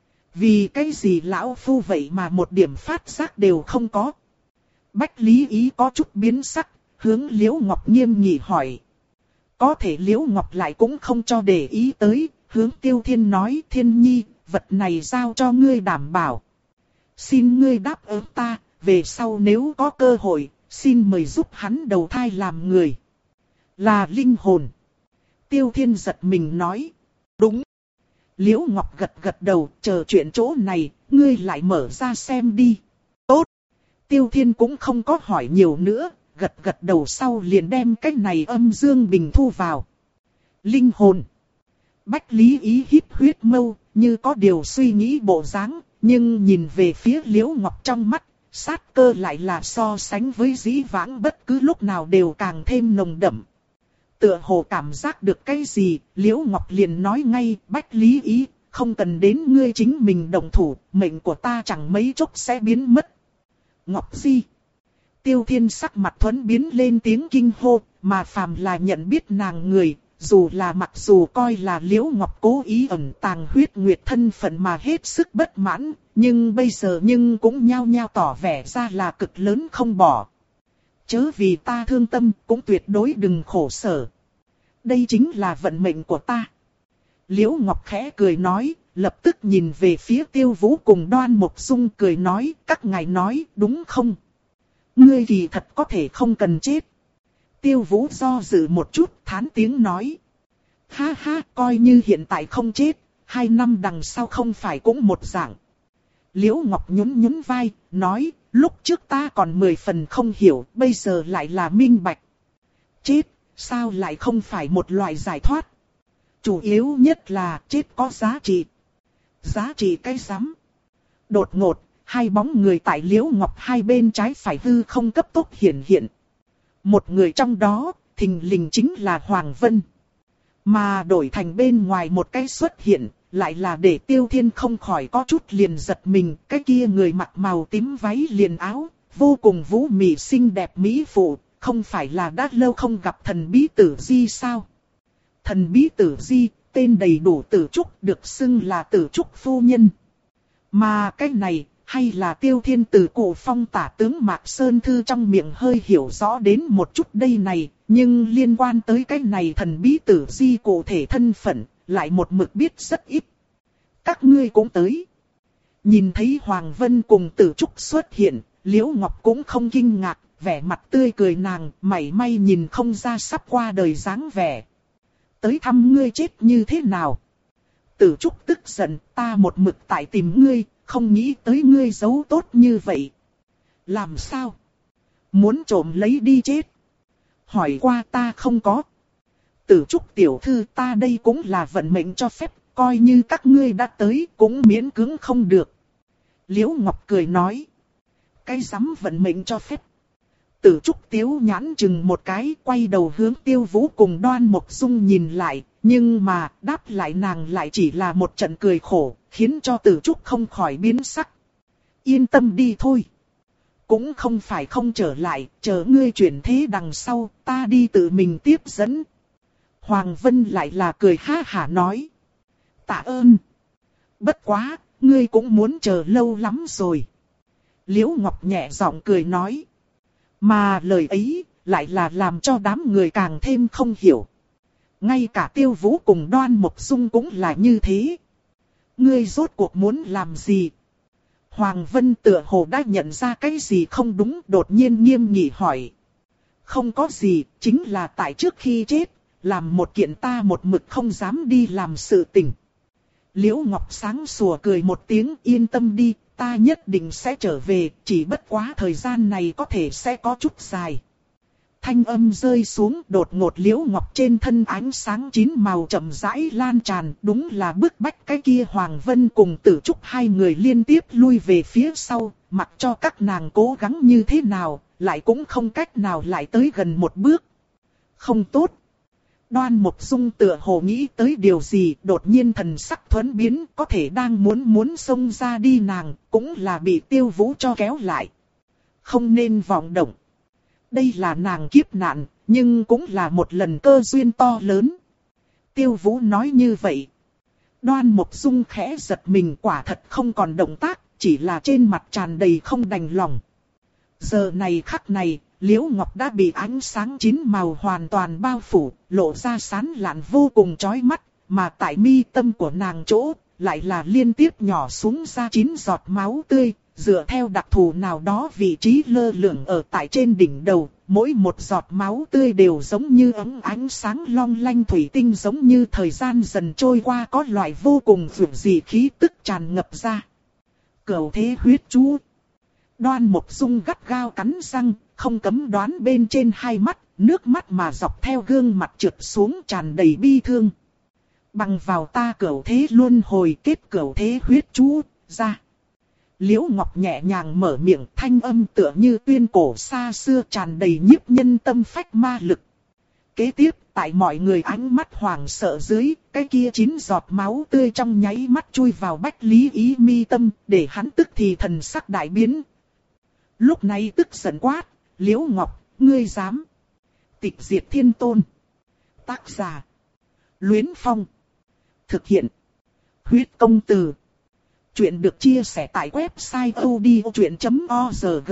Vì cái gì lão phu vậy mà một điểm phát giác đều không có? Bách Lý Ý có chút biến sắc, hướng Liễu Ngọc nghiêm nghị hỏi. Có thể Liễu Ngọc lại cũng không cho để ý tới, hướng Tiêu Thiên nói, Thiên Nhi, vật này giao cho ngươi đảm bảo. xin ngươi đáp ứng ta, về sau nếu có cơ hội, xin mời giúp hắn đầu thai làm người. Là linh hồn. Tiêu Thiên giật mình nói. Đúng. Liễu Ngọc gật gật đầu, chờ chuyện chỗ này, ngươi lại mở ra xem đi. Tốt. Tiêu Thiên cũng không có hỏi nhiều nữa, gật gật đầu sau liền đem cái này âm dương bình thu vào. Linh hồn. Bách Lý Ý hít huyết mâu, như có điều suy nghĩ bộ dáng, nhưng nhìn về phía Liễu Ngọc trong mắt, sát cơ lại là so sánh với dĩ vãng bất cứ lúc nào đều càng thêm nồng đậm. Tựa hồ cảm giác được cái gì, Liễu Ngọc liền nói ngay, Bách Lý Ý, không cần đến ngươi chính mình động thủ, mệnh của ta chẳng mấy chốc sẽ biến mất. Ngọc Di. Tiêu Thiên sắc mặt thuẫn biến lên tiếng kinh hô, mà phàm là nhận biết nàng người, dù là mặc dù coi là Liễu Ngọc cố ý ẩn tàng huyết nguyệt thân phận mà hết sức bất mãn, nhưng bây giờ nhưng cũng nhao nhao tỏ vẻ ra là cực lớn không bỏ. Chớ vì ta thương tâm, cũng tuyệt đối đừng khổ sở. Đây chính là vận mệnh của ta. Liễu Ngọc khẽ cười nói, lập tức nhìn về phía Tiêu Vũ cùng Đoan Mộc Dung cười nói, các ngài nói đúng không? Ngươi kỳ thật có thể không cần chết. Tiêu Vũ do dự một chút, thán tiếng nói. Ha ha, coi như hiện tại không chết, hai năm đằng sau không phải cũng một dạng. Liễu Ngọc nhún nhún vai, nói, lúc trước ta còn mười phần không hiểu, bây giờ lại là minh bạch. Chết, sao lại không phải một loại giải thoát? Chủ yếu nhất là chết có giá trị. Giá trị cái rắm. Đột ngột, hai bóng người tại Liễu Ngọc hai bên trái phải hư không cấp tốc hiện hiện. Một người trong đó, thình lình chính là Hoàng Vân. Mà đổi thành bên ngoài một cái xuất hiện, lại là để Tiêu Thiên không khỏi có chút liền giật mình. Cái kia người mặc màu tím váy liền áo, vô cùng vũ mị xinh đẹp mỹ phụ, không phải là đã lâu không gặp thần bí Tử Di sao? Thần bí Tử Di, tên đầy đủ Tử Trúc, được xưng là Tử Trúc phu nhân. Mà cái này, hay là Tiêu Thiên từ Cụ Phong tả tướng Mạc Sơn Thư trong miệng hơi hiểu rõ đến một chút đây này, nhưng liên quan tới cái này thần bí Tử Di cụ thể thân phận, lại một mực biết rất ít. Các ngươi cũng tới. Nhìn thấy Hoàng Vân cùng Tử Trúc xuất hiện, Liễu Ngọc cũng không kinh ngạc, vẻ mặt tươi cười nàng, mảy may nhìn không ra sắp qua đời dáng vẻ. Tới thăm ngươi chết như thế nào? Tử Trúc tức giận, ta một mực tại tìm ngươi, không nghĩ tới ngươi giấu tốt như vậy. Làm sao? Muốn trộm lấy đi chết? Hỏi qua ta không có. Tử Trúc tiểu thư, ta đây cũng là vận mệnh cho phép, coi như các ngươi đã tới cũng miễn cưỡng không được. Liễu Ngọc cười nói. Cái rắm vận mệnh cho phép. Tử Trúc tiếu nhãn chừng một cái, quay đầu hướng Tiêu Vũ cùng Đoan Mộc Dung nhìn lại, nhưng mà đáp lại nàng lại chỉ là một trận cười khổ, khiến cho Tử Trúc không khỏi biến sắc. Yên tâm đi thôi. Cũng không phải không trở lại, chờ ngươi chuyển thế đằng sau, ta đi tự mình tiếp dẫn. Hoàng Vân lại là cười ha hả nói. Tạ ơn. Bất quá, ngươi cũng muốn chờ lâu lắm rồi. Liễu Ngọc nhẹ giọng cười nói. Mà lời ấy, lại là làm cho đám người càng thêm không hiểu. Ngay cả Tiêu Vũ cùng Đoan Mộc Dung cũng là như thế. Ngươi rốt cuộc muốn làm gì? Hoàng Vân tựa hồ đã nhận ra cái gì không đúng, đột nhiên nghiêm nghị hỏi. Không có gì, chính là tại trước khi chết, làm một kiện ta một mực không dám đi làm sự tình. Liễu Ngọc sáng sủa cười một tiếng, yên tâm đi, ta nhất định sẽ trở về, chỉ bất quá thời gian này có thể sẽ có chút dài. Thanh âm rơi xuống, đột ngột Liễu Ngọc trên thân ánh sáng chín màu chậm rãi lan tràn, đúng là bức bách cái kia Hoàng Vân cùng Tử Trúc hai người liên tiếp lui về phía sau, mặc cho các nàng cố gắng như thế nào, lại cũng không cách nào lại tới gần một bước. Không tốt. Đoan Mộc Dung tựa hồ nghĩ tới điều gì, đột nhiên thần sắc thuẫn biến, có thể đang muốn muốn xông ra đi nàng, cũng là bị Tiêu Vũ cho kéo lại. Không nên vọng động. Đây là nàng kiếp nạn, nhưng cũng là một lần cơ duyên to lớn. Tiêu Vũ nói như vậy. Đoan Mộc Dung khẽ giật mình, quả thật không còn động tác, chỉ là trên mặt tràn đầy không đành lòng. Giờ này khắc này, Liễu Ngọc đã bị ánh sáng chín màu hoàn toàn bao phủ, lộ ra sáng lạn vô cùng chói mắt, mà tại mi tâm của nàng chỗ, lại là liên tiếp nhỏ xuống ra chín giọt máu tươi, dựa theo đặc thù nào đó vị trí lơ lửng ở tại trên đỉnh đầu, mỗi một giọt máu tươi đều giống như ấm ánh sáng long lanh thủy tinh, giống như thời gian dần trôi qua có loại vô cùng vượt dị khí tức tràn ngập ra. Cửu thế huyết chú. Đoan Mộc Dung gắt gao cắn răng, không cấm đoán bên trên hai mắt, nước mắt mà dọc theo gương mặt trượt xuống tràn đầy bi thương. Bằng vào ta cửu thế luân hồi kết cửu thế huyết chú, ra. Liễu Ngọc nhẹ nhàng mở miệng, thanh âm tựa như tuyên cổ xa xưa tràn đầy nhiếp nhân tâm phách ma lực. Kế tiếp, tại mọi người ánh mắt hoảng sợ dưới, cái kia chín giọt máu tươi trong nháy mắt chui vào Bách Lý Ý mi tâm, để hắn tức thì thần sắc đại biến. Lúc này tức giận quát, Liễu Ngọc, ngươi dám tịch diệt thiên tôn. Tác giả: Luyến Phong. Thực hiện: Huyết Công Từ. Chuyện được chia sẻ tại website odchuyện chấm org.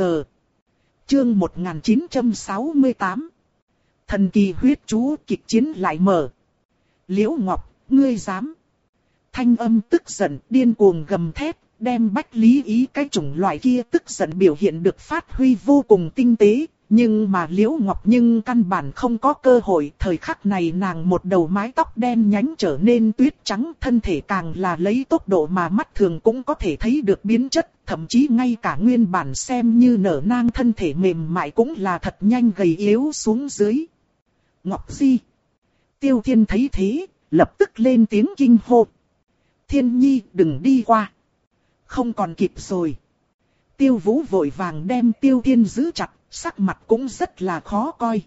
Chương một nghìn chín trăm sáu mươi tám. Thần kỳ huyết chú kịch chiến lại mở. Liễu Ngọc, ngươi dám. Thanh âm tức giận điên cuồng gầm thét, đem Bách Lý Ý cái chủng loại kia tức giận biểu hiện được phát huy vô cùng tinh tế. Nhưng mà Liễu Ngọc nhưng căn bản không có cơ hội. Thời khắc này nàng một đầu mái tóc đen nhánh trở nên tuyết trắng, thân thể càng là lấy tốc độ mà mắt thường cũng có thể thấy được biến chất. Thậm chí ngay cả nguyên bản xem như nở nang thân thể mềm mại cũng là thật nhanh gầy yếu xuống dưới. Ngọc Di. Tiêu Thiên thấy thế, lập tức lên tiếng kinh hô. Thiên Nhi, đừng đi qua. Không còn kịp rồi. Tiêu Vũ vội vàng đem Tiêu Thiên giữ chặt, sắc mặt cũng rất là khó coi.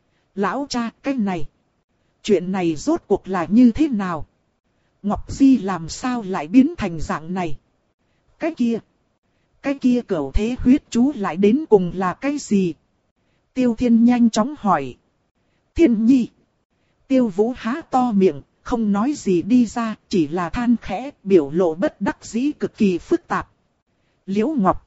Lão cha, cái này, chuyện này rốt cuộc là như thế nào? Ngọc Di làm sao lại biến thành dạng này? Cái kia, cái kia cửu thế huyết chú lại đến cùng là cái gì? Tiêu Thiên nhanh chóng hỏi. Thiên Nhi. Tiêu Vũ há to miệng, không nói gì đi ra, chỉ là than khẽ, biểu lộ bất đắc dĩ cực kỳ phức tạp. Liễu Ngọc,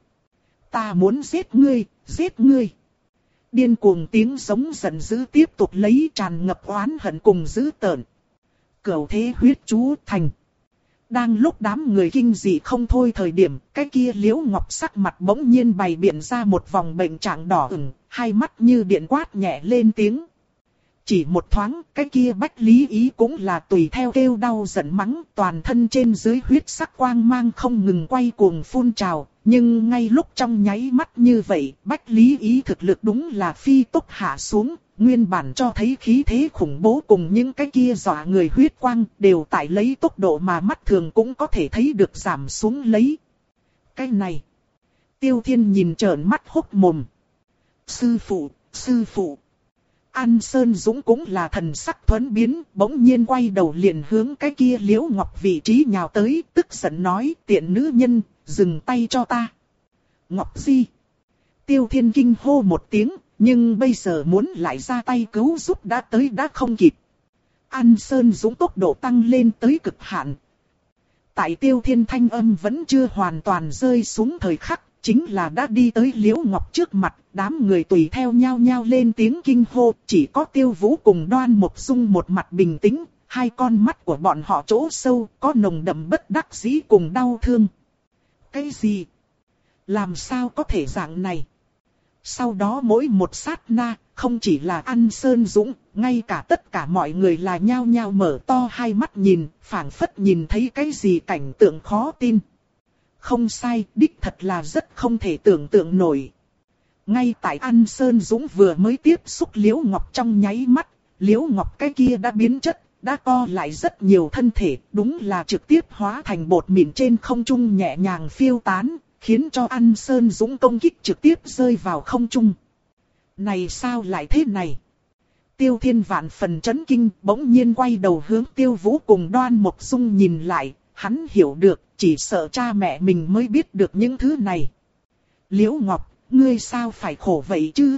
ta muốn giết ngươi, giết ngươi. Điên cuồng tiếng giống giận dữ tiếp tục lấy tràn ngập oán hận cùng dữ tợn. Cửu thế huyết chú thành. Đang lúc đám người kinh dị không thôi thời điểm, cái kia Liễu Ngọc sắc mặt bỗng nhiên bày biện ra một vòng bệnh trạng đỏ ửng, hai mắt như điện quát nhẹ lên tiếng. Chỉ một thoáng, cái kia Bách Lý Ý cũng là tùy theo kêu đau giận mắng, toàn thân trên dưới huyết sắc quang mang không ngừng quay cuồng phun trào. Nhưng ngay lúc trong nháy mắt như vậy, Bách Lý Ý thực lực đúng là phi tốc hạ xuống, nguyên bản cho thấy khí thế khủng bố cùng những cái kia dọa người huyết quang đều tại lấy tốc độ mà mắt thường cũng có thể thấy được giảm xuống lấy. Cái này, Tiêu Thiên nhìn trợn mắt hốc mồm. Sư phụ, sư phụ. An Sơn Dũng cũng là thần sắc thuấn biến, bỗng nhiên quay đầu liền hướng cái kia Liễu Ngọc vị trí nhào tới, tức giận nói, tiện nữ nhân, dừng tay cho ta. Ngọc Di. Tiêu Thiên kinh hô một tiếng, nhưng bây giờ muốn lại ra tay cứu giúp đã tới đã không kịp. An Sơn Dũng tốc độ tăng lên tới cực hạn. Tại Tiêu Thiên thanh âm vẫn chưa hoàn toàn rơi xuống thời khắc, chính là đã đi tới Liễu Ngọc trước mặt, đám người tùy theo nhau nhau lên tiếng kinh hô, chỉ có Tiêu Vũ cùng Đoan Mộc Dung một mặt bình tĩnh, hai con mắt của bọn họ chỗ sâu có nồng đậm bất đắc dĩ cùng đau thương. Cái gì? Làm sao có thể dạng này? Sau đó mỗi một sát na, không chỉ là An Sơn Dũng, ngay cả tất cả mọi người là nhao nhao mở to hai mắt nhìn, phảng phất nhìn thấy cái gì cảnh tượng khó tin. Không sai, đích thật là rất không thể tưởng tượng nổi. Ngay tại An Sơn Dũng vừa mới tiếp xúc Liễu Ngọc trong nháy mắt, Liễu Ngọc cái kia đã biến chất, đã co lại rất nhiều thân thể, đúng là trực tiếp hóa thành bột mịn trên không trung nhẹ nhàng phiêu tán, khiến cho An Sơn Dũng công kích trực tiếp rơi vào không trung. Này sao lại thế này? Tiêu Thiên vạn phần chấn kinh, bỗng nhiên quay đầu hướng Tiêu Vũ cùng Đoan Mộc Dung nhìn lại, hắn hiểu được, chỉ sợ cha mẹ mình mới biết được những thứ này. Liễu Ngọc, ngươi sao phải khổ vậy chứ?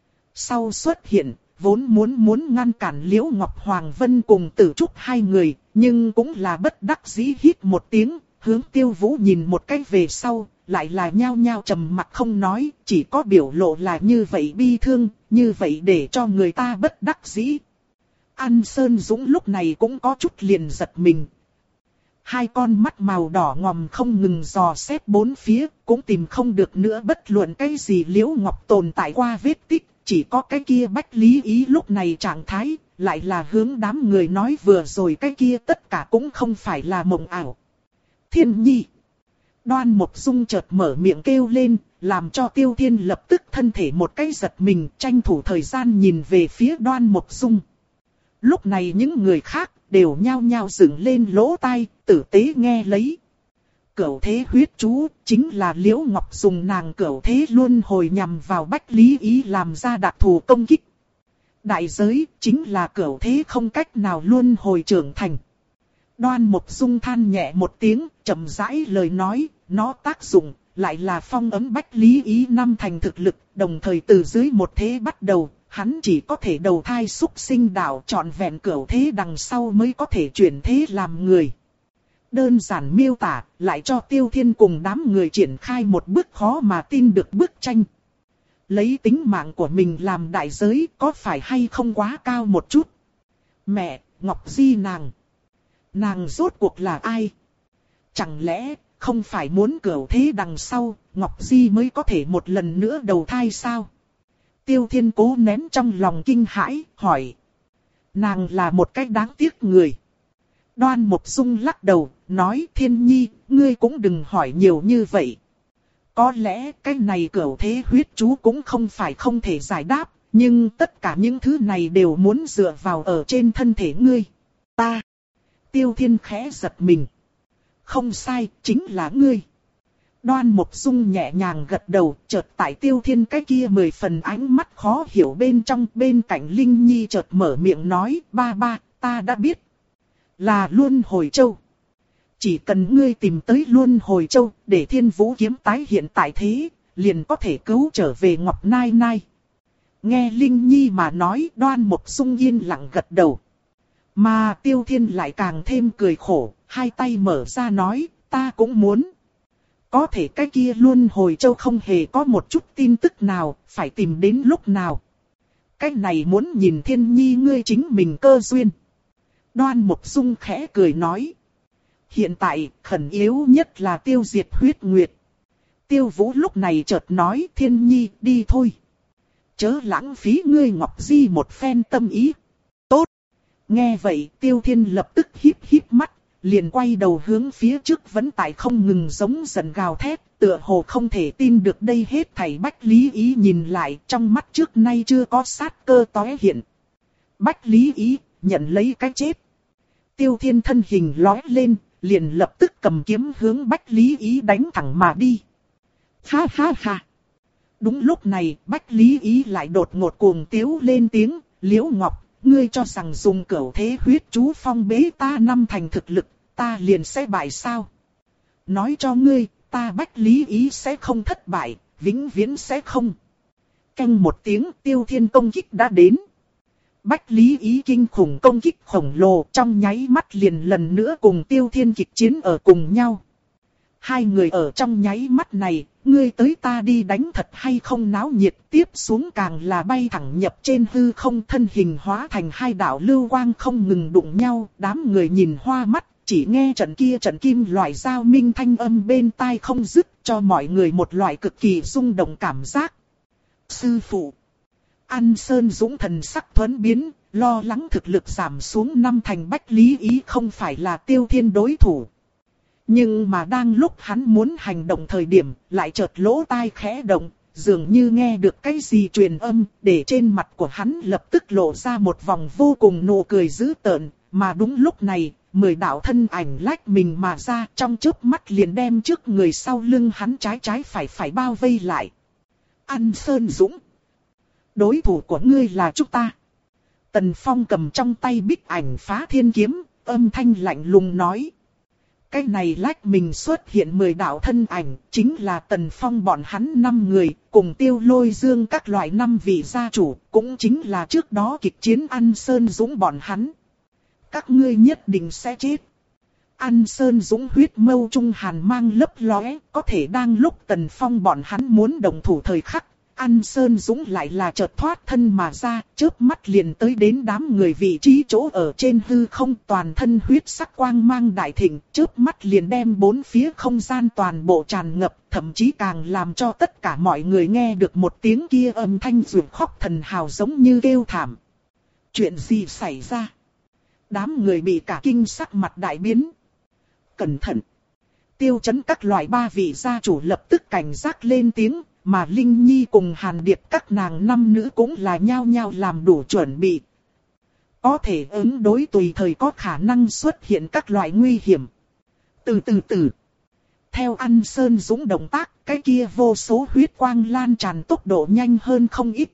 Sau xuất hiện, vốn muốn muốn ngăn cản Liễu Ngọc Hoàng Vân cùng Tử Trúc hai người, nhưng cũng là bất đắc dĩ hít một tiếng, hướng Tiêu Vũ nhìn một cách về sau, lại là nhao nhao trầm mặc không nói, chỉ có biểu lộ là như vậy bi thương, như vậy để cho người ta bất đắc dĩ. An Sơn Dũng lúc này cũng có chút liền giật mình. Hai con mắt màu đỏ ngòm không ngừng dò xét bốn phía, cũng tìm không được nữa bất luận cái gì Liễu Ngọc tồn tại qua vết tích, chỉ có cái kia Bách Lý Ý lúc này trạng thái, lại là hướng đám người nói vừa rồi cái kia tất cả cũng không phải là mộng ảo. Thiên nhi. Đoan Mộc Dung chợt mở miệng kêu lên, làm cho Tiêu Thiên lập tức thân thể một cái giật mình, tranh thủ thời gian nhìn về phía Đoan Mộc Dung. Lúc này những người khác đều nhao nhao dựng lên lỗ tai, tử tế nghe lấy. Cửu thế huyết chú chính là Liễu Ngọc dùng nàng cửu thế luân hồi nhằm vào Bách Lý Ý làm ra đặc thù công kích. Đại giới chính là cửu thế không cách nào luân hồi trưởng thành. Đoan Mộc Dung than nhẹ một tiếng, chậm rãi lời nói, nó tác dụng lại là phong ấn Bách Lý Ý năm thành thực lực, đồng thời từ dưới một thế bắt đầu, hắn chỉ có thể đầu thai xúc sinh đạo trọn vẹn cửu thế đằng sau mới có thể chuyển thế làm người. Đơn giản miêu tả, lại cho Tiêu Thiên cùng đám người triển khai một bước khó mà tin được bức tranh. Lấy tính mạng của mình làm đại giới có phải hay không quá cao một chút? Mẹ, Ngọc Di nàng. Nàng rốt cuộc là ai? Chẳng lẽ không phải muốn cửu thế đằng sau, Ngọc Di mới có thể một lần nữa đầu thai sao? Tiêu Thiên cố nén trong lòng kinh hãi, hỏi. Nàng là một cách đáng tiếc người. Đoan Mộc Dung lắc đầu, nói Thiên Nhi, ngươi cũng đừng hỏi nhiều như vậy. Có lẽ cái này cửu thế huyết chú cũng không phải không thể giải đáp, nhưng tất cả những thứ này đều muốn dựa vào ở trên thân thể ngươi. Ta. Tiêu Thiên khẽ giật mình. Không sai, chính là ngươi. Đoan Mộc Dung nhẹ nhàng gật đầu, chợt tại Tiêu Thiên cái kia mười phần ánh mắt khó hiểu bên trong, bên cạnh Linh Nhi chợt mở miệng nói, ba ba, ta đã biết. Là Luân Hồi Châu. Chỉ cần ngươi tìm tới Luân Hồi Châu, để Thiên Vũ kiếm tái hiện tại thế, liền có thể cứu trở về Ngọc Nai Nai. Nghe Linh Nhi mà nói, Đoan Mộc Dung yên lặng gật đầu. Mà Tiêu Thiên lại càng thêm cười khổ, hai tay mở ra nói, ta cũng muốn. Có thể cái kia Luân Hồi Châu không hề có một chút tin tức nào, phải tìm đến lúc nào. Cái này muốn nhìn Thiên Nhi ngươi chính mình cơ duyên. Đoan Mộc Dung khẽ cười nói. Hiện tại, khẩn yếu nhất là tiêu diệt huyết nguyệt. Tiêu Vũ lúc này chợt nói, Thiên Nhi, đi thôi. Chớ lãng phí ngươi Ngọc Di một phen tâm ý. Tốt. Nghe vậy, Tiêu Thiên lập tức híp híp mắt, liền quay đầu hướng phía trước vẫn tại không ngừng giống giận gào thét, tựa hồ không thể tin được đây hết thảy. Bách Lý Ý nhìn lại, trong mắt trước nay chưa có sát cơ tóe hiện. Bách Lý Ý, nhận lấy cái chết. Tiêu Thiên thân hình lóe lên, liền lập tức cầm kiếm hướng Bách Lý Ý đánh thẳng mà đi. Ha ha ha. Đúng lúc này, Bách Lý Ý lại đột ngột cuồng tiếu lên tiếng, Liễu Ngọc, ngươi cho rằng dùng cửu thế huyết chú phong bế ta năm thành thực lực, ta liền sẽ bại sao? Nói cho ngươi, ta Bách Lý Ý sẽ không thất bại, vĩnh viễn sẽ không. Canh một tiếng, Tiêu Thiên công kích đã đến. Bách Lý Ý kinh khủng công kích khổng lồ, trong nháy mắt liền lần nữa cùng Tiêu Thiên kịch chiến ở cùng nhau. Hai người ở trong nháy mắt này, ngươi tới ta đi đánh thật hay không náo nhiệt, tiếp xuống càng là bay thẳng nhập trên hư không, thân hình hóa thành hai đạo lưu quang không ngừng đụng nhau, đám người nhìn hoa mắt, chỉ nghe trận kia trận kim loại giao minh thanh âm bên tai không dứt, cho mọi người một loại cực kỳ rung động cảm giác. Sư phụ. An Sơn Dũng thần sắc thuẫn biến, lo lắng thực lực giảm xuống năm thành. Bách Lý Ý không phải là Tiêu Thiên đối thủ. Nhưng mà đang lúc hắn muốn hành động thời điểm, lại chợt lỗ tai khẽ động, dường như nghe được cái gì truyền âm, để trên mặt của hắn lập tức lộ ra một vòng vô cùng nụ cười dữ tợn. Mà đúng lúc này, mười đạo thân ảnh lách mình mà ra, trong chớp mắt liền đem trước người sau lưng hắn trái trái phải phải bao vây lại. An Sơn Dũng, đối thủ của ngươi là chúng ta. Tần Phong cầm trong tay bích ảnh phá thiên kiếm, âm thanh lạnh lùng nói. Cái này lách mình xuất hiện mười đạo thân ảnh, chính là Tần Phong bọn hắn năm người, cùng Tiêu Lôi Dương các loại năm vị gia chủ, cũng chính là trước đó kịch chiến An Sơn Dũng bọn hắn. Các ngươi nhất định sẽ chết. An Sơn Dũng huyết mâu trung hàn mang lấp lóe, có thể đang lúc Tần Phong bọn hắn muốn đồng thủ thời khắc, An Sơn Dũng lại là chợt thoát thân mà ra, chớp mắt liền tới đến đám người vị trí chỗ ở trên hư không, toàn thân huyết sắc quang mang đại thịnh, chớp mắt liền đem bốn phía không gian toàn bộ tràn ngập, thậm chí càng làm cho tất cả mọi người nghe được một tiếng kia âm thanh rủa khóc thần hào giống như kêu thảm. Chuyện gì xảy ra? Đám người bị cả kinh sắc mặt đại biến. Cẩn thận! Tiêu Chấn các loại ba vị gia chủ lập tức cảnh giác lên tiếng, mà Linh Nhi cùng Hàn Điệp các nàng năm nữ cũng là nhao nhao làm đủ chuẩn bị. Có thể ứng đối tùy thời có khả năng xuất hiện các loại nguy hiểm. Từ từ từ. Theo An Sơn Dũng động tác, cái kia vô số huyết quang lan tràn tốc độ nhanh hơn không ít.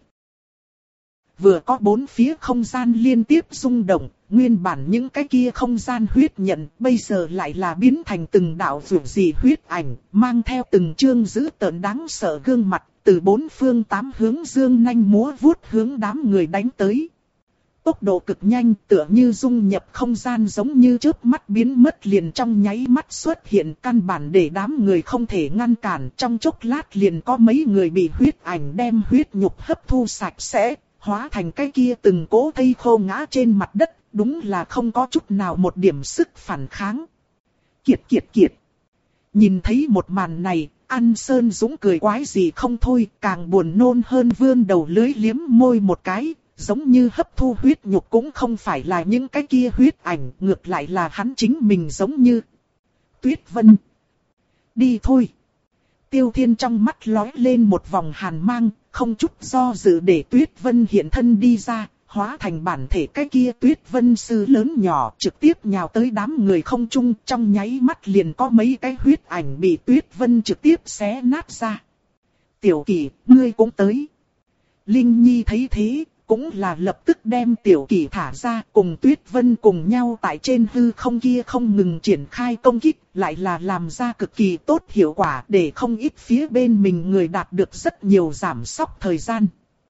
Vừa có bốn phía không gian liên tiếp rung động, nguyên bản những cái kia không gian huyết nhận, bây giờ lại là biến thành từng đạo rủ dị huyết ảnh, mang theo từng chương dữ tợn đáng sợ gương mặt, từ bốn phương tám hướng dương nanh múa vuốt hướng đám người đánh tới. Tốc độ cực nhanh, tựa như dung nhập không gian giống như chớp mắt biến mất liền trong nháy mắt xuất hiện, căn bản để đám người không thể ngăn cản, trong chốc lát liền có mấy người bị huyết ảnh đem huyết nhục hấp thu sạch sẽ, hóa thành cái kia từng cỗ thây khô ngã trên mặt đất, đúng là không có chút nào một điểm sức phản kháng. Kiệt kiệt kiệt. Nhìn thấy một màn này, An Sơn Dũng cười quái gì không thôi, càng buồn nôn hơn vươn đầu lưỡi liếm môi một cái, giống như hấp thu huyết nhục cũng không phải là những cái kia huyết ảnh, ngược lại là hắn chính mình giống như Tuyết Vân. Đi thôi. Tiêu Thiên trong mắt lóe lên một vòng hàn mang, không chút do dự để Tuyết Vân hiện thân đi ra, hóa thành bản thể cái kia Tuyết Vân sư lớn nhỏ, trực tiếp nhào tới đám người không trung, trong nháy mắt liền có mấy cái huyết ảnh bị Tuyết Vân trực tiếp xé nát ra. Tiểu Kỳ, ngươi cũng tới. Linh Nhi thấy thế, cũng là lập tức đem Tiểu Kỳ thả ra, cùng Tuyết Vân cùng nhau tại trên hư không kia không ngừng triển khai công kích, lại là làm ra cực kỳ tốt hiệu quả, để không ít phía bên mình người đạt được rất nhiều giảm sóc thời gian.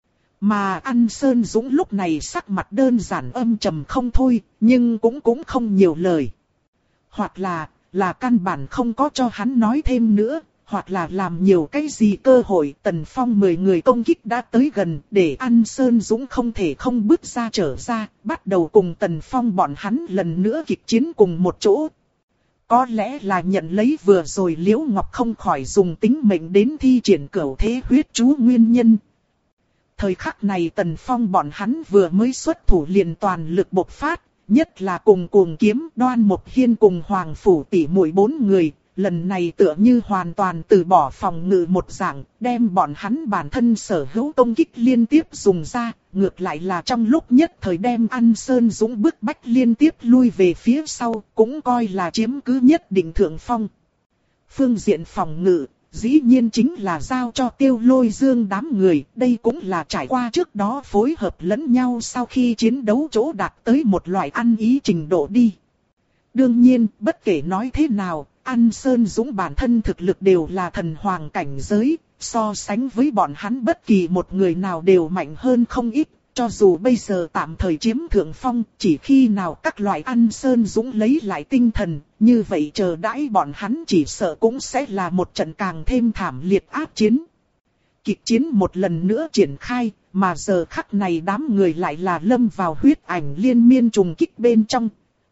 Mà An Sơn Dũng lúc này sắc mặt đơn giản âm trầm không thôi, nhưng cũng cũng không nhiều lời. Hoặc là, là căn bản không có cho hắn nói thêm nữa, hoặc là làm nhiều cái gì cơ hội. Tần Phong mười người công kích đã tới gần, để An Sơn Dũng không thể không bước ra trở ra, bắt đầu cùng Tần Phong bọn hắn lần nữa kịch chiến cùng một chỗ. Có lẽ là nhận lấy vừa rồi Liễu Ngọc không khỏi dùng tính mệnh đến thi triển cửu thế huyết chú nguyên nhân. Thời khắc này Tần Phong bọn hắn vừa mới xuất thủ liền toàn lực bộc phát, nhất là cùng Cuồng Kiếm, Đoan Mộc Hiên cùng Hoàng Phủ tỷ muội bốn người, lần này tựa như hoàn toàn từ bỏ phòng ngự một dạng, đem bọn hắn bản thân sở hữu công kích liên tiếp dùng ra, ngược lại là trong lúc nhất thời đem An Sơn Dũng bức bách liên tiếp lui về phía sau, cũng coi là chiếm cứ nhất định thượng phong. Phương diện phòng ngự, dĩ nhiên chính là giao cho Tiêu Lôi Dương đám người, đây cũng là trải qua trước đó phối hợp lẫn nhau sau khi chiến đấu chỗ đạt tới một loại ăn ý trình độ đi. Đương nhiên, bất kể nói thế nào, An Sơn Dũng bản thân thực lực đều là thần hoàng cảnh giới, so sánh với bọn hắn bất kỳ một người nào đều mạnh hơn không ít. Cho dù bây giờ tạm thời chiếm thượng phong, chỉ khi nào các loại An Sơn Dũng lấy lại tinh thần, như vậy chờ đãi bọn hắn chỉ sợ cũng sẽ là một trận càng thêm thảm liệt ác chiến. Kịch chiến một lần nữa triển khai, mà giờ khắc này đám người lại là lâm vào huyết ảnh liên miên trùng kích bên trong.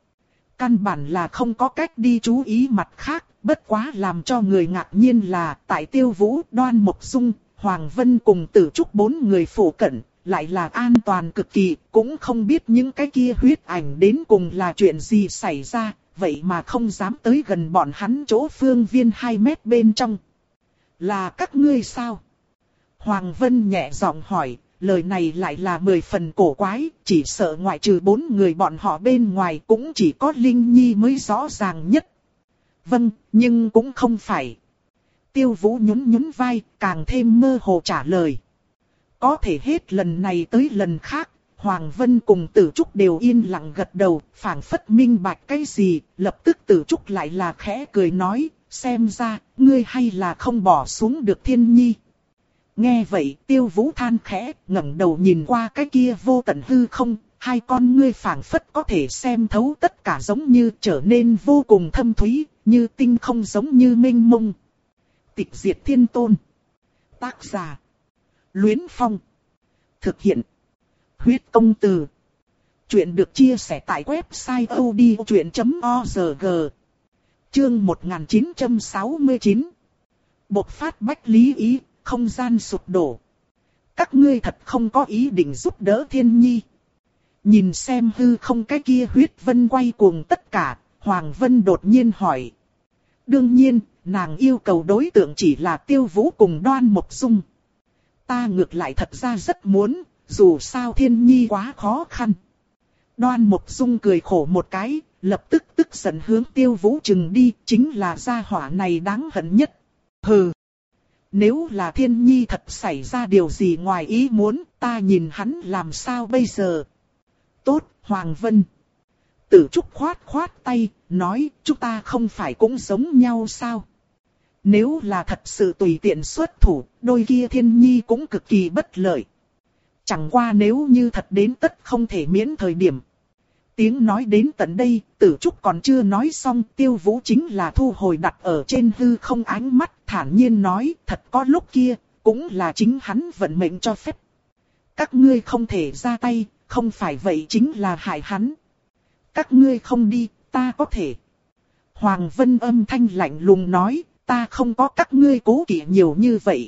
Căn bản là không có cách đi chú ý mặt khác, bất quá làm cho người ngạc nhiên là tại Tiêu Vũ, Đoan Mộc Dung, Hoàng Vân cùng Tử Trúc bốn người phụ cận, lại là an toàn cực kỳ, cũng không biết những cái kia huyết ảnh đến cùng là chuyện gì xảy ra, vậy mà không dám tới gần bọn hắn chỗ phương viên hai mét bên trong. Là các ngươi sao? Hoàng Vân nhẹ giọng hỏi, lời này lại là mười phần cổ quái, chỉ sợ ngoại trừ bốn người bọn họ bên ngoài cũng chỉ có Linh Nhi mới rõ ràng nhất. Vâng, nhưng cũng không phải. Tiêu Vũ nhún nhún vai, càng thêm mơ hồ trả lời. Có thể hết lần này tới lần khác, Hoàng Vân cùng Tử Trúc đều yên lặng gật đầu, phảng phất minh bạch cái gì, lập tức Tử Trúc lại là khẽ cười nói, xem ra, ngươi hay là không bỏ xuống được Thiên Nhi. Nghe vậy, Tiêu Vũ than khẽ, ngẩng đầu nhìn qua cái kia vô tận hư không, hai con ngươi phảng phất có thể xem thấu tất cả giống như trở nên vô cùng thâm thúy, như tinh không giống như mênh mông. Tịch diệt thiên tôn. Tác giả. Luyến Phong. Thực hiện. Huyết công từ. Chuyện được chia sẻ tại website odchuyện chấm org. Chương một nghìn chín trăm sáu mươi chín. Bộc phát bách lý ý, không gian sụp đổ. Các ngươi thật không có ý định giúp đỡ Thiên Nhi. Nhìn xem hư không cái kia huyết vân quay cuồng tất cả, Hoàng Vân đột nhiên hỏi. Đương nhiên, nàng yêu cầu đối tượng chỉ là Tiêu Vũ cùng Đoan Mộc Dung. Ta ngược lại thật ra rất muốn, dù sao Thiên Nhi quá khó khăn. Đoan Mộc Dung cười khổ một cái, lập tức tức giận hướng Tiêu Vũ chừng đi, chính là gia hỏa này đáng hận nhất. Hừ! Nếu là Thiên Nhi thật xảy ra điều gì ngoài ý muốn, ta nhìn hắn làm sao bây giờ? Tốt, Hoàng Vân. Tử Trúc khoát khoát tay, nói, chúng ta không phải cũng giống nhau sao? Nếu là thật sự tùy tiện xuất thủ, đôi kia Thiên Nhi cũng cực kỳ bất lợi. Chẳng qua nếu như thật đến tất không thể miễn thời điểm. Tiếng nói đến tận đây, Tử Trúc còn chưa nói xong, Tiêu Vũ chính là thu hồi đặt ở trên hư không ánh mắt, thản nhiên nói, thật có lúc kia, cũng là chính hắn vận mệnh cho phép. Các ngươi không thể ra tay, không phải vậy chính là hại hắn. Các ngươi không đi, ta có thể. Hoàng Vân âm thanh lạnh lùng nói, ta không có các ngươi cố kỵ nhiều như vậy.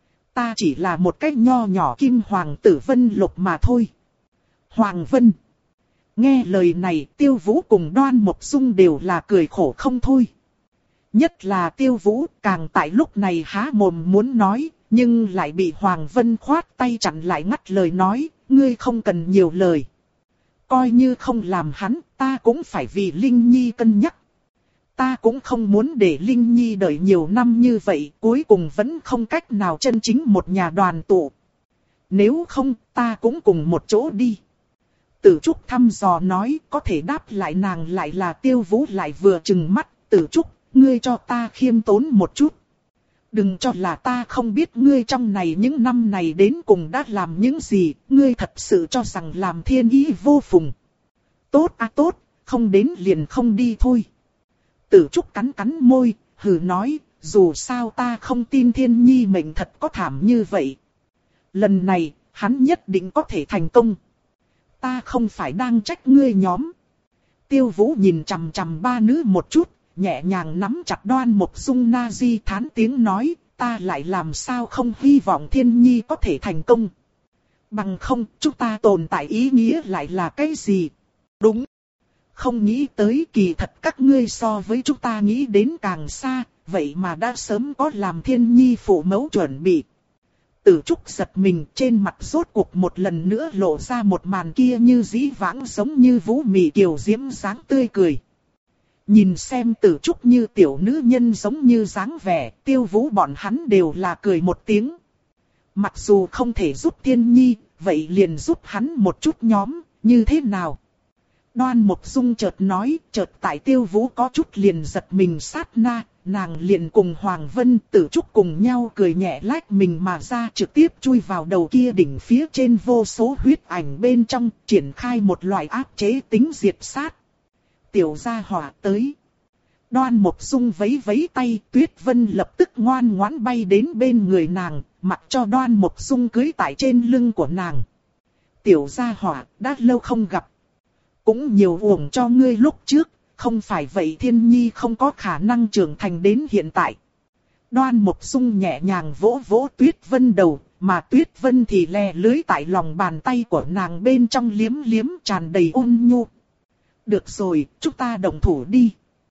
Ta chỉ là một cái nho nhỏ kim hoàng tử Vân Lục mà thôi. Hoàng Vân. Nghe lời này, Tiêu Vũ cùng Đoan Mộc Dung đều là cười khổ không thôi. Nhất là Tiêu Vũ, càng tại lúc này há mồm muốn nói, nhưng lại bị Hoàng Vân khoát tay chặn lại ngắt lời nói, ngươi không cần nhiều lời. Coi như không làm hắn, ta cũng phải vì Linh Nhi cân nhắc. Ta cũng không muốn để Linh Nhi đợi nhiều năm như vậy, cuối cùng vẫn không cách nào chân chính một nhà đoàn tụ. Nếu không, ta cũng cùng một chỗ đi. Tử Trúc thăm dò nói, có thể đáp lại nàng lại là Tiêu Vũ lại vừa trừng mắt. Tử Trúc, ngươi cho ta khiêm tốn một chút. Đừng cho là ta không biết ngươi trong này những năm này đến cùng đã làm những gì, ngươi thật sự cho rằng làm thiên ý vô phùng. Tốt à tốt, không đến liền không đi thôi. Tử Trúc cắn cắn môi, hừ nói, dù sao ta không tin Thiên Nhi mệnh thật có thảm như vậy. Lần này, hắn nhất định có thể thành công. Ta không phải đang trách ngươi nhóm. Tiêu Vũ nhìn chằm chằm ba nữ một chút, nhẹ nhàng nắm chặt Đoan Mộc Dung na di thán tiếng nói, ta lại làm sao không hy vọng Thiên Nhi có thể thành công. Bằng không, chúng ta tồn tại ý nghĩa lại là cái gì? Đúng. Không nghĩ tới kỳ thật các ngươi so với chúng ta nghĩ đến càng xa, vậy mà đã sớm có làm Thiên Nhi phụ mẫu chuẩn bị. Tử Trúc giật mình, trên mặt rốt cuộc một lần nữa lộ ra một màn kia như dĩ vãng giống như vũ mị kiều diễm dáng tươi cười. Nhìn xem Tử Trúc như tiểu nữ nhân giống như dáng vẻ, Tiêu Vũ bọn hắn đều là cười một tiếng. Mặc dù không thể giúp Thiên Nhi, vậy liền giúp hắn một chút nhóm, như thế nào? Đoan Mộc Dung chợt nói, chợt tại Tiêu Vũ có chút liền giật mình sát na, nàng liền cùng Hoàng Vân Tử Trúc cùng nhau cười nhẹ lách mình mà ra trực tiếp chui vào đầu kia đỉnh phía trên vô số huyết ảnh bên trong, triển khai một loại áp chế tính diệt sát. Tiểu gia hỏa tới. Đoan Mộc Dung vẫy vẫy tay, Tuyết Vân lập tức ngoan ngoãn bay đến bên người nàng, mặc cho Đoan Mộc Dung cưỡi tại trên lưng của nàng. Tiểu gia hỏa, đã lâu không gặp. Cũng nhiều uổng cho ngươi lúc trước, không phải vậy Thiên Nhi không có khả năng trưởng thành đến hiện tại. Đoan Mộc Dung nhẹ nhàng vỗ vỗ Tuyết Vân đầu, mà Tuyết Vân thì lè lưới tại lòng bàn tay của nàng bên trong liếm liếm tràn đầy ôn nhu. Được rồi, chúng ta đồng thủ đi.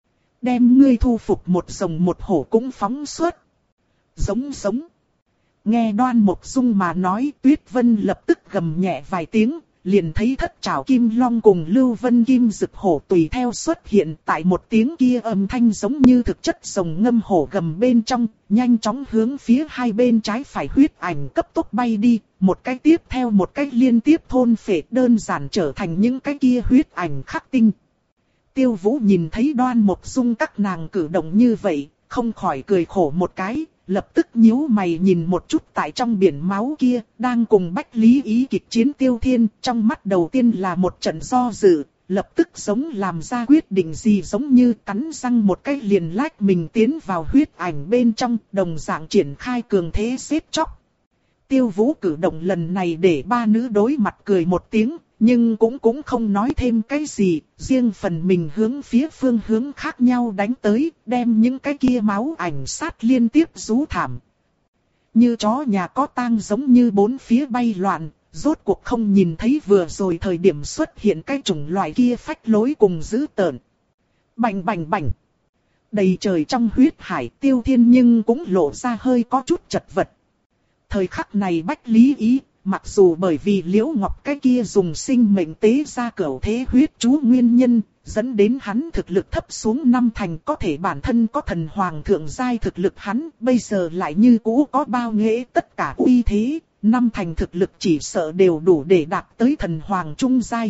Đem ngươi thu phục một rồng một hổ cũng phóng xuất. Giống giống. Nghe Đoan Mộc Dung mà nói, Tuyết Vân lập tức gầm nhẹ vài tiếng, liền thấy thất trảo kim long cùng Lưu Vân Kim Dực hổ tùy theo xuất hiện tại một tiếng kia âm thanh giống như thực chất rồng ngâm hổ gầm bên trong, nhanh chóng hướng phía hai bên trái phải huyết ảnh cấp tốc bay đi, một cái tiếp theo một cái liên tiếp thôn phệ đơn giản trở thành những cái kia huyết ảnh khắc tinh. Tiêu Vũ nhìn thấy Đoan Mộc Dung các nàng cử động như vậy, không khỏi cười khổ một cái. Lập tức nhíu mày nhìn một chút tại trong biển máu kia, đang cùng Bách Lý Ý kịch chiến Tiêu Thiên, trong mắt đầu tiên là một trận do dự, lập tức giống làm ra quyết định gì giống như cắn răng một cái liền lách mình tiến vào huyết ảnh bên trong, đồng dạng triển khai cường thế giết chóc. Tiêu Vũ cử động lần này để ba nữ đối mặt cười một tiếng, nhưng cũng cũng không nói thêm cái gì, riêng phần mình hướng phía phương hướng khác nhau đánh tới, đem những cái kia máu ảnh sát liên tiếp rú thảm. Như chó nhà có tang giống như bốn phía bay loạn, rốt cuộc không nhìn thấy vừa rồi thời điểm xuất hiện cái chủng loại kia phách lối cùng dữ tợn. Bành bành bành. Đầy trời trong huyết hải, Tiêu Thiên nhưng cũng lộ ra hơi có chút chật vật. Thời khắc này Bách Lý Ý, mặc dù bởi vì Liễu Ngọc cái kia dùng sinh mệnh tế ra cửu thế huyết chú nguyên nhân, dẫn đến hắn thực lực thấp xuống năm thành, có thể bản thân có thần hoàng thượng giai thực lực hắn, bây giờ lại như cũ có bao nghệ tất cả uy thế, năm thành thực lực chỉ sợ đều đủ để đạt tới thần hoàng trung giai.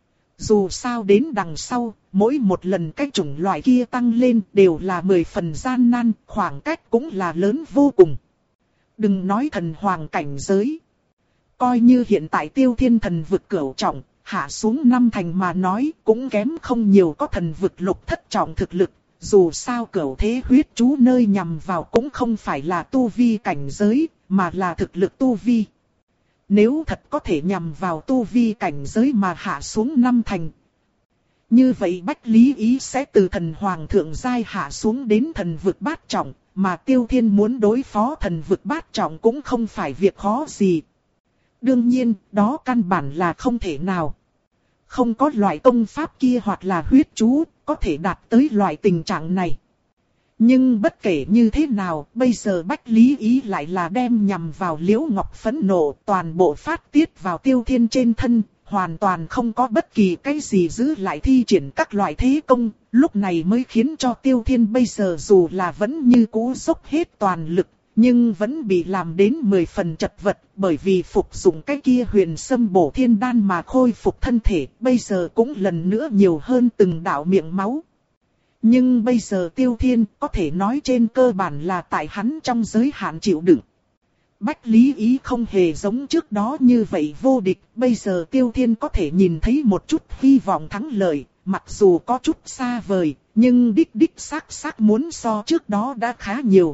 Dù sao đến đằng sau, mỗi một lần cái chủng loại kia tăng lên đều là mười phần gian nan, khoảng cách cũng là lớn vô cùng. Đừng nói thần hoàng cảnh giới. Coi như hiện tại Tiêu Thiên thần vực cửu trọng, hạ xuống năm thành mà nói cũng kém không nhiều, có thần vực lục thất trọng thực lực. Dù sao cửu thế huyết chú nơi nhằm vào cũng không phải là tu vi cảnh giới, mà là thực lực tu vi. Nếu thật có thể nhằm vào tu vi cảnh giới mà hạ xuống năm thành, như vậy Bách Lý Ý sẽ từ thần hoàng thượng giai hạ xuống đến thần vực bát trọng, mà Tiêu Thiên muốn đối phó thần vực bát trọng cũng không phải việc khó gì. Đương nhiên, đó căn bản là không thể nào. Không có loại công pháp kia hoặc là huyết chú, có thể đạt tới loại tình trạng này. Nhưng bất kể như thế nào, bây giờ Bách Lý Ý lại là đem nhằm vào Liễu Ngọc phẫn nộ, toàn bộ phát tiết vào Tiêu Thiên trên thân, hoàn toàn không có bất kỳ cái gì giữ lại thi triển các loại thế công, lúc này mới khiến cho Tiêu Thiên bây giờ dù là vẫn như cũ dốc hết toàn lực, nhưng vẫn bị làm đến mười phần chật vật, bởi vì phục dụng cái kia huyền sâm bổ thiên đan mà khôi phục thân thể, bây giờ cũng lần nữa nhiều hơn từng đạo miệng máu. Nhưng bây giờ Tiêu Thiên có thể nói trên cơ bản là tại hắn trong giới hạn chịu đựng. Bách Lý Ý không hề giống trước đó như vậy vô địch, bây giờ Tiêu Thiên có thể nhìn thấy một chút hy vọng thắng lợi, mặc dù có chút xa vời, nhưng đích đích xác xác muốn so trước đó đã khá nhiều.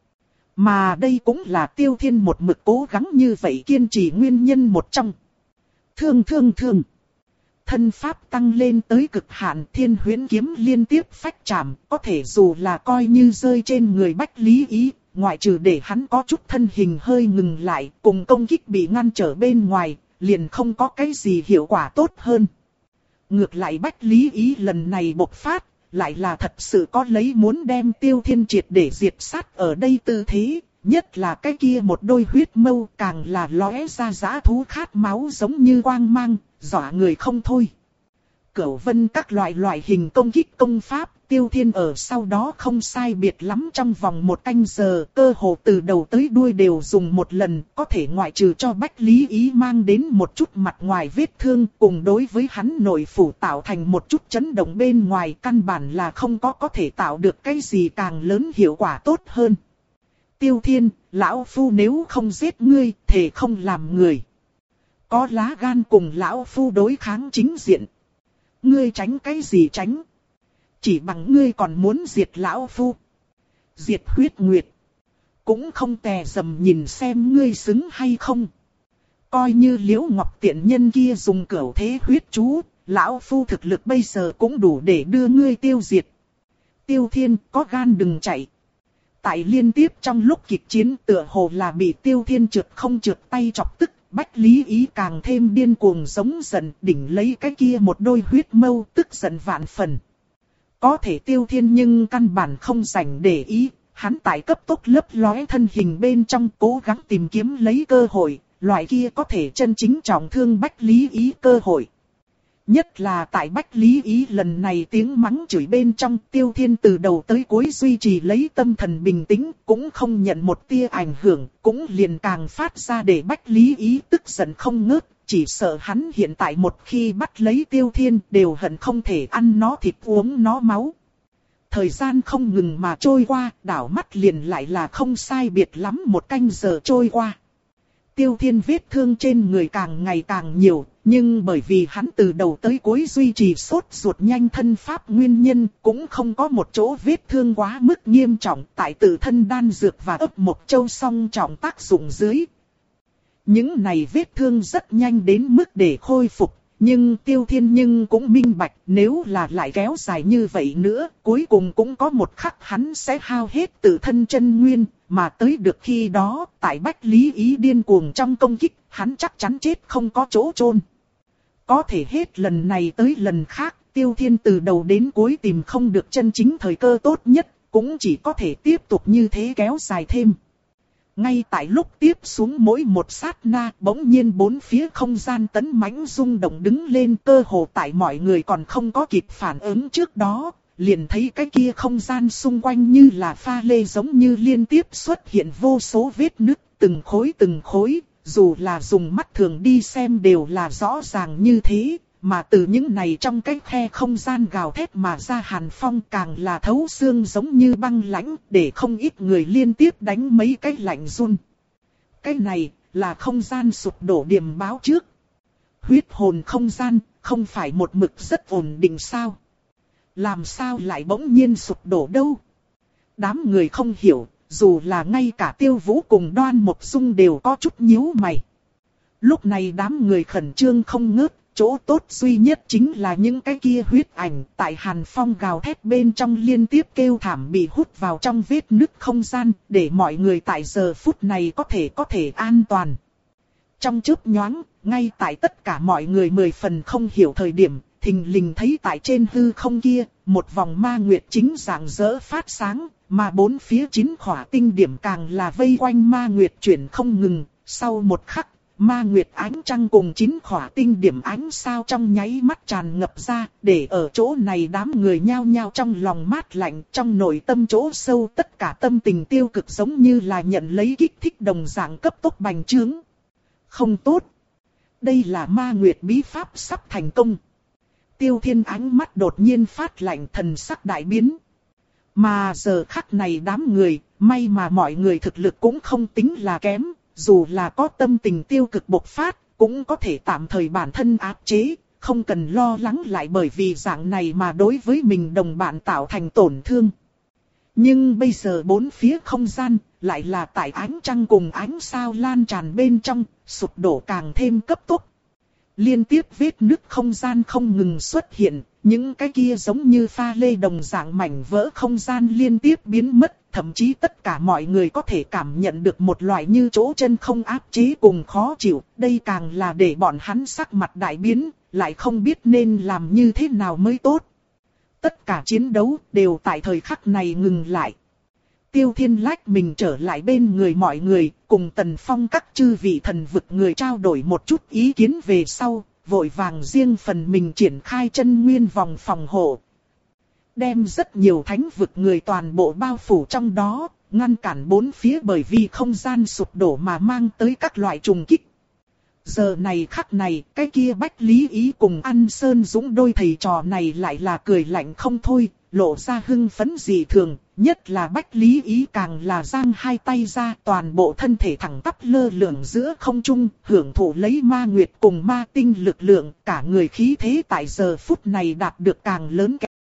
Mà đây cũng là Tiêu Thiên một mực cố gắng như vậy kiên trì nguyên nhân một trong. Thương thương thương. Thân pháp tăng lên tới cực hạn, Thiên Huyễn kiếm liên tiếp phách chạm, có thể dù là coi như rơi trên người Bách Lý Ý, ngoại trừ để hắn có chút thân hình hơi ngừng lại, cùng công kích bị ngăn trở bên ngoài, liền không có cái gì hiệu quả tốt hơn. Ngược lại Bách Lý Ý lần này bộc phát, lại là thật sự có lấy muốn đem Tiêu Thiên triệt để diệt sát ở đây tư thế, nhất là cái kia một đôi huyết mâu càng là lóe ra dã thú khát máu giống như quang mang, dọa người không thôi. Cửu vân các loại loại hình công kích công pháp, Tiêu Thiên ở sau đó không sai biệt lắm trong vòng một canh giờ, cơ hồ từ đầu tới đuôi đều dùng một lần, có thể ngoại trừ cho Bách Lý Ý mang đến một chút mặt ngoài vết thương, cùng đối với hắn nội phủ tạo thành một chút chấn động bên ngoài, căn bản là không có có thể tạo được cái gì càng lớn hiệu quả tốt hơn. Tiêu Thiên, lão phu nếu không giết ngươi, thề không làm người. Có lá gan cùng lão phu đối kháng chính diện. Ngươi tránh cái gì tránh? Chỉ bằng ngươi còn muốn diệt lão phu. Diệt huyết nguyệt. Cũng không tè dầm nhìn xem ngươi xứng hay không. Coi như Liễu Ngọc tiện nhân kia dùng cửu thế huyết chú, lão phu thực lực bây giờ cũng đủ để đưa ngươi tiêu diệt. Tiêu Thiên, có gan đừng chạy. Tại liên tiếp trong lúc kịch chiến tựa hồ là bị Tiêu Thiên trượt không trượt tay chọc tức, Bách Lý Ý càng thêm điên cuồng giống giận, đỉnh lấy cái kia một đôi huyết mâu, tức giận vạn phần. Có thể Tiêu Thiên nhưng căn bản không rảnh để ý, hắn tại cấp tốc lấp lóe thân hình bên trong cố gắng tìm kiếm lấy cơ hội, loại kia có thể chân chính trọng thương Bách Lý Ý cơ hội. Nhất là tại Bách Lý Ý lần này tiếng mắng chửi bên trong, Tiêu Thiên từ đầu tới cuối duy trì lấy tâm thần bình tĩnh, cũng không nhận một tia ảnh hưởng, cũng liền càng phát ra để Bách Lý Ý tức giận không ngớt, chỉ sợ hắn hiện tại một khi bắt lấy Tiêu Thiên đều hận không thể ăn nó thịt uống nó máu. Thời gian không ngừng mà trôi qua, đảo mắt liền lại là không sai biệt lắm một canh giờ trôi qua. Tiêu Thiên vết thương trên người càng ngày càng nhiều, nhưng bởi vì hắn từ đầu tới cuối duy trì sốt ruột nhanh thân pháp nguyên nhân, cũng không có một chỗ vết thương quá mức nghiêm trọng, tại tự thân đan dược và ấp mộc châu song trọng tác dụng dưới. Những này vết thương rất nhanh đến mức để khôi phục, nhưng Tiêu Thiên nhưng cũng minh bạch nếu là lại kéo dài như vậy nữa, cuối cùng cũng có một khắc hắn sẽ hao hết tự thân chân nguyên, mà tới được khi đó, tại Bách Lý Ý điên cuồng trong công kích, hắn chắc chắn chết không có chỗ chôn. Có thể hết lần này tới lần khác, Tiêu Thiên từ đầu đến cuối tìm không được chân chính thời cơ tốt nhất, cũng chỉ có thể tiếp tục như thế kéo dài thêm. Ngay tại lúc tiếp xuống mỗi một sát na, bỗng nhiên bốn phía không gian tấn mãnh rung động đứng lên, cơ hồ tại mọi người còn không có kịp phản ứng trước đó, liền thấy cái kia không gian xung quanh như là pha lê giống như liên tiếp xuất hiện vô số vết nứt, từng khối từng khối, dù là dùng mắt thường đi xem đều là rõ ràng như thế. Mà từ những này trong cái khe không gian gào thét mà ra hàn phong càng là thấu xương giống như băng lãnh, để không ít người liên tiếp đánh mấy cái lạnh run. Cái này là không gian sụp đổ điểm báo trước. Huyết hồn không gian không phải một mực rất ổn định sao? Làm sao lại bỗng nhiên sụp đổ đâu? Đám người không hiểu, dù là ngay cả Tiêu Vũ cùng Đoan Mộc Dung đều có chút nhíu mày. Lúc này đám người khẩn trương không ngớt. Chỗ tốt duy nhất chính là những cái kia huyết ảnh tại hàn phong gào thét bên trong liên tiếp kêu thảm bị hút vào trong vết nứt không gian, để mọi người tại giờ phút này có thể có thể an toàn. Trong chớp nhoáng, ngay tại tất cả mọi người mười phần không hiểu thời điểm, thình lình thấy tại trên hư không kia, một vòng ma nguyệt chính rạng rỡ phát sáng, mà bốn phía chín khỏa tinh điểm càng là vây quanh ma nguyệt chuyển không ngừng, sau một khắc. Ma nguyệt ánh trăng cùng chín khỏa tinh điểm ánh sao trong nháy mắt tràn ngập ra, để ở chỗ này đám người nhao nhao trong lòng mát lạnh, trong nội tâm chỗ sâu tất cả tâm tình tiêu cực giống như là nhận lấy kích thích đồng dạng cấp tốc bành trướng. Không tốt. Đây là ma nguyệt bí pháp sắp thành công. Tiêu Thiên ánh mắt đột nhiên phát lạnh, thần sắc đại biến. Mà giờ khắc này đám người, may mà mọi người thực lực cũng không tính là kém. Dù là có tâm tình tiêu cực bộc phát, cũng có thể tạm thời bản thân áp chế, không cần lo lắng lại bởi vì dạng này mà đối với mình đồng bạn tạo thành tổn thương. Nhưng bây giờ bốn phía không gian, lại là tại ánh trăng cùng ánh sao lan tràn bên trong, sụp đổ càng thêm cấp tốc. Liên tiếp vết nứt không gian không ngừng xuất hiện, những cái kia giống như pha lê đồng dạng mảnh vỡ không gian liên tiếp biến mất. Thậm chí tất cả mọi người có thể cảm nhận được một loại như chỗ chân không áp chế cùng khó chịu. Đây càng là để bọn hắn sắc mặt đại biến, lại không biết nên làm như thế nào mới tốt. Tất cả chiến đấu đều tại thời khắc này ngừng lại. Tiêu Thiên lách mình trở lại bên người mọi người, cùng Tần Phong các chư vị thần vực người trao đổi một chút ý kiến về sau, vội vàng riêng phần mình triển khai chân nguyên vòng phòng hộ. Đem rất nhiều thánh vực người toàn bộ bao phủ trong đó, ngăn cản bốn phía bởi vì không gian sụp đổ mà mang tới các loại trùng kích. Giờ này khắc này, cái kia Bách Lý Ý cùng An Sơn Dũng đôi thầy trò này lại là cười lạnh không thôi, lộ ra hưng phấn dị thường, nhất là Bách Lý Ý càng là giang hai tay ra, toàn bộ thân thể thẳng tắp lơ lửng giữa không trung, hưởng thụ lấy ma nguyệt cùng ma tinh lực lượng, cả người khí thế tại giờ phút này đạt được càng lớn.